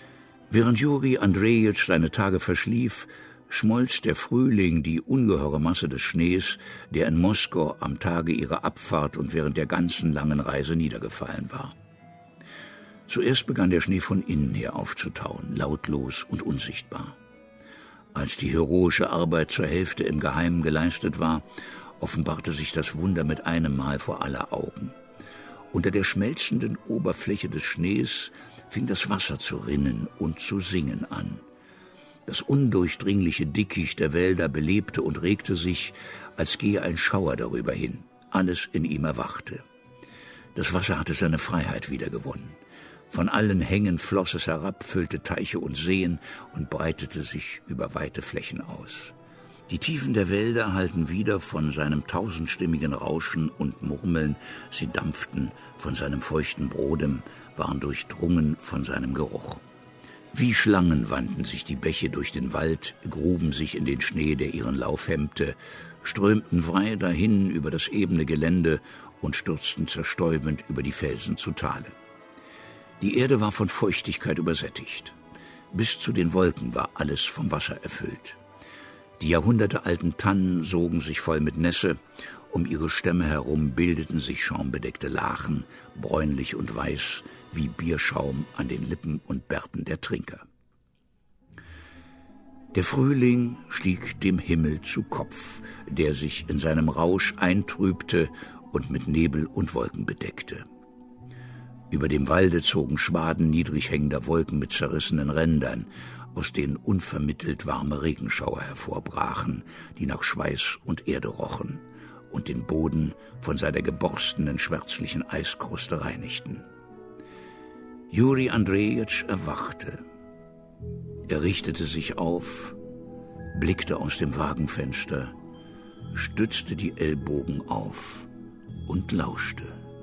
Speaker 3: Während Juri Andrejitsch seine Tage verschlief, schmolz der Frühling die ungeheure Masse des Schnees, der in Moskau am Tage ihrer Abfahrt und während der ganzen langen Reise niedergefallen war. Zuerst begann der Schnee von innen her aufzutauen, lautlos und unsichtbar. Als die heroische Arbeit zur Hälfte im Geheimen geleistet war, offenbarte sich das Wunder mit einem Mal vor aller Augen. Unter der schmelzenden Oberfläche des Schnees fing das Wasser zu rinnen und zu singen an. Das undurchdringliche Dickicht der Wälder belebte und regte sich, als gehe ein Schauer darüber hin. Alles in ihm erwachte. Das Wasser hatte seine Freiheit wiedergewonnen. Von allen Hängen floss es herab, füllte Teiche und Seen und breitete sich über weite Flächen aus. Die Tiefen der Wälder hallten wieder von seinem tausendstimmigen Rauschen und Murmeln, sie dampften von seinem feuchten Brodem, waren durchdrungen von seinem Geruch. Wie Schlangen wanden sich die Bäche durch den Wald, gruben sich in den Schnee, der ihren Lauf hemmte, strömten frei dahin über das ebene Gelände und stürzten zerstäubend über die Felsen zu Tale. Die Erde war von Feuchtigkeit übersättigt. Bis zu den Wolken war alles vom Wasser erfüllt. Die jahrhundertealten Tannen sogen sich voll mit Nässe, um ihre Stämme herum bildeten sich schaumbedeckte Lachen, bräunlich und weiß, wie Bierschaum an den Lippen und Bärten der Trinker. Der Frühling stieg dem Himmel zu Kopf, der sich in seinem Rausch eintrübte und mit Nebel und Wolken bedeckte. Über dem Walde zogen Schwaden niedrig hängender Wolken mit zerrissenen Rändern, aus denen unvermittelt warme Regenschauer hervorbrachen, die nach Schweiß und Erde rochen und den Boden von seiner geborstenen schwärzlichen Eiskruste reinigten. Juri Andrejitsch erwachte. Er richtete sich auf, blickte aus dem Wagenfenster, stützte die Ellbogen auf und lauschte.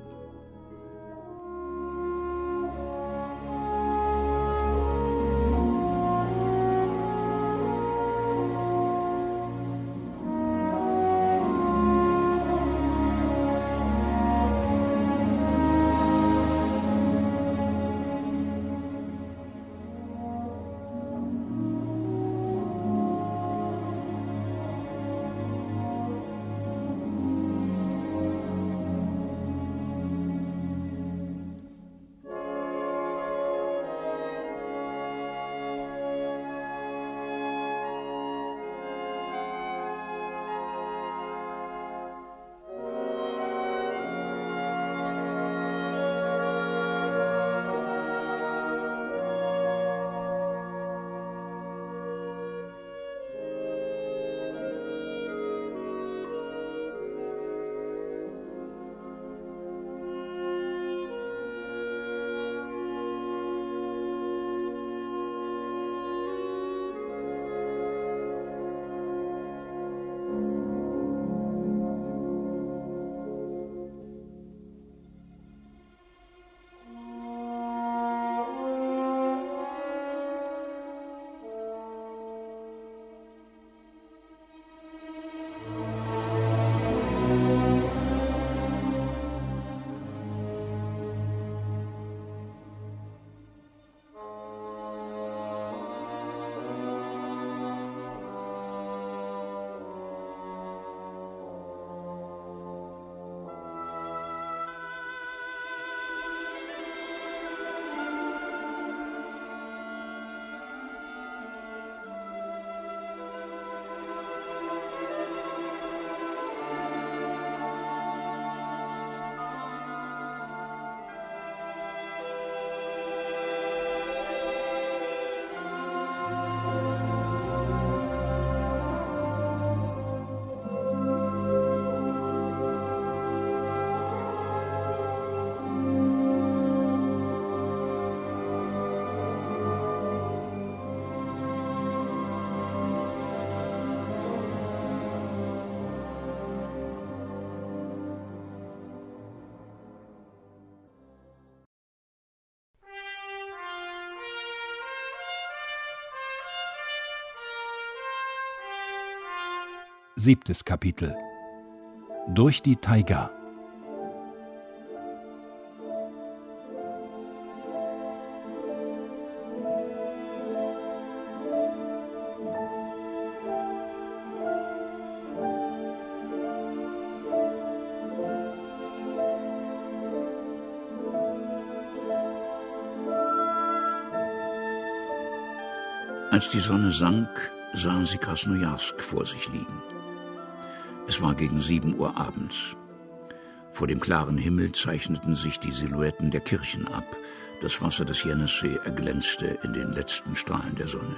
Speaker 2: Siebtes Kapitel. Durch die Taiga.
Speaker 3: Als die Sonne sank, sahen sie Krasnojarsk vor sich liegen. Es war gegen 7 Uhr abends. Vor dem klaren Himmel zeichneten sich die Silhouetten der Kirchen ab. Das Wasser des Jenissej erglänzte in den letzten Strahlen der Sonne.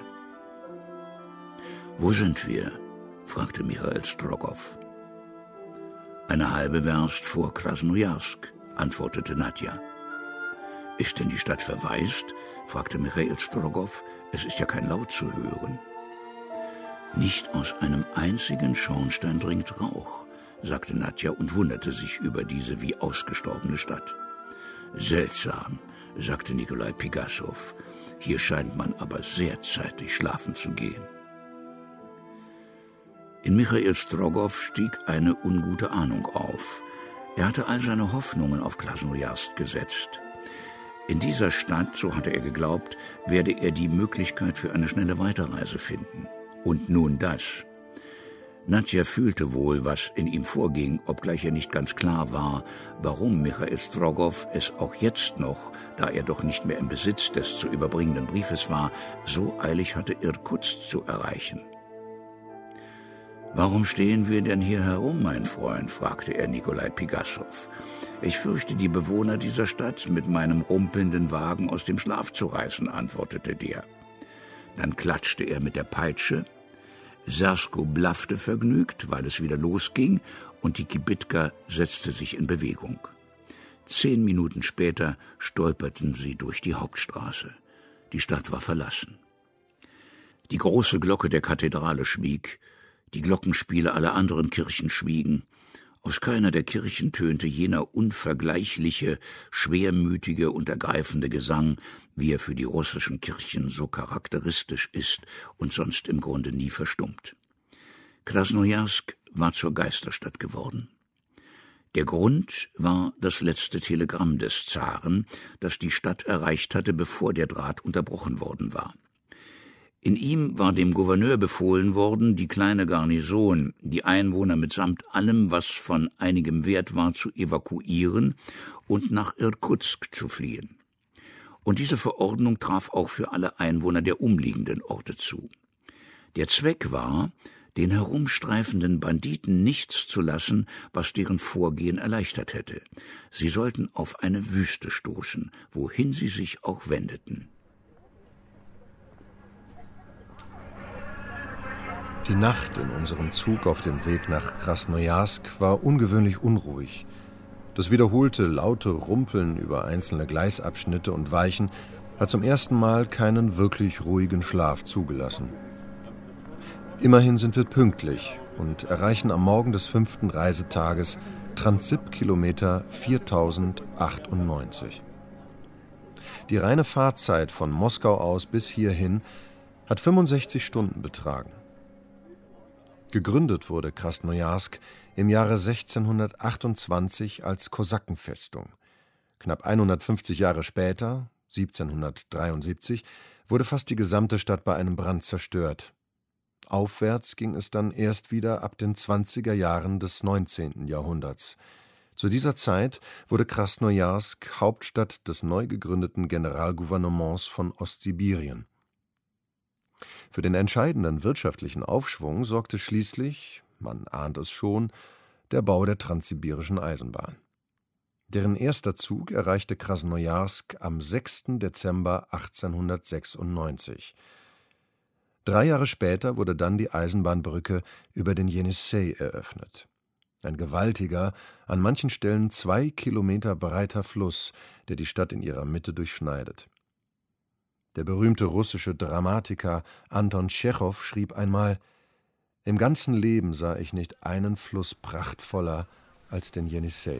Speaker 3: »Wo sind wir?« fragte Michail Strogow. »Eine halbe Werst vor Krasnojarsk«, antwortete Nadja. »Ist denn die Stadt verwaist?« fragte Michail Strogow. »Es ist ja kein Laut zu hören.« »Nicht aus einem einzigen Schornstein dringt Rauch«, sagte Nadja und wunderte sich über diese wie ausgestorbene Stadt. »Seltsam«, sagte Nikolai Pigassow. »Hier scheint man aber sehr zeitig schlafen zu gehen.« In Michail Strogow stieg eine ungute Ahnung auf. Er hatte all seine Hoffnungen auf Krasnojarsk gesetzt. In dieser Stadt, so hatte er geglaubt, werde er die Möglichkeit für eine schnelle Weiterreise finden. Und nun das. Nadja fühlte wohl, was in ihm vorging, obgleich er nicht ganz klar war, warum Michail Strogow es auch jetzt noch, da er doch nicht mehr im Besitz des zu überbringenden Briefes war, so eilig hatte, Irkutsk zu erreichen. »Warum stehen wir denn hier herum, mein Freund?« fragte er Nikolai Pigassow. »Ich fürchte, die Bewohner dieser Stadt mit meinem rumpelnden Wagen aus dem Schlaf zu reißen«, antwortete der. Dann klatschte er mit der Peitsche. Sersko blaffte vergnügt, weil es wieder losging, und die Kibitka setzte sich in Bewegung. 10 Minuten später stolperten sie durch die Hauptstraße. Die Stadt war verlassen. Die große Glocke der Kathedrale schwieg, die Glockenspiele aller anderen Kirchen schwiegen. Aus keiner der Kirchen tönte jener unvergleichliche, schwermütige und ergreifende Gesang, wie er für die russischen Kirchen so charakteristisch ist und sonst im Grunde nie verstummt. Krasnojarsk war zur Geisterstadt geworden. Der Grund war das letzte Telegramm des Zaren, das die Stadt erreicht hatte, bevor der Draht unterbrochen worden war. In ihm war dem Gouverneur befohlen worden, die kleine Garnison, die Einwohner mitsamt allem, was von einigem Wert war, zu evakuieren und nach Irkutsk zu fliehen. Und diese Verordnung traf auch für alle Einwohner der umliegenden Orte zu. Der Zweck war, den herumstreifenden Banditen nichts zu lassen, was deren Vorgehen erleichtert hätte. Sie sollten auf eine Wüste stoßen, wohin sie sich auch wendeten.
Speaker 1: Die Nacht in unserem Zug auf dem Weg nach Krasnojarsk war ungewöhnlich unruhig. Das wiederholte laute Rumpeln über einzelne Gleisabschnitte und Weichen hat zum ersten Mal keinen wirklich ruhigen Schlaf zugelassen. Immerhin sind wir pünktlich und erreichen am Morgen des 5. Reisetages Transsib-Kilometer 4098. Die reine Fahrzeit von Moskau aus bis hierhin hat 65 Stunden betragen. Gegründet wurde Krasnojarsk im Jahre 1628 als Kosakenfestung. Knapp 150 Jahre später, 1773, wurde fast die gesamte Stadt bei einem Brand zerstört. Aufwärts ging es dann erst wieder ab den 20er Jahren des 19. Jahrhunderts. Zu dieser Zeit wurde Krasnojarsk Hauptstadt des neu gegründeten Generalgouvernements von Ostsibirien. Für den entscheidenden wirtschaftlichen Aufschwung sorgte schließlich, man ahnt es schon, der Bau der Transsibirischen Eisenbahn. Deren erster Zug erreichte Krasnojarsk am 6. Dezember 1896. 3 Jahre später wurde dann die Eisenbahnbrücke über den Jenissej eröffnet. Ein gewaltiger, an manchen Stellen 2 Kilometer breiter Fluss, der die Stadt in ihrer Mitte durchschneidet. Der berühmte russische Dramatiker Anton Tschechow schrieb einmal: »Im ganzen Leben sah ich nicht einen Fluss prachtvoller als den Jenissej.«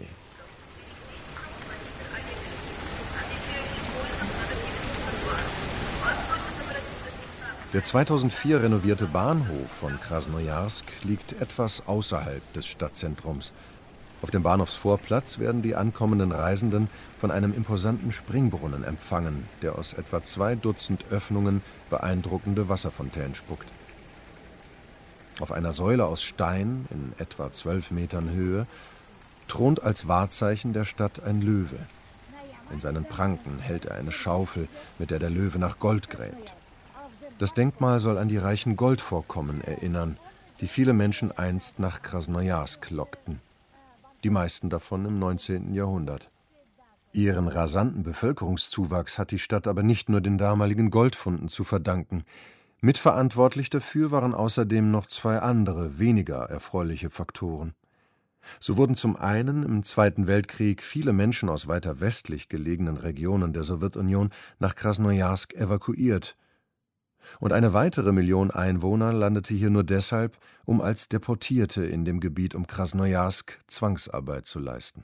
Speaker 1: Der 2004 renovierte Bahnhof von Krasnojarsk liegt etwas außerhalb des Stadtzentrums. Auf dem Bahnhofsvorplatz werden die ankommenden Reisenden von einem imposanten Springbrunnen empfangen, der aus etwa 2 Dutzend Öffnungen beeindruckende Wasserfontänen spuckt. Auf einer Säule aus Stein in etwa 12 Metern Höhe thront als Wahrzeichen der Stadt ein Löwe. In seinen Pranken hält er eine Schaufel, mit der der Löwe nach Gold gräbt. Das Denkmal soll an die reichen Goldvorkommen erinnern, die viele Menschen einst nach Krasnojarsk lockten. Die meisten davon im 19. Jahrhundert. Ihren rasanten Bevölkerungszuwachs hat die Stadt aber nicht nur den damaligen Goldfunden zu verdanken. Mitverantwortlich dafür waren außerdem noch zwei andere, weniger erfreuliche Faktoren. So wurden zum einen im Zweiten Weltkrieg viele Menschen aus weiter westlich gelegenen Regionen der Sowjetunion nach Krasnojarsk evakuiert. Und eine weitere Million Einwohner landete hier nur deshalb, um als Deportierte in dem Gebiet um Krasnojarsk Zwangsarbeit zu leisten.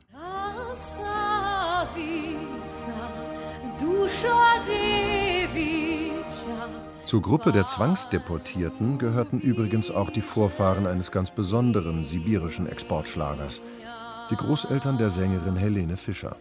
Speaker 1: Zur Gruppe der Zwangsdeportierten gehörten übrigens auch die Vorfahren eines ganz besonderen sibirischen Exportschlagers, die Großeltern der Sängerin Helene Fischer.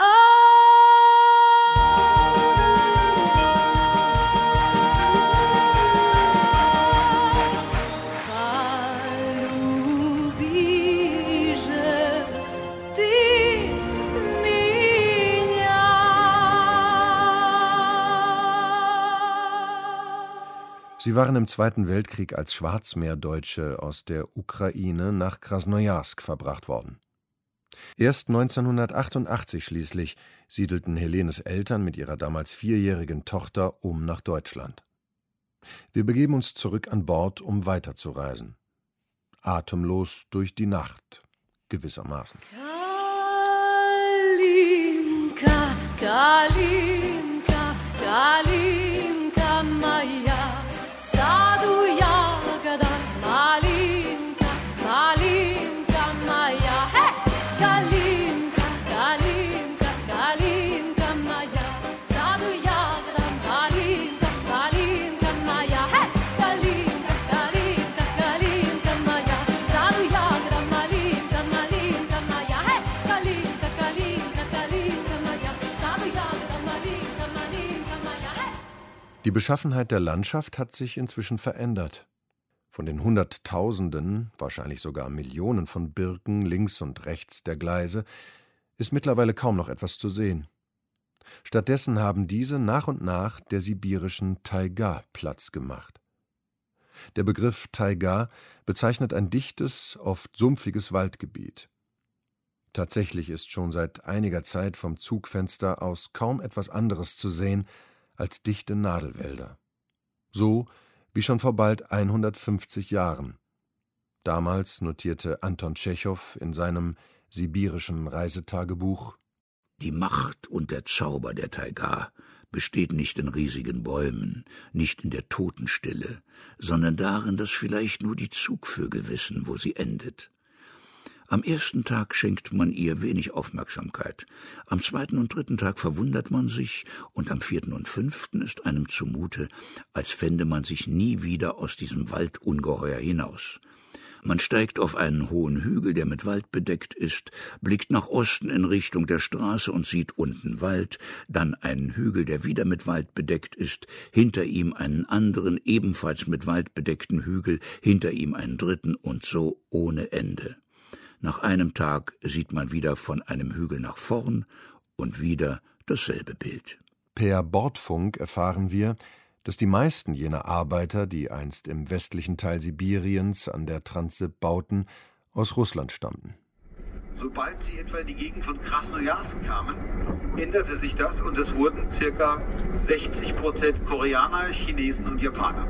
Speaker 1: Sie waren im Zweiten Weltkrieg als Schwarzmeerdeutsche aus der Ukraine nach Krasnojarsk verbracht worden. Erst 1988 schließlich siedelten Helenes Eltern mit ihrer damals 4-jährigen Tochter nach Deutschland. Wir begeben uns zurück an Bord, um weiterzureisen. Atemlos durch die Nacht, gewissermaßen.
Speaker 10: Kalinka, Kalinka, Kalinka, Maya. Sadu Yagada, Malinka, Malinka, Maya, hey! Kalinka, Kalinka, Kalinka, Maya. Sadu Yagada, Malinka, Malinka, Maya, hey! Kalinka, Kalinka, Kalinka, Maya. Sadu Yagada, Malinka, Malinka, Maya, hey! Kalinka, Kalinka, Kalinka, Maya. Sadu Yagada, Malinka, Malinka, Maya, hey!
Speaker 1: Die Beschaffenheit der Landschaft hat sich inzwischen verändert. Von den Hunderttausenden, wahrscheinlich sogar Millionen von Birken links und rechts der Gleise ist mittlerweile kaum noch etwas zu sehen. Stattdessen haben diese nach und nach der sibirischen Taiga Platz gemacht. Der Begriff Taiga bezeichnet ein dichtes, oft sumpfiges Waldgebiet. Tatsächlich ist schon seit einiger Zeit vom Zugfenster aus kaum etwas anderes zu sehen als dichte Nadelwälder. So wie schon vor bald 150 Jahren. Damals notierte Anton Tschechow in seinem sibirischen Reisetagebuch:
Speaker 3: Die Macht und der Zauber der Taiga besteht nicht in riesigen Bäumen, nicht in der Totenstille, sondern darin, dass vielleicht nur die Zugvögel wissen, wo sie endet. Am ersten Tag schenkt man ihr wenig Aufmerksamkeit, am zweiten und dritten Tag verwundert man sich, und am vierten und fünften ist einem zumute, als fände man sich nie wieder aus diesem Waldungeheuer hinaus. Man steigt auf einen hohen Hügel, der mit Wald bedeckt ist, blickt nach Osten in Richtung der Straße und sieht unten Wald, dann einen Hügel, der wieder mit Wald bedeckt ist, hinter ihm einen anderen, ebenfalls mit Wald bedeckten Hügel, hinter ihm einen dritten und so ohne Ende. Nach einem Tag sieht man wieder von einem Hügel nach vorn und wieder dasselbe Bild.
Speaker 1: Per Bordfunk erfahren wir, dass die meisten jener Arbeiter, die einst im westlichen Teil Sibiriens an der Transsib bauten, aus Russland stammten.
Speaker 6: Sobald sie etwa in die Gegend von Krasnojarsk kamen, änderte sich das und es wurden ca. 60% Koreaner, Chinesen und Japaner.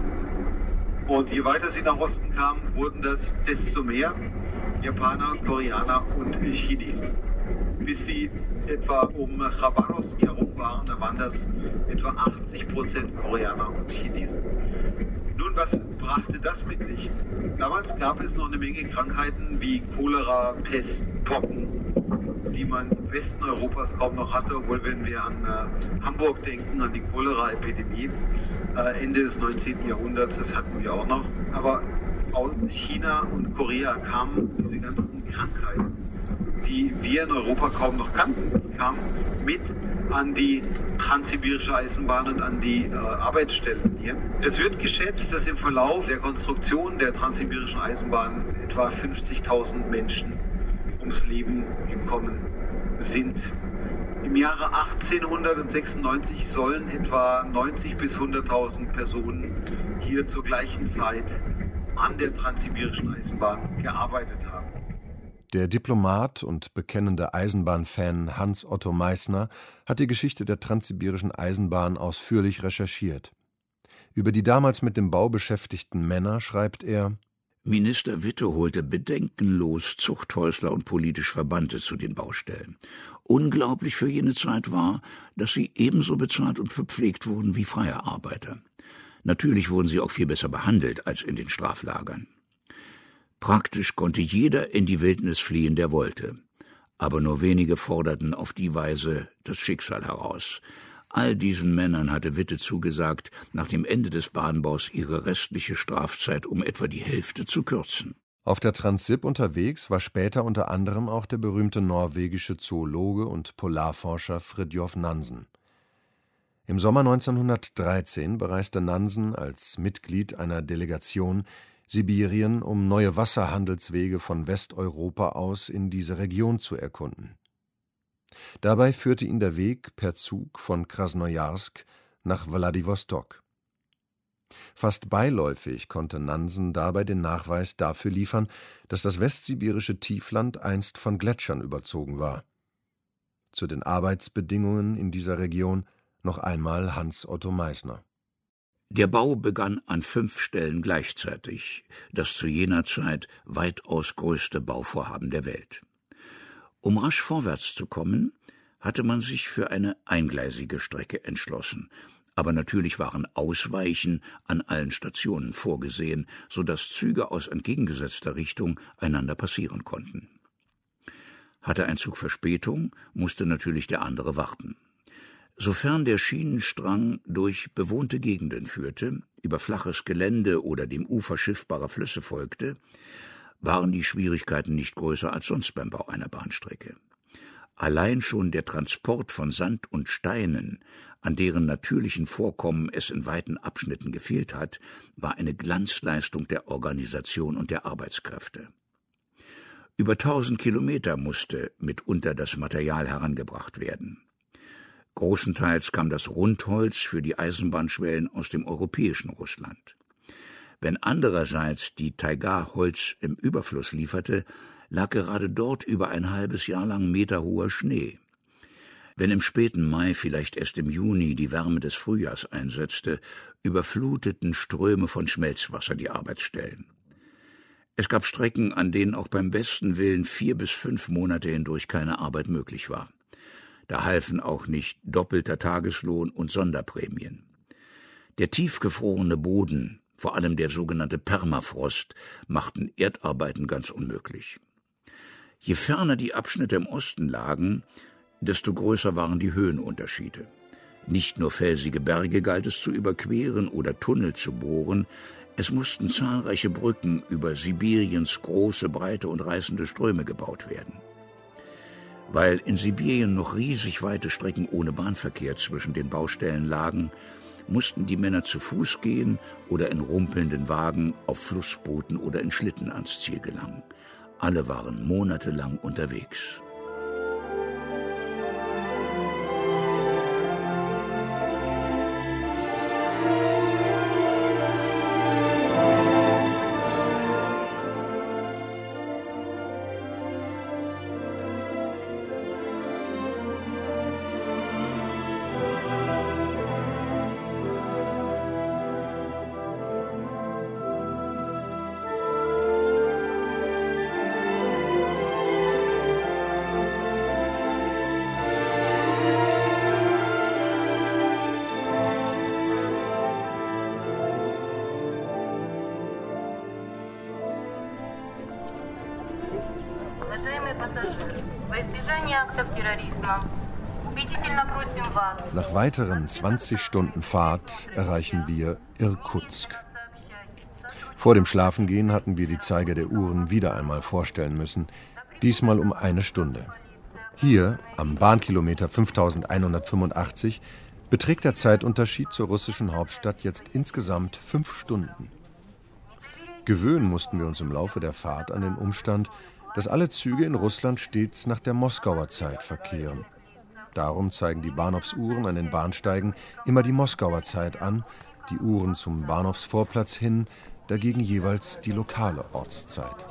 Speaker 6: Und je weiter sie nach Osten kamen, wurden das desto mehr Japaner, Koreaner und Chinesen. Bis sie etwa um Chabarovsk herum waren, da waren das etwa 80% Koreaner und Chinesen. Nun, was brachte das mit sich? Damals gab es noch eine Menge Krankheiten wie Cholera, Pest, Pocken, die man im Westen Europas kaum noch hatte, obwohl, wenn wir an Hamburg denken, an die Cholera-Epidemie Ende des 19. Jahrhunderts, das hatten wir auch noch. Aber aus China und Korea kamen diese ganzen Krankheiten, die wir in Europa kaum noch kannten, kamen mit an die Transsibirische Eisenbahn und an die Arbeitsstellen hier. Es wird geschätzt, dass im Verlauf der Konstruktion der Transsibirischen Eisenbahn etwa 50.000 Menschen ums Leben gekommen sind. Im Jahre 1896 sollen etwa 90.000 bis 100.000 Personen hier zur gleichen Zeit an der Transsibirischen Eisenbahn gearbeitet haben.
Speaker 1: Der Diplomat und bekennende Eisenbahnfan Hans Otto Meissner hat die Geschichte der Transsibirischen Eisenbahn ausführlich recherchiert. Über die damals mit dem Bau beschäftigten Männer schreibt er:
Speaker 3: Minister Witte holte bedenkenlos Zuchthäusler und politisch Verbannte zu den Baustellen. Unglaublich für jene Zeit war, dass sie ebenso bezahlt und verpflegt wurden wie freie Arbeiter. Natürlich wurden sie auch viel besser behandelt als in den Straflagern. Praktisch konnte jeder in die Wildnis fliehen, der wollte. Aber nur wenige forderten auf die Weise das Schicksal heraus. All diesen Männern hatte Witte zugesagt, nach dem Ende des Bahnbaus ihre restliche Strafzeit um etwa die Hälfte zu kürzen.
Speaker 1: Auf der Transsib unterwegs war später unter anderem auch der berühmte norwegische Zoologe und Polarforscher Fridtjof Nansen. Im Sommer 1913 bereiste Nansen als Mitglied einer Delegation Sibirien, um neue Wasserhandelswege von Westeuropa aus in diese Region zu erkunden. Dabei führte ihn der Weg per Zug von Krasnojarsk nach Wladiwostok. Fast beiläufig konnte Nansen dabei den Nachweis dafür liefern, dass das westsibirische Tiefland einst von Gletschern überzogen war. Zu den Arbeitsbedingungen in dieser Region noch einmal Hans Otto Meissner.
Speaker 3: Der Bau begann an 5 Stellen gleichzeitig, das zu jener Zeit weitaus größte Bauvorhaben der Welt. Um rasch vorwärts zu kommen, hatte man sich für eine eingleisige Strecke entschlossen, aber natürlich waren Ausweichen an allen Stationen vorgesehen, sodass Züge aus entgegengesetzter Richtung einander passieren konnten. Hatte ein Zug Verspätung, musste natürlich der andere warten. Sofern der Schienenstrang durch bewohnte Gegenden führte, über flaches Gelände oder dem Ufer schiffbarer Flüsse folgte, waren die Schwierigkeiten nicht größer als sonst beim Bau einer Bahnstrecke. Allein schon der Transport von Sand und Steinen, an deren natürlichen Vorkommen es in weiten Abschnitten gefehlt hat, war eine Glanzleistung der Organisation und der Arbeitskräfte. Über 1000 Kilometer musste mitunter das Material herangebracht werden. Großenteils kam das Rundholz für die Eisenbahnschwellen aus dem europäischen Russland. Wenn andererseits die Taiga Holz im Überfluss lieferte, lag gerade dort über ein halbes Jahr lang meterhoher Schnee. Wenn im späten Mai, vielleicht erst im Juni, die Wärme des Frühjahrs einsetzte, überfluteten Ströme von Schmelzwasser die Arbeitsstellen. Es gab Strecken, an denen auch beim besten Willen 4 bis 5 Monate hindurch keine Arbeit möglich war. Da halfen auch nicht doppelter Tageslohn und Sonderprämien. Der tiefgefrorene Boden, vor allem der sogenannte Permafrost, machten Erdarbeiten ganz unmöglich. Je ferner die Abschnitte im Osten lagen, desto größer waren die Höhenunterschiede. Nicht nur felsige Berge galt es zu überqueren oder Tunnel zu bohren, es mussten zahlreiche Brücken über Sibiriens große, breite und reißende Ströme gebaut werden. Weil in Sibirien noch riesig weite Strecken ohne Bahnverkehr zwischen den Baustellen lagen, mussten die Männer zu Fuß gehen oder in rumpelnden Wagen auf Flussbooten oder in Schlitten ans Ziel gelangen. Alle waren monatelang unterwegs.
Speaker 1: Nach weiteren 20 Stunden Fahrt erreichen wir Irkutsk. Vor dem Schlafengehen hatten wir die Zeiger der Uhren wieder einmal vorstellen müssen, diesmal um 1 Stunde. Hier, am Bahnkilometer 5185, beträgt der Zeitunterschied zur russischen Hauptstadt jetzt insgesamt 5 Stunden. Gewöhnen mussten wir uns im Laufe der Fahrt an den Umstand, dass alle Züge in Russland stets nach der Moskauer Zeit verkehren. Darum zeigen die Bahnhofsuhren an den Bahnsteigen immer die Moskauer Zeit an, die Uhren zum Bahnhofsvorplatz hin dagegen jeweils die lokale Ortszeit.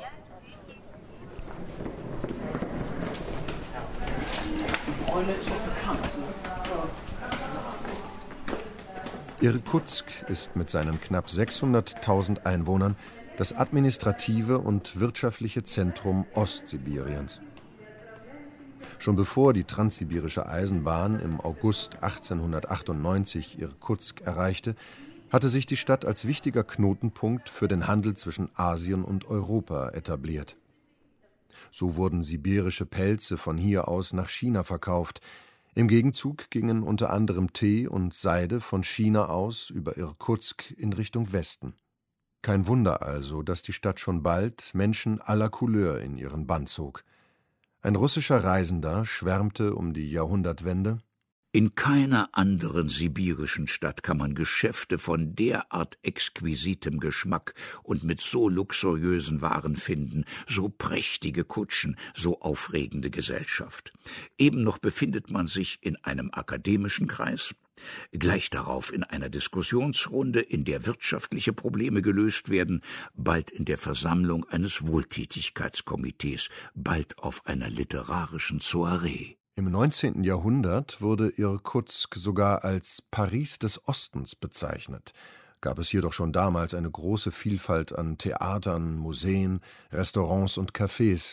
Speaker 1: Irkutsk ist mit seinen knapp 600.000 Einwohnern das administrative und wirtschaftliche Zentrum Ostsibiriens. Schon bevor die transsibirische Eisenbahn im August 1898 Irkutsk erreichte, hatte sich die Stadt als wichtiger Knotenpunkt für den Handel zwischen Asien und Europa etabliert. So wurden sibirische Pelze von hier aus nach China verkauft. Im Gegenzug gingen unter anderem Tee und Seide von China aus über Irkutsk in Richtung Westen. Kein Wunder also, dass die Stadt schon bald Menschen aller Couleur in ihren Bann zog. Ein russischer Reisender schwärmte um die Jahrhundertwende:
Speaker 3: In keiner anderen sibirischen Stadt kann man Geschäfte von derart exquisitem Geschmack und mit so luxuriösen Waren finden, so prächtige Kutschen, so aufregende Gesellschaft. Eben noch befindet man sich in einem akademischen Kreis, gleich darauf in einer Diskussionsrunde, in der wirtschaftliche Probleme gelöst werden, bald in der Versammlung eines Wohltätigkeitskomitees, bald auf einer literarischen Soiree.
Speaker 1: Im 19. Jahrhundert wurde Irkutsk sogar als Paris des Ostens bezeichnet. Gab es jedoch schon damals eine große Vielfalt an Theatern, Museen, Restaurants und Cafés.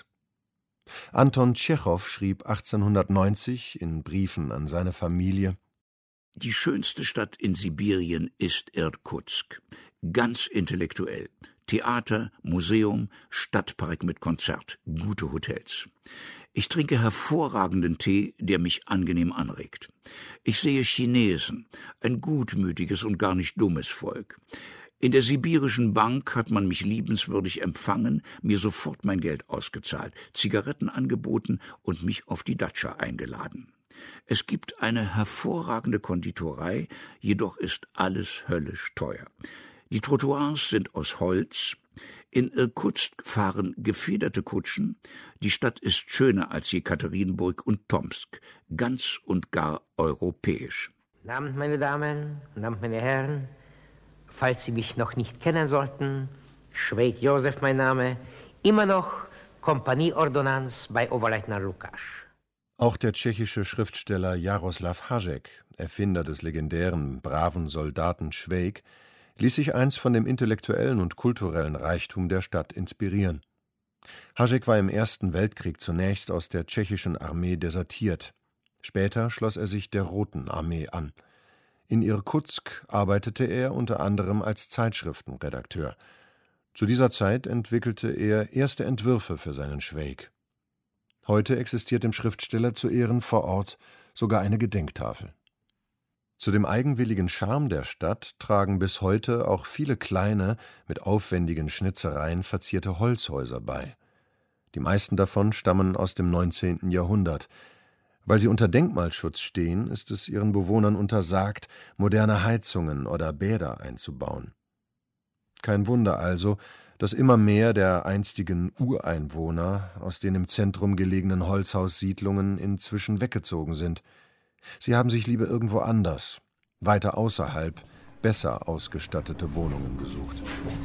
Speaker 1: Anton Tschechow schrieb 1890 in Briefen an seine Familie:
Speaker 3: Die schönste Stadt in Sibirien ist Irkutsk. Ganz intellektuell. Theater, Museum, Stadtpark mit Konzert, gute Hotels. Ich trinke hervorragenden Tee, der mich angenehm anregt. Ich sehe Chinesen, ein gutmütiges und gar nicht dummes Volk. In der sibirischen Bank hat man mich liebenswürdig empfangen, mir sofort mein Geld ausgezahlt, Zigaretten angeboten und mich auf die Datscha eingeladen. Es gibt eine hervorragende Konditorei, jedoch ist alles höllisch teuer. Die Trottoirs sind aus Holz. In Irkutsk fahren gefederte Kutschen. Die Stadt ist schöner als Jekaterinburg und Tomsk, ganz und gar europäisch.
Speaker 11: Guten Abend, meine Damen, guten Abend, meine Herren. Falls Sie mich noch nicht kennen sollten, Schweig Josef mein Name, immer noch Kompanieordonnanz bei Oberleutnant Lukasch.
Speaker 1: Auch der tschechische Schriftsteller Jaroslav Hašek, Erfinder des legendären braven Soldaten Švejk, ließ sich einst von dem intellektuellen und kulturellen Reichtum der Stadt inspirieren. Hašek war im Ersten Weltkrieg zunächst aus der tschechischen Armee desertiert. Später schloss er sich der Roten Armee an. In Irkutsk arbeitete er unter anderem als Zeitschriftenredakteur. Zu dieser Zeit entwickelte er erste Entwürfe für seinen Švejk. Heute existiert dem Schriftsteller zu Ehren vor Ort sogar eine Gedenktafel. Zu dem eigenwilligen Charme der Stadt tragen bis heute auch viele kleine, mit aufwendigen Schnitzereien verzierte Holzhäuser bei. Die meisten davon stammen aus dem 19. Jahrhundert. Weil sie unter Denkmalschutz stehen, ist es ihren Bewohnern untersagt, moderne Heizungen oder Bäder einzubauen. Kein Wunder also, dass immer mehr der einstigen Ureinwohner aus den im Zentrum gelegenen Holzhaussiedlungen inzwischen weggezogen sind. Sie haben sich lieber irgendwo anders, weiter außerhalb, besser ausgestattete Wohnungen gesucht.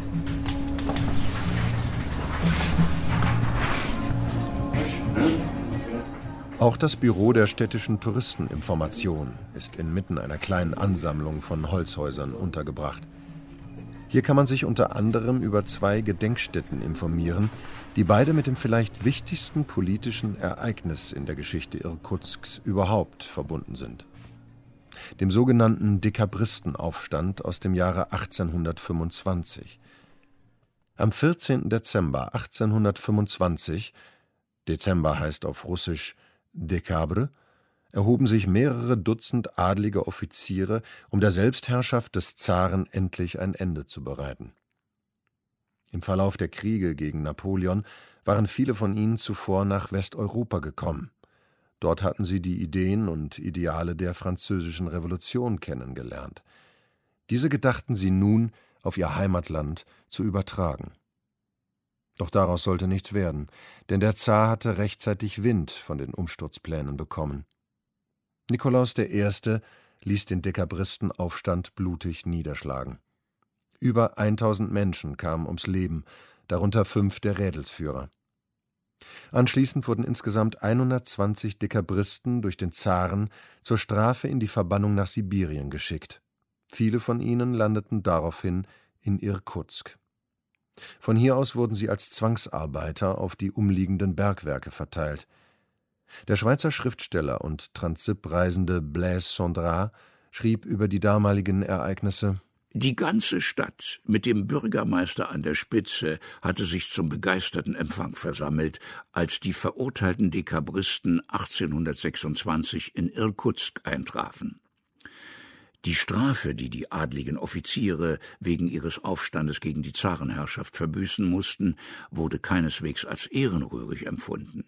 Speaker 1: Auch das Büro der städtischen Touristeninformation ist inmitten einer kleinen Ansammlung von Holzhäusern untergebracht. Hier kann man sich unter anderem über 2 Gedenkstätten informieren, die beide mit dem vielleicht wichtigsten politischen Ereignis in der Geschichte Irkutsks überhaupt verbunden sind: dem sogenannten Dekabristenaufstand aus dem Jahre 1825. Am 14. Dezember 1825, Dezember heißt auf Russisch Dekabre, erhoben sich mehrere Dutzend adlige Offiziere, um der Selbstherrschaft des Zaren endlich ein Ende zu bereiten. Im Verlauf der Kriege gegen Napoleon waren viele von ihnen zuvor nach Westeuropa gekommen. Dort hatten sie die Ideen und Ideale der Französischen Revolution kennengelernt. Diese gedachten sie nun auf ihr Heimatland zu übertragen. Doch daraus sollte nichts werden, denn der Zar hatte rechtzeitig Wind von den Umsturzplänen bekommen. Nikolaus I. ließ den Dekabristenaufstand blutig niederschlagen. Über 1000 Menschen kamen ums Leben, darunter 5 der Rädelsführer. Anschließend wurden insgesamt 120 Dekabristen durch den Zaren zur Strafe in die Verbannung nach Sibirien geschickt. Viele von ihnen landeten daraufhin in Irkutsk. Von hier aus wurden sie als Zwangsarbeiter auf die umliegenden Bergwerke verteilt. Der Schweizer Schriftsteller und Transsib-Reisende Blaise Cendrars schrieb über die damaligen Ereignisse:
Speaker 3: Die ganze Stadt mit dem Bürgermeister an der Spitze hatte sich zum begeisterten Empfang versammelt, als die verurteilten Dekabristen 1826 in Irkutsk eintrafen. Die Strafe, die die adligen Offiziere wegen ihres Aufstandes gegen die Zarenherrschaft verbüßen mussten, wurde keineswegs als ehrenrührig empfunden.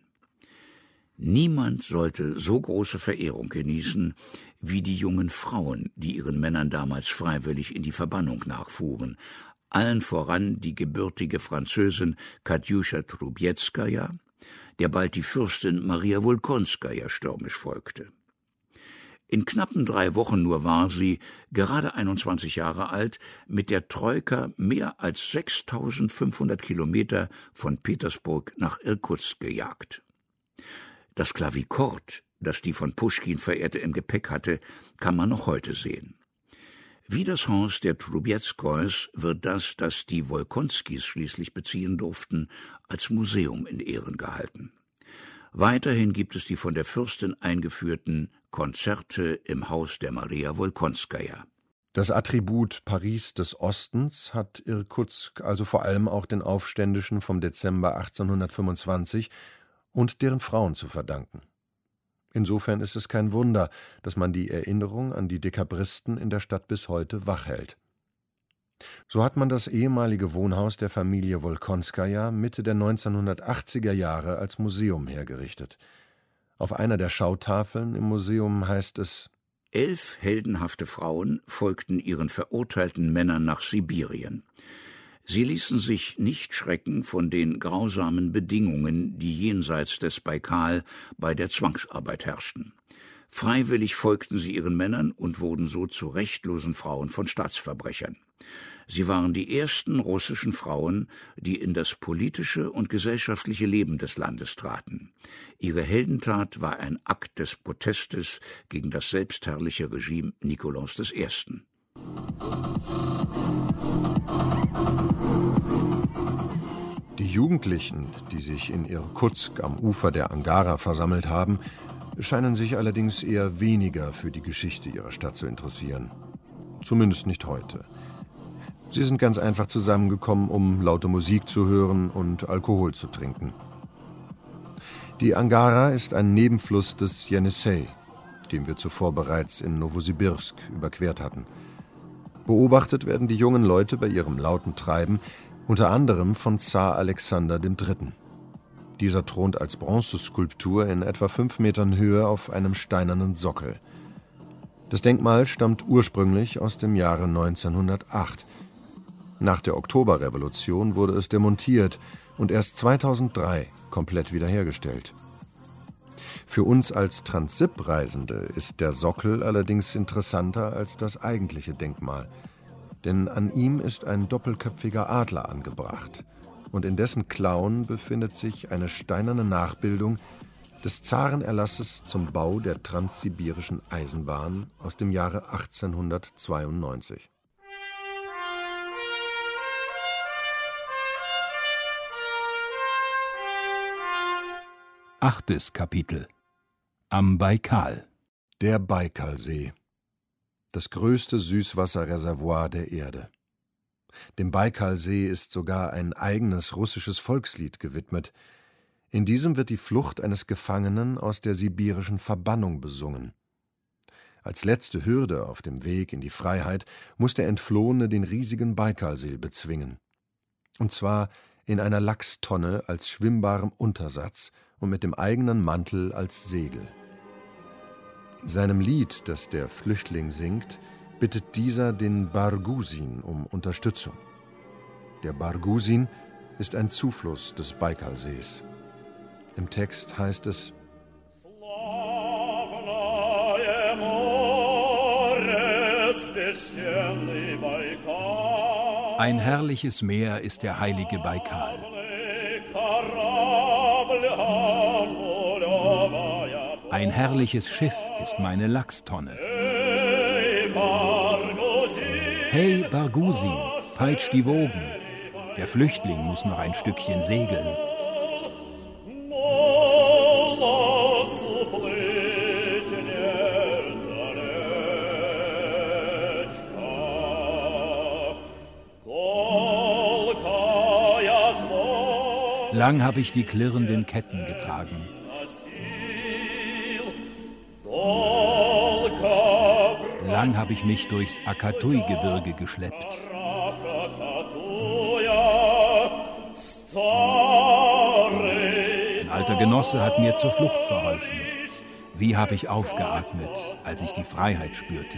Speaker 3: Niemand sollte so große Verehrung genießen wie die jungen Frauen, die ihren Männern damals freiwillig in die Verbannung nachfuhren, allen voran die gebürtige Französin Katjuscha Trubetskaja, der bald die Fürstin Maria Wolkonskaja stürmisch folgte. In knappen 3 Wochen nur war sie, gerade 21 Jahre alt, mit der Troika mehr als 6.500 Kilometer von Petersburg nach Irkutsk gejagt. Das Klavikord, das die von Puschkin Verehrte im Gepäck hatte, kann man noch heute sehen. Wie das Haus der Trubetskois wird das die Wolkonskis schließlich beziehen durften, als Museum in Ehren gehalten. Weiterhin gibt es die von der Fürstin eingeführten Konzerte im Haus der Maria Wolkonskaja.
Speaker 1: Das Attribut Paris des Ostens hat Irkutsk also vor allem auch den Aufständischen vom Dezember 1825 und deren Frauen zu verdanken. Insofern ist es kein Wunder, dass man die Erinnerung an die Dekabristen in der Stadt bis heute wachhält. So hat man das ehemalige Wohnhaus der Familie Wolkonskaja Mitte der 1980er Jahre als Museum hergerichtet. Auf einer der Schautafeln im Museum heißt es:
Speaker 3: 11 heldenhafte Frauen folgten ihren verurteilten Männern nach Sibirien. Sie ließen sich nicht schrecken von den grausamen Bedingungen, die jenseits des Baikal bei der Zwangsarbeit herrschten. Freiwillig folgten sie ihren Männern und wurden so zu rechtlosen Frauen von Staatsverbrechern. Sie waren die ersten russischen Frauen, die in das politische und gesellschaftliche Leben des Landes traten. Ihre Heldentat war ein Akt des Protestes gegen das selbstherrliche Regime Nikolaus I.
Speaker 1: Die Jugendlichen, die sich in Irkutsk am Ufer der Angara versammelt haben, scheinen sich allerdings eher weniger für die Geschichte ihrer Stadt zu interessieren. Zumindest nicht heute. Sie sind ganz einfach zusammengekommen, um laute Musik zu hören und Alkohol zu trinken. Die Angara ist ein Nebenfluss des Jenissei, den wir zuvor bereits in Nowosibirsk überquert hatten. Beobachtet werden die jungen Leute bei ihrem lauten Treiben unter anderem von Zar Alexander III. Dieser thront als Bronzeskulptur in etwa 5 Metern Höhe auf einem steinernen Sockel. Das Denkmal stammt ursprünglich aus dem Jahre 1908. Nach der Oktoberrevolution wurde es demontiert und erst 2003 komplett wiederhergestellt. Für uns als Transsib-Reisende ist der Sockel allerdings interessanter als das eigentliche Denkmal. Denn an ihm ist ein doppelköpfiger Adler angebracht und in dessen Klauen befindet sich eine steinerne Nachbildung des Zarenerlasses zum Bau der transsibirischen Eisenbahn aus dem Jahre 1892.
Speaker 2: Achtes Kapitel. Am Baikal.
Speaker 1: Der Baikalsee. Das größte Süßwasserreservoir der Erde. Dem Baikalsee ist sogar ein eigenes russisches Volkslied gewidmet. In diesem wird die Flucht eines Gefangenen aus der sibirischen Verbannung besungen. Als letzte Hürde auf dem Weg in die Freiheit muss der Entflohene den riesigen Baikalsee bezwingen. Und zwar in einer Lachstonne als schwimmbarem Untersatz und mit dem eigenen Mantel als Segel. In seinem Lied, das der Flüchtling singt, bittet dieser den Bargusin um Unterstützung. Der Bargusin ist ein Zufluss des Baikalsees. Im Text heißt es:
Speaker 2: Ein herrliches Meer ist der heilige Baikal. Ein herrliches Schiff ist meine Lachstonne. Hey Bargusin, peitsch die Wogen. Der Flüchtling muss noch ein Stückchen segeln. Lang habe ich die klirrenden Ketten getragen. Lang habe ich mich durchs Akatui-Gebirge geschleppt. Ein alter Genosse hat mir zur Flucht verholfen. Wie habe ich aufgeatmet, als ich die Freiheit spürte.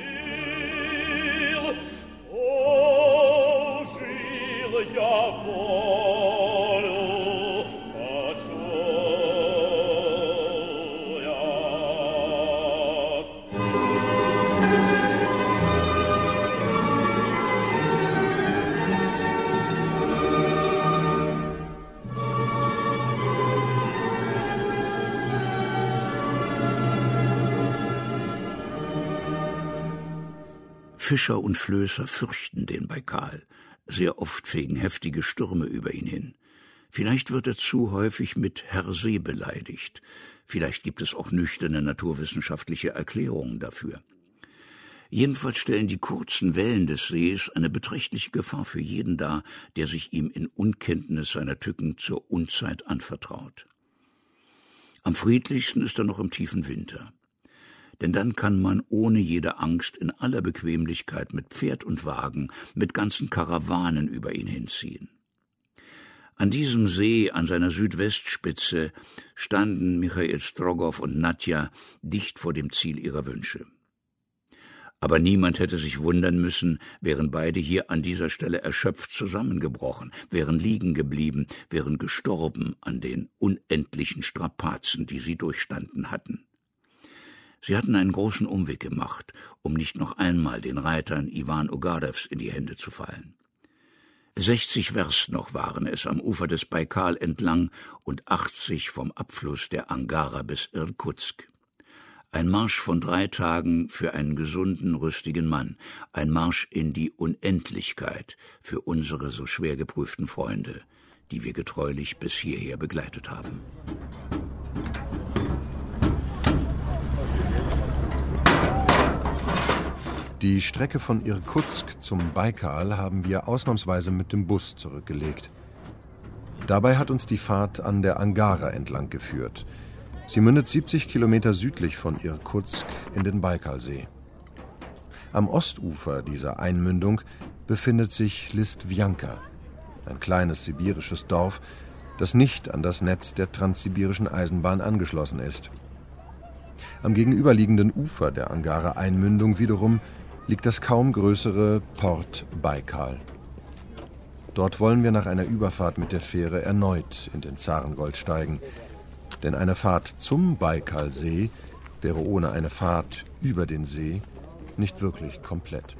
Speaker 3: Fischer und Flößer fürchten den Baikal. Sehr oft fegen heftige Stürme über ihn hin. Vielleicht wird er zu häufig mit Herr See beleidigt. Vielleicht gibt es auch nüchterne naturwissenschaftliche Erklärungen dafür. Jedenfalls stellen die kurzen Wellen des Sees eine beträchtliche Gefahr für jeden dar, der sich ihm in Unkenntnis seiner Tücken zur Unzeit anvertraut. Am friedlichsten ist er noch im tiefen Winter. Denn dann kann man ohne jede Angst in aller Bequemlichkeit mit Pferd und Wagen, mit ganzen Karawanen über ihn hinziehen. An diesem See, an seiner Südwestspitze, standen Michail Strogow und Nadja dicht vor dem Ziel ihrer Wünsche. Aber niemand hätte sich wundern müssen, wären beide hier an dieser Stelle erschöpft zusammengebrochen, wären liegen geblieben, wären gestorben an den unendlichen Strapazen, die sie durchstanden hatten. Sie hatten einen großen Umweg gemacht, um nicht noch einmal den Reitern Iwan Ogarews in die Hände zu fallen. 60 Werst noch waren es am Ufer des Baikal entlang und 80 vom Abfluss der Angara bis Irkutsk. Ein Marsch von 3 Tagen für einen gesunden, rüstigen Mann, ein Marsch in die Unendlichkeit für unsere so schwer geprüften Freunde, die wir getreulich bis hierher begleitet haben.
Speaker 1: Die Strecke von Irkutsk zum Baikal haben wir ausnahmsweise mit dem Bus zurückgelegt. Dabei hat uns die Fahrt an der Angara entlang geführt. Sie mündet 70 Kilometer südlich von Irkutsk in den Baikalsee. Am Ostufer dieser Einmündung befindet sich Listwianka, ein kleines sibirisches Dorf, das nicht an das Netz der transsibirischen Eisenbahn angeschlossen ist. Am gegenüberliegenden Ufer der Angara-Einmündung wiederum liegt das kaum größere Port Baikal. Dort wollen wir nach einer Überfahrt mit der Fähre erneut in den Zarengold steigen, denn eine Fahrt zum Baikalsee wäre ohne eine Fahrt über den See nicht wirklich komplett.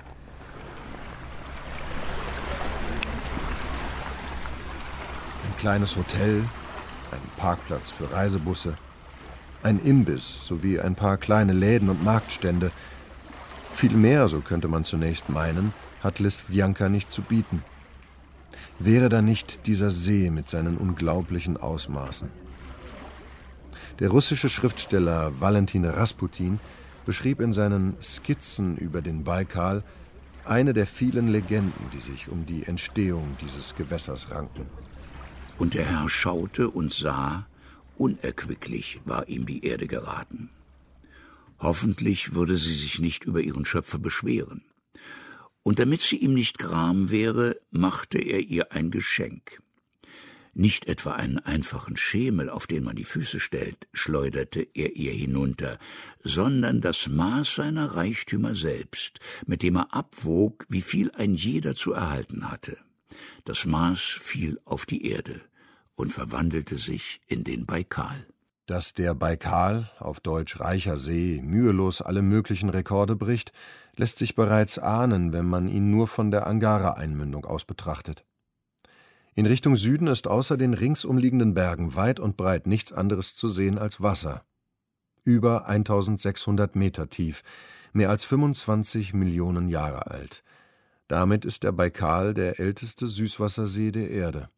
Speaker 1: Ein kleines Hotel, ein Parkplatz für Reisebusse, ein Imbiss sowie ein paar kleine Läden und Marktstände. Viel mehr, so könnte man zunächst meinen, hat Listwianka nicht zu bieten. Wäre da nicht dieser See mit seinen unglaublichen Ausmaßen? Der russische Schriftsteller Valentin Rasputin beschrieb in seinen Skizzen über den Baikal eine der vielen Legenden, die sich um die Entstehung dieses Gewässers ranken.
Speaker 3: Und der Herr schaute und sah, unerquicklich war ihm die Erde geraten. Hoffentlich würde sie sich nicht über ihren Schöpfer beschweren. Und damit sie ihm nicht gram wäre, machte er ihr ein Geschenk. Nicht etwa einen einfachen Schemel, auf den man die Füße stellt, schleuderte er ihr hinunter, sondern das Maß seiner Reichtümer selbst, mit dem er abwog, wie viel ein jeder zu erhalten hatte. Das Maß fiel auf die Erde und verwandelte sich in den Baikal.
Speaker 1: Dass der Baikal, auf Deutsch reicher See, mühelos alle möglichen Rekorde bricht, lässt sich bereits ahnen, wenn man ihn nur von der Angara-Einmündung aus betrachtet. In Richtung Süden ist außer den ringsumliegenden Bergen weit und breit nichts anderes zu sehen als Wasser. Über 1600 Meter tief, mehr als 25 Millionen Jahre alt. Damit ist der Baikal der älteste Süßwassersee der Erde.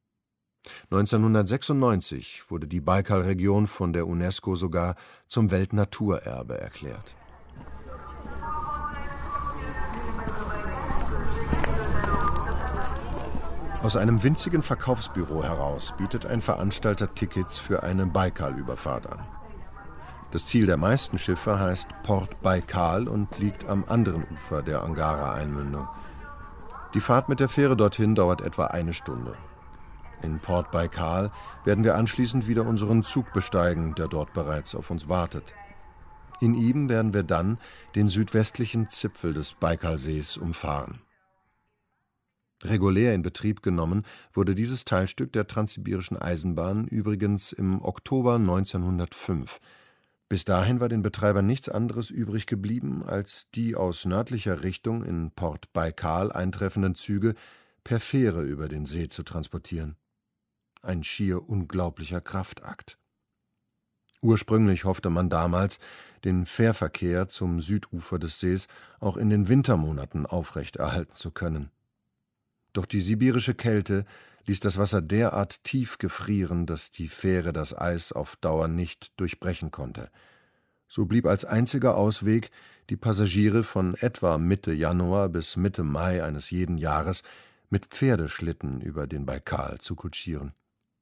Speaker 1: 1996 wurde die Baikal-Region von der UNESCO sogar zum Weltnaturerbe erklärt. Aus einem winzigen Verkaufsbüro heraus bietet ein Veranstalter Tickets für eine Baikal-Überfahrt an. Das Ziel der meisten Schiffe heißt Port Baikal und liegt am anderen Ufer der Angara-Einmündung. Die Fahrt mit der Fähre dorthin dauert etwa 1 Stunde. In Port Baikal werden wir anschließend wieder unseren Zug besteigen, der dort bereits auf uns wartet. In ihm werden wir dann den südwestlichen Zipfel des Baikalsees umfahren. Regulär in Betrieb genommen wurde dieses Teilstück der Transsibirischen Eisenbahn übrigens im Oktober 1905. Bis dahin war den Betreibern nichts anderes übrig geblieben, als die aus nördlicher Richtung in Port Baikal eintreffenden Züge per Fähre über den See zu transportieren. Ein schier unglaublicher Kraftakt. Ursprünglich hoffte man damals, den Fährverkehr zum Südufer des Sees auch in den Wintermonaten aufrechterhalten zu können. Doch die sibirische Kälte ließ das Wasser derart tief gefrieren, dass die Fähre das Eis auf Dauer nicht durchbrechen konnte. So blieb als einziger Ausweg, die Passagiere von etwa Mitte Januar bis Mitte Mai eines jeden Jahres mit Pferdeschlitten über den Baikal zu kutschieren.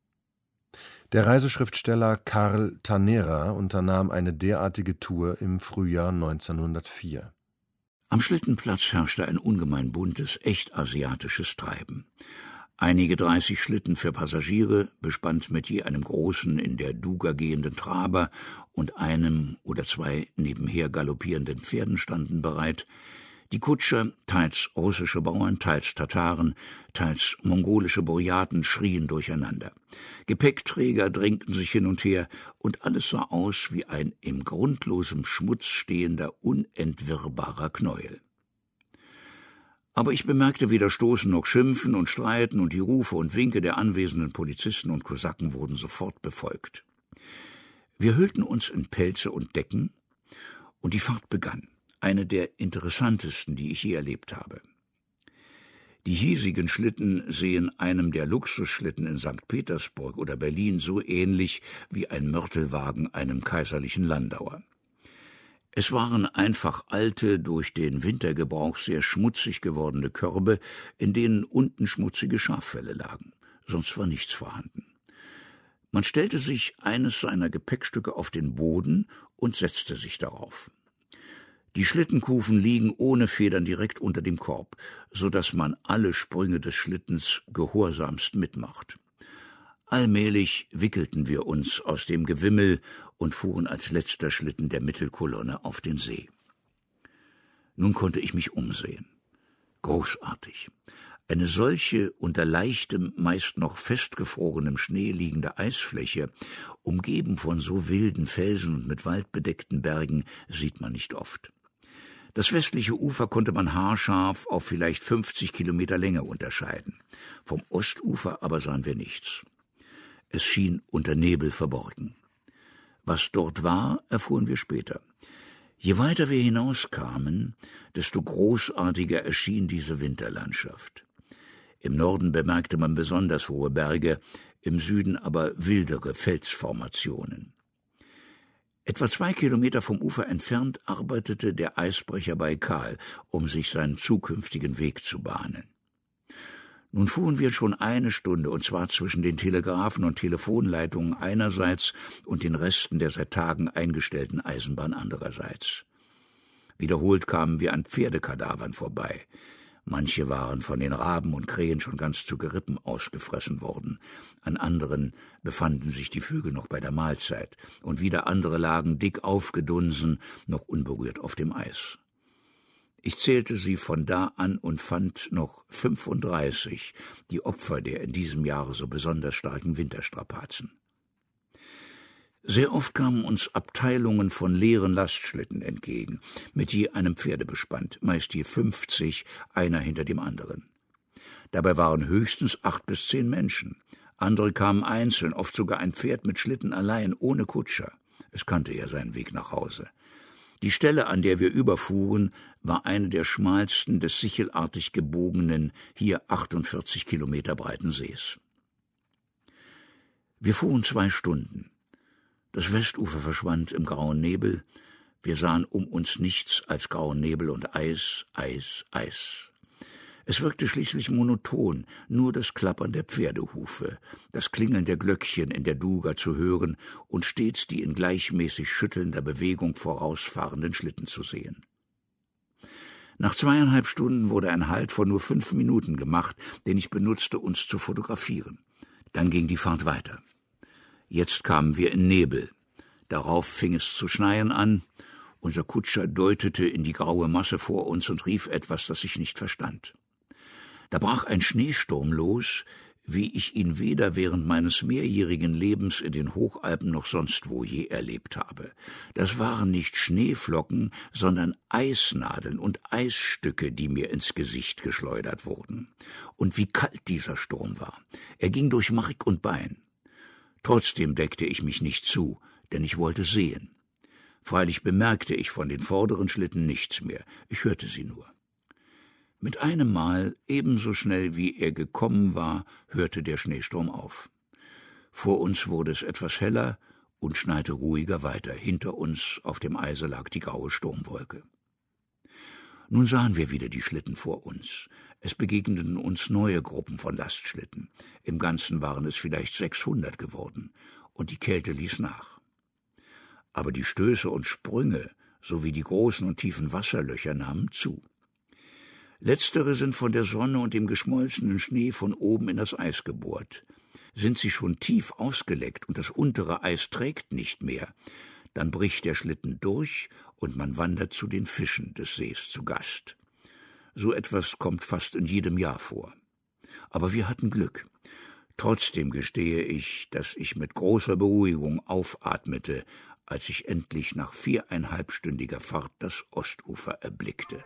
Speaker 1: Der Reiseschriftsteller Karl Tanera unternahm eine derartige Tour im Frühjahr 1904.
Speaker 3: Am Schlittenplatz herrschte ein ungemein buntes, echt asiatisches Treiben. Einige 30 Schlitten für Passagiere, bespannt mit je einem großen, in der Duga gehenden Traber und einem oder 2 nebenher galoppierenden Pferden standen bereit. Die Kutscher, teils russische Bauern, teils Tataren, teils mongolische Burjaten, schrien durcheinander. Gepäckträger drängten sich hin und her, und alles sah aus wie ein im grundlosem Schmutz stehender, unentwirrbarer Knäuel. Aber ich bemerkte weder Stoßen noch Schimpfen und Streiten, und die Rufe und Winke der anwesenden Polizisten und Kosaken wurden sofort befolgt. Wir hüllten uns in Pelze und Decken, und die Fahrt begann. Eine der interessantesten, die ich je erlebt habe. Die hiesigen Schlitten sehen einem der Luxusschlitten in St. Petersburg oder Berlin so ähnlich wie ein Mörtelwagen einem kaiserlichen Landauer. Es waren einfach alte, durch den Wintergebrauch sehr schmutzig gewordene Körbe, in denen unten schmutzige Schaffelle lagen. Sonst war nichts vorhanden. Man stellte sich eines seiner Gepäckstücke auf den Boden und setzte sich darauf. Die Schlittenkufen liegen ohne Federn direkt unter dem Korb, so dass man alle Sprünge des Schlittens gehorsamst mitmacht. Allmählich wickelten wir uns aus dem Gewimmel und fuhren als letzter Schlitten der Mittelkolonne auf den See. Nun konnte ich mich umsehen. Großartig. Eine solche unter leichtem, meist noch festgefrorenem Schnee liegende Eisfläche, umgeben von so wilden Felsen und mit Wald bedeckten Bergen, sieht man nicht oft. Das westliche Ufer konnte man haarscharf auf vielleicht 50 Kilometer Länge unterscheiden. Vom Ostufer aber sahen wir nichts. Es schien unter Nebel verborgen. Was dort war, erfuhren wir später. Je weiter wir hinauskamen, desto großartiger erschien diese Winterlandschaft. Im Norden bemerkte man besonders hohe Berge, im Süden aber wildere Felsformationen. Etwa 2 Kilometer vom Ufer entfernt arbeitete der Eisbrecher Baikal, um sich seinen zukünftigen Weg zu bahnen. Nun fuhren wir schon 1 Stunde, und zwar zwischen den Telegrafen- und Telefonleitungen einerseits und den Resten der seit Tagen eingestellten Eisenbahn andererseits. Wiederholt kamen wir an Pferdekadavern vorbei. Manche waren von den Raben und Krähen schon ganz zu Gerippen ausgefressen worden. An anderen befanden sich die Vögel noch bei der Mahlzeit, und wieder andere lagen dick aufgedunsen, noch unberührt auf dem Eis. Ich zählte sie von da an und fand noch 35, die Opfer der in diesem Jahre so besonders starken Winterstrapazen. Sehr oft kamen uns Abteilungen von leeren Lastschlitten entgegen, mit je einem Pferde bespannt, meist je 50, einer hinter dem anderen. Dabei waren höchstens 8 bis 10 Menschen. Andere kamen einzeln, oft sogar ein Pferd mit Schlitten allein, ohne Kutscher. Es kannte ja seinen Weg nach Hause. Die Stelle, an der wir überfuhren, war eine der schmalsten des sichelartig gebogenen, hier 48 Kilometer breiten Sees. Wir fuhren 2 Stunden. Das Westufer verschwand im grauen Nebel. Wir sahen um uns nichts als grauen Nebel und Eis, Eis, Eis. Es wirkte schließlich monoton, nur das Klappern der Pferdehufe, das Klingeln der Glöckchen in der Duga zu hören und stets die in gleichmäßig schüttelnder Bewegung vorausfahrenden Schlitten zu sehen. Nach 2,5 Stunden wurde ein Halt von nur 5 Minuten gemacht, den ich benutzte, uns zu fotografieren. Dann ging die Fahrt weiter. Jetzt kamen wir in Nebel. Darauf fing es zu schneien an. Unser Kutscher deutete in die graue Masse vor uns und rief etwas, das ich nicht verstand. Da brach ein Schneesturm los, wie ich ihn weder während meines mehrjährigen Lebens in den Hochalpen noch sonst wo je erlebt habe. Das waren nicht Schneeflocken, sondern Eisnadeln und Eisstücke, die mir ins Gesicht geschleudert wurden. Und wie kalt dieser Sturm war. Er ging durch Mark und Bein. Trotzdem deckte ich mich nicht zu, denn ich wollte sehen. Freilich bemerkte ich von den vorderen Schlitten nichts mehr, ich hörte sie nur. Mit einem Mal, ebenso schnell wie er gekommen war, hörte der Schneesturm auf. Vor uns wurde es etwas heller und schneite ruhiger weiter. Hinter uns auf dem Eise lag die graue Sturmwolke. Nun sahen wir wieder die Schlitten vor uns. Es begegneten uns neue Gruppen von Lastschlitten. Im Ganzen waren es vielleicht 600 geworden, und die Kälte ließ nach. Aber die Stöße und Sprünge sowie die großen und tiefen Wasserlöcher nahmen zu. Letztere sind von der Sonne und dem geschmolzenen Schnee von oben in das Eis gebohrt. Sind sie schon tief ausgeleckt und das untere Eis trägt nicht mehr, dann bricht der Schlitten durch und man wandert zu den Fischen des Sees zu Gast. So etwas kommt fast in jedem Jahr vor. Aber wir hatten Glück. Trotzdem gestehe ich, dass ich mit großer Beruhigung aufatmete, als ich endlich nach 4,5-stündiger Fahrt das Ostufer erblickte.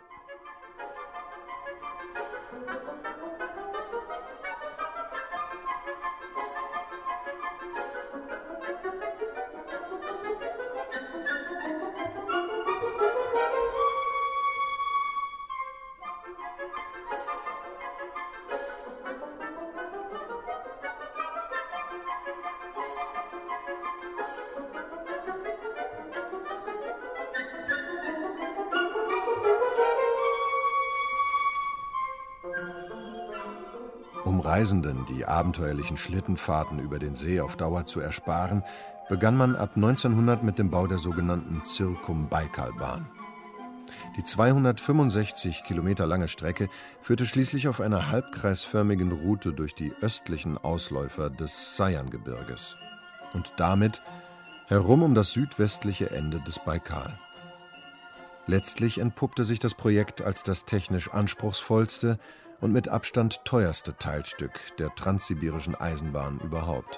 Speaker 1: Um Reisenden die abenteuerlichen Schlittenfahrten über den See auf Dauer zu ersparen, begann man ab 1900 mit dem Bau der sogenannten Circumbaikalbahn. Die 265 Kilometer lange Strecke führte schließlich auf einer halbkreisförmigen Route durch die östlichen Ausläufer des Sajan-Gebirges und damit herum um das südwestliche Ende des Baikal. Letztlich entpuppte sich das Projekt als das technisch anspruchsvollste und mit Abstand teuerste Teilstück der transsibirischen Eisenbahn überhaupt.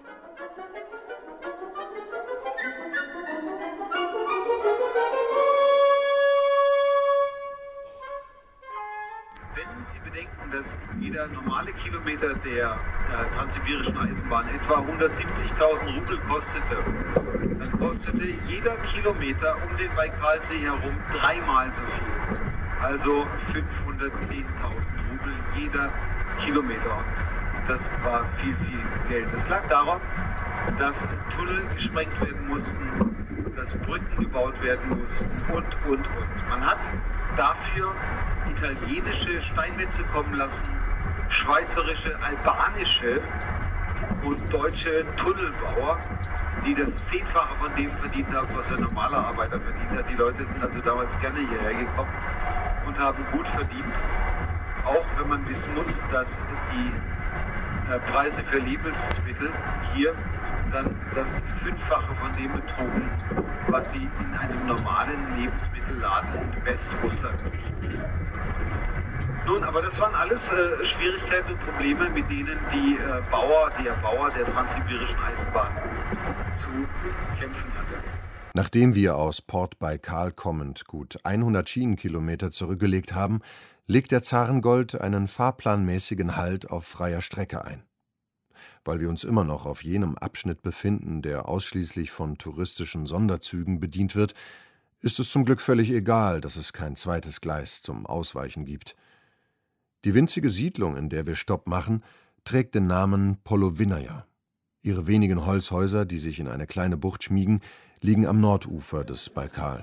Speaker 6: Wenn Sie bedenken, dass jeder normale Kilometer der transsibirischen Eisenbahn etwa 170.000 Rubel kostete, dann kostete jeder Kilometer um den Baikalsee herum 3-mal so viel. Also 510.000 Rubel jeder Kilometer. Und das war viel, viel Geld. Das lag daran, dass Tunnel gesprengt werden mussten, dass Brücken gebaut werden mussten und. Man hat dafür italienische Steinmetze kommen lassen, schweizerische, albanische und deutsche Tunnelbauer, die das 10-fache von dem verdient haben, was ein normaler Arbeiter verdient hat. Die Leute sind also damals gerne hierher gekommen und haben gut verdient, auch wenn man wissen muss, dass die Preise für Lebensmittel hier dann das 5-fache von dem betrugen, was sie in einem normalen Lebensmittelladen in Westrussland kriegen. Nun, aber das waren alles Schwierigkeiten und Probleme, mit denen der Bauer der transsibirischen Eisenbahn zu kämpfen hatte.
Speaker 1: Nachdem wir aus Port Baikal kommend gut 100 Schienenkilometer zurückgelegt haben, legt der Zarengold einen fahrplanmäßigen Halt auf freier Strecke ein. Weil wir uns immer noch auf jenem Abschnitt befinden, der ausschließlich von touristischen Sonderzügen bedient wird, ist es zum Glück völlig egal, dass es kein zweites Gleis zum Ausweichen gibt. Die winzige Siedlung, in der wir Stopp machen, trägt den Namen Polovinaya. Ihre wenigen Holzhäuser, die sich in eine kleine Bucht schmiegen, liegen am Nordufer des Baikal.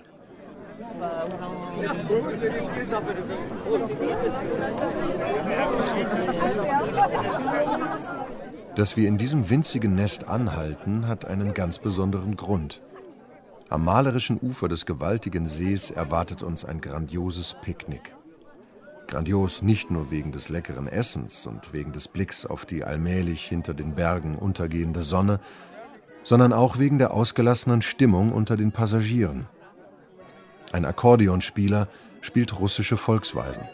Speaker 1: Dass wir in diesem winzigen Nest anhalten, hat einen ganz besonderen Grund. Am malerischen Ufer des gewaltigen Sees erwartet uns ein grandioses Picknick. Grandios nicht nur wegen des leckeren Essens und wegen des Blicks auf die allmählich hinter den Bergen untergehende Sonne, sondern auch wegen der ausgelassenen Stimmung unter den Passagieren. Ein Akkordeonspieler spielt russische Volksweisen.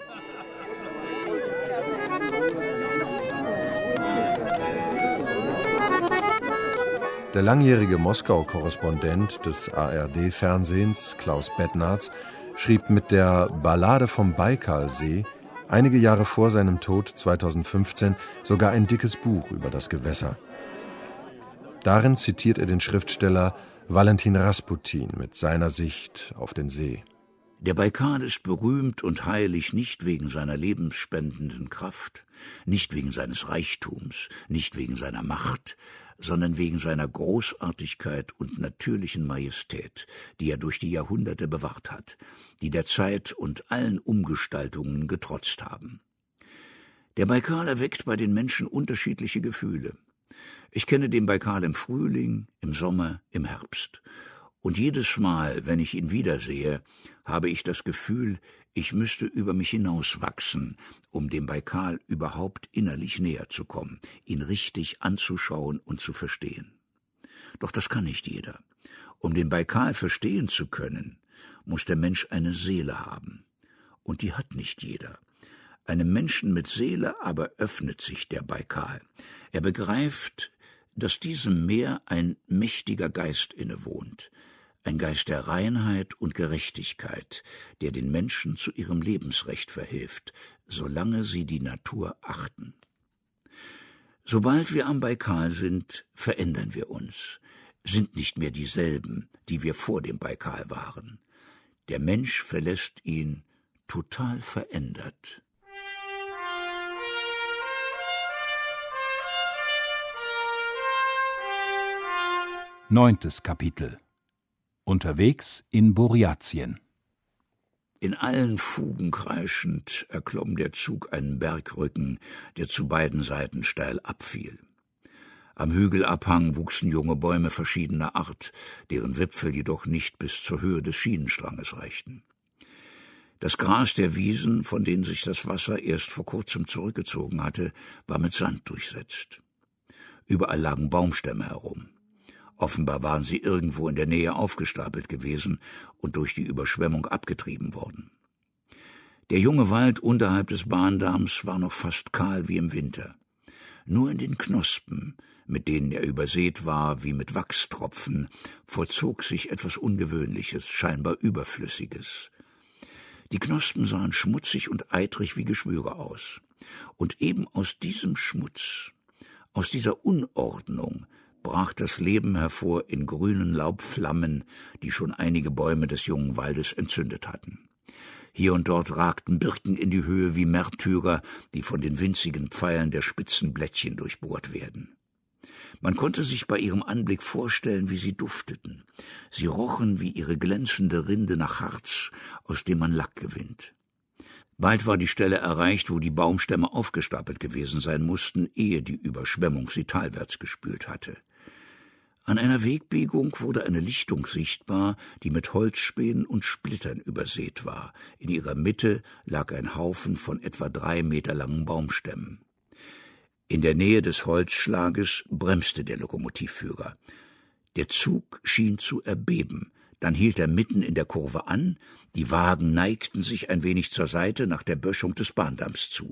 Speaker 1: Der langjährige Moskau-Korrespondent des ARD-Fernsehens, Klaus Bednarz, schrieb mit der Ballade vom Baikalsee einige Jahre vor seinem Tod 2015 sogar ein dickes Buch über das Gewässer. Darin zitiert er den Schriftsteller Valentin Rasputin mit seiner Sicht auf den See.
Speaker 3: Der Baikal ist berühmt und heilig nicht wegen seiner lebensspendenden Kraft, nicht wegen seines Reichtums, nicht wegen seiner Macht, sondern wegen seiner Großartigkeit und natürlichen Majestät, die er durch die Jahrhunderte bewahrt hat, die der Zeit und allen Umgestaltungen getrotzt haben. Der Baikal erweckt bei den Menschen unterschiedliche Gefühle. Ich kenne den Baikal im Frühling, im Sommer, im Herbst. Und jedes Mal, wenn ich ihn wiedersehe, habe ich das Gefühl, ich müsste über mich hinauswachsen, um dem Baikal überhaupt innerlich näher zu kommen, ihn richtig anzuschauen und zu verstehen. Doch das kann nicht jeder. Um den Baikal verstehen zu können, muss der Mensch eine Seele haben. Und die hat nicht jeder. Einem Menschen mit Seele aber öffnet sich der Baikal. Er begreift, dass diesem Meer ein mächtiger Geist innewohnt, ein Geist der Reinheit und Gerechtigkeit, der den Menschen zu ihrem Lebensrecht verhilft, solange sie die Natur achten. Sobald wir am Baikal sind, verändern wir uns, sind nicht mehr dieselben, die wir vor dem Baikal waren. Der Mensch verlässt ihn total verändert.
Speaker 2: Neuntes Kapitel. Unterwegs in Burjatien.
Speaker 3: In allen Fugen kreischend erklomm der Zug einen Bergrücken, der zu beiden Seiten steil abfiel. Am Hügelabhang wuchsen junge Bäume verschiedener Art, deren Wipfel jedoch nicht bis zur Höhe des Schienenstranges reichten. Das Gras der Wiesen, von denen sich das Wasser erst vor kurzem zurückgezogen hatte, war mit Sand durchsetzt. Überall lagen Baumstämme herum. Offenbar waren sie irgendwo in der Nähe aufgestapelt gewesen und durch die Überschwemmung abgetrieben worden. Der junge Wald unterhalb des Bahndamms war noch fast kahl wie im Winter. Nur in den Knospen, mit denen er übersät war wie mit Wachstropfen, vollzog sich etwas Ungewöhnliches, scheinbar Überflüssiges. Die Knospen sahen schmutzig und eitrig wie Geschwüre aus. Und eben aus diesem Schmutz, aus dieser Unordnung, brach das Leben hervor in grünen Laubflammen, die schon einige Bäume des jungen Waldes entzündet hatten. Hier und dort ragten Birken in die Höhe wie Märtyrer, die von den winzigen Pfeilen der spitzen Blättchen durchbohrt werden. Man konnte sich bei ihrem Anblick vorstellen, wie sie dufteten. Sie rochen wie ihre glänzende Rinde nach Harz, aus dem man Lack gewinnt. Bald war die Stelle erreicht, wo die Baumstämme aufgestapelt gewesen sein mussten, ehe die Überschwemmung sie talwärts gespült hatte. An einer Wegbiegung wurde eine Lichtung sichtbar, die mit Holzspänen und Splittern übersät war. In ihrer Mitte lag ein Haufen von etwa 3 Meter langen Baumstämmen. In der Nähe des Holzschlages bremste der Lokomotivführer. Der Zug schien zu erbeben. Dann hielt er mitten in der Kurve an, die Wagen neigten sich ein wenig zur Seite nach der Böschung des Bahndamms zu.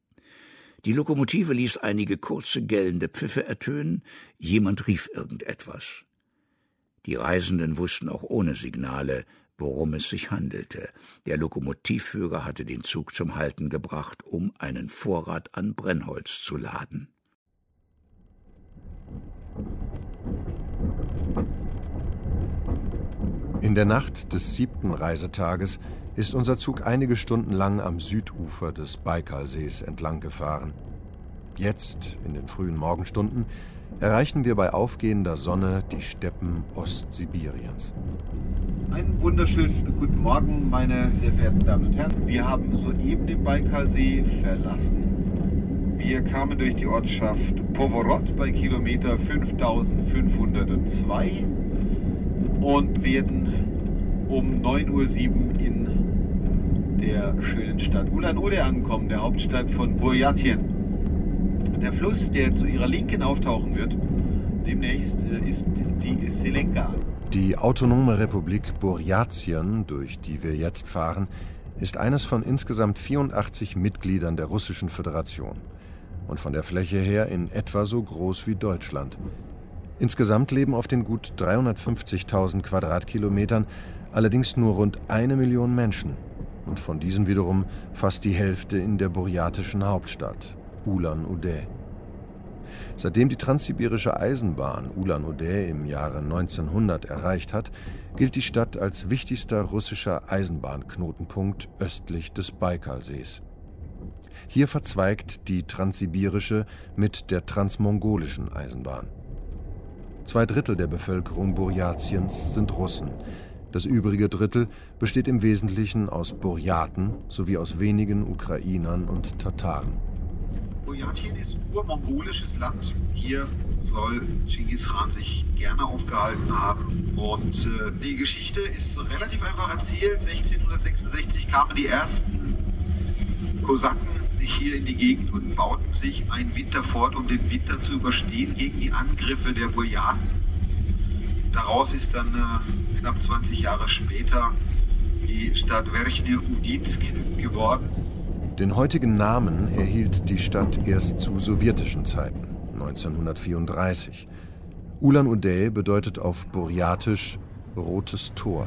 Speaker 3: Die Lokomotive ließ einige kurze, gellende Pfiffe ertönen, jemand rief irgendetwas. Die Reisenden wussten auch ohne Signale, worum es sich handelte. Der Lokomotivführer hatte den Zug zum Halten gebracht, um einen Vorrat an Brennholz zu laden.
Speaker 1: In der Nacht des 7. Reisetages ist unser Zug einige Stunden lang am Südufer des Baikalsees entlang gefahren. Jetzt, in den frühen Morgenstunden, erreichen wir bei aufgehender Sonne die Steppen Ostsibiriens.
Speaker 9: Einen wunderschönen guten Morgen, meine sehr verehrten Damen und Herren. Wir haben soeben den Baikalsee verlassen. Wir kamen durch die Ortschaft Povorot bei Kilometer 5502 und werden um 9:07 Uhr in der schönen Stadt Ulan-Ude ankommen, der Hauptstadt von Burjatien. Der Fluss, der zu ihrer Linken auftauchen wird, demnächst ist die Selenka.
Speaker 1: Die autonome Republik Burjatien, durch die wir jetzt fahren, ist eines von insgesamt 84 Mitgliedern der Russischen Föderation und von der Fläche her in etwa so groß wie Deutschland. Insgesamt leben auf den gut 350.000 Quadratkilometern allerdings nur rund 1 Million Menschen und von diesen wiederum fast die Hälfte in der burjatischen Hauptstadt Ulan-Ude. Seitdem die transsibirische Eisenbahn Ulan-Ude im Jahre 1900 erreicht hat, gilt die Stadt als wichtigster russischer Eisenbahnknotenpunkt östlich des Baikalsees. Hier verzweigt die transsibirische mit der transmongolischen Eisenbahn. 2/3 der Bevölkerung Burjatiens sind Russen. Das übrige Drittel besteht im Wesentlichen aus Burjaten sowie aus wenigen Ukrainern und Tataren.
Speaker 9: Burjatien ist ein urmongolisches Land. Hier soll Genghis Khan sich gerne aufgehalten haben. Und die Geschichte ist relativ einfach erzählt. 1666 kamen die ersten Kosaken hier in die Gegend und bauten sich ein Winterfort, um den Winter zu überstehen gegen die Angriffe der Burjaten. Daraus ist dann knapp 20 Jahre später die Stadt Verchne Udinsk geworden.
Speaker 1: Den heutigen Namen erhielt die Stadt erst zu sowjetischen Zeiten, 1934. Ulan-Ude bedeutet auf Burjatisch Rotes Tor.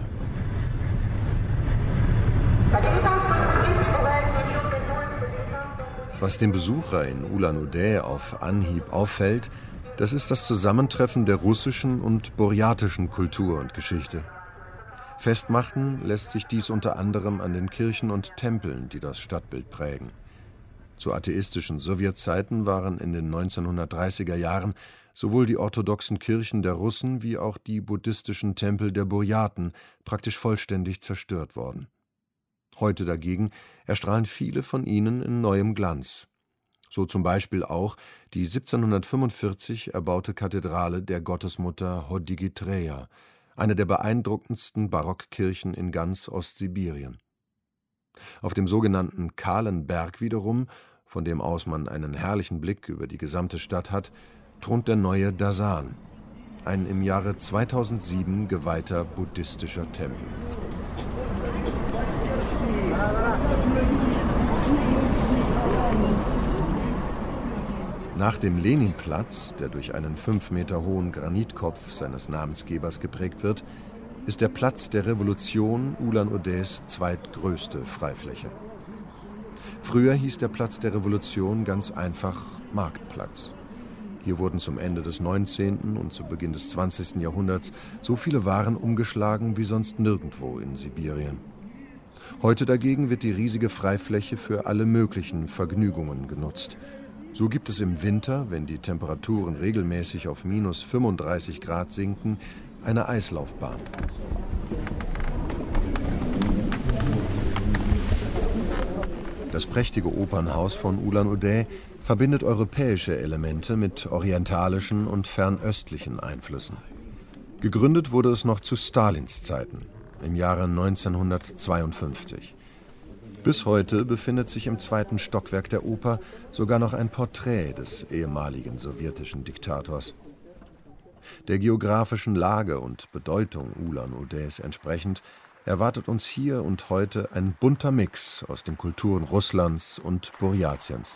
Speaker 1: Was dem Besucher in Ulan-Ude auf Anhieb auffällt, das ist das Zusammentreffen der russischen und burjatischen Kultur und Geschichte. Festmachen lässt sich dies unter anderem an den Kirchen und Tempeln, die das Stadtbild prägen. Zu atheistischen Sowjetzeiten waren in den 1930er Jahren sowohl die orthodoxen Kirchen der Russen wie auch die buddhistischen Tempel der Burjaten praktisch vollständig zerstört worden. Heute dagegen erstrahlen viele von ihnen in neuem Glanz. So zum Beispiel auch die 1745 erbaute Kathedrale der Gottesmutter Hodigitreia, eine der beeindruckendsten Barockkirchen in ganz Ostsibirien. Auf dem sogenannten Kahlen Berg wiederum, von dem aus man einen herrlichen Blick über die gesamte Stadt hat, thront der neue Dasan, ein im Jahre 2007 geweihter buddhistischer Tempel. Nach dem Leninplatz, der durch einen 5 Meter hohen Granitkopf seines Namensgebers geprägt wird, ist der Platz der Revolution Ulan-Udes zweitgrößte Freifläche. Früher hieß der Platz der Revolution ganz einfach Marktplatz. Hier wurden zum Ende des 19. und zu Beginn des 20. Jahrhunderts so viele Waren umgeschlagen wie sonst nirgendwo in Sibirien. Heute dagegen wird die riesige Freifläche für alle möglichen Vergnügungen genutzt. So gibt es im Winter, wenn die Temperaturen regelmäßig auf minus 35 Grad sinken, eine Eislaufbahn. Das prächtige Opernhaus von Ulan-Ude verbindet europäische Elemente mit orientalischen und fernöstlichen Einflüssen. Gegründet wurde es noch zu Stalins Zeiten, im Jahre 1952. Bis heute befindet sich im 2. Stockwerk der Oper sogar noch ein Porträt des ehemaligen sowjetischen Diktators. Der geografischen Lage und Bedeutung Ulan-Udes entsprechend erwartet uns hier und heute ein bunter Mix aus den Kulturen Russlands und Burjatiens.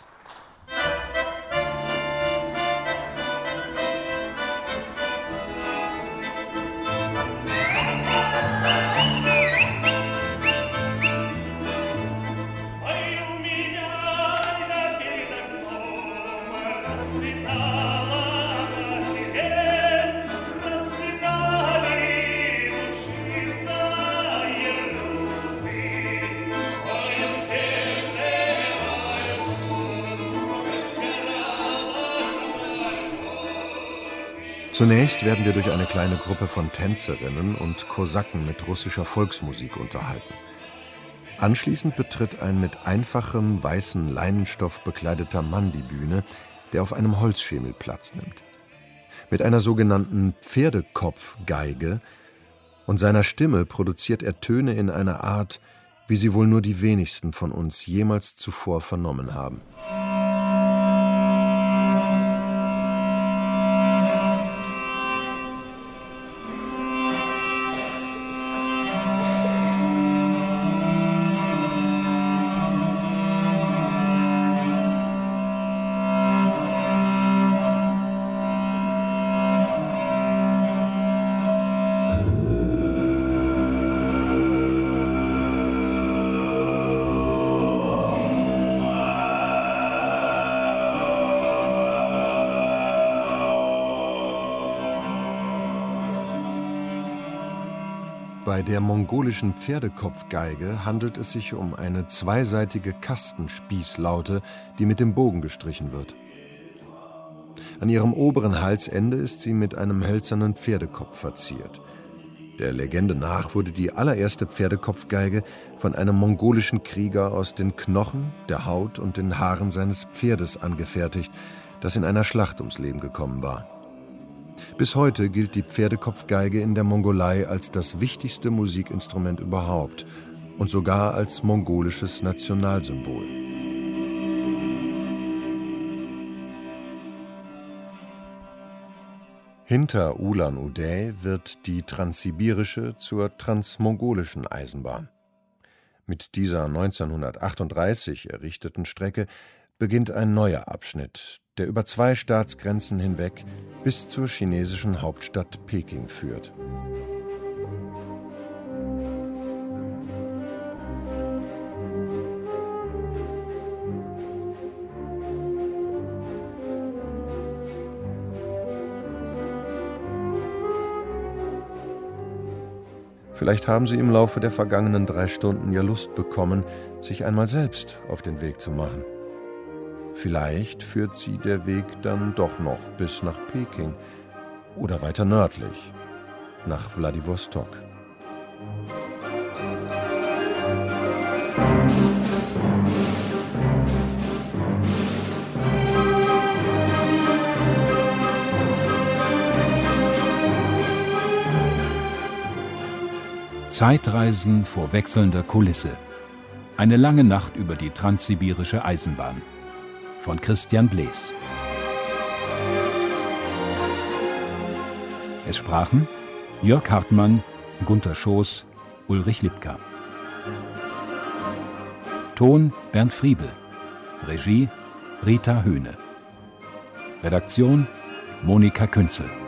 Speaker 1: Zunächst werden wir durch eine kleine Gruppe von Tänzerinnen und Kosaken mit russischer Volksmusik unterhalten. Anschließend betritt ein mit einfachem weißen Leinenstoff bekleideter Mann die Bühne, der auf einem Holzschemel Platz nimmt. Mit einer sogenannten Pferdekopfgeige und seiner Stimme produziert er Töne in einer Art, wie sie wohl nur die wenigsten von uns jemals zuvor vernommen haben. Bei der mongolischen Pferdekopfgeige handelt es sich um eine zweiseitige Kastenspießlaute, die mit dem Bogen gestrichen wird. An ihrem oberen Halsende ist sie mit einem hölzernen Pferdekopf verziert. Der Legende nach wurde die allererste Pferdekopfgeige von einem mongolischen Krieger aus den Knochen, der Haut und den Haaren seines Pferdes angefertigt, das in einer Schlacht ums Leben gekommen war. Bis heute gilt die Pferdekopfgeige in der Mongolei als das wichtigste Musikinstrument überhaupt und sogar als mongolisches Nationalsymbol. Hinter Ulan-Ude wird die transsibirische zur transmongolischen Eisenbahn. Mit dieser 1938 errichteten Strecke beginnt ein neuer Abschnitt, der über 2 Staatsgrenzen hinweg bis zur chinesischen Hauptstadt Peking führt. Vielleicht haben Sie im Laufe der vergangenen 3 Stunden ja Lust bekommen, sich einmal selbst auf den Weg zu machen. Vielleicht führt Sie der Weg dann doch noch bis nach Peking oder weiter nördlich, nach Wladiwostok.
Speaker 2: Zeitreisen vor wechselnder Kulisse. Eine lange Nacht über die transsibirische Eisenbahn. Von Christian Blees. Es sprachen Jörg Hartmann, Gunter Schoß, Ulrich Lipka. Ton Bernd Friebel. Regie Rita Höhne. Redaktion Monika Künzel.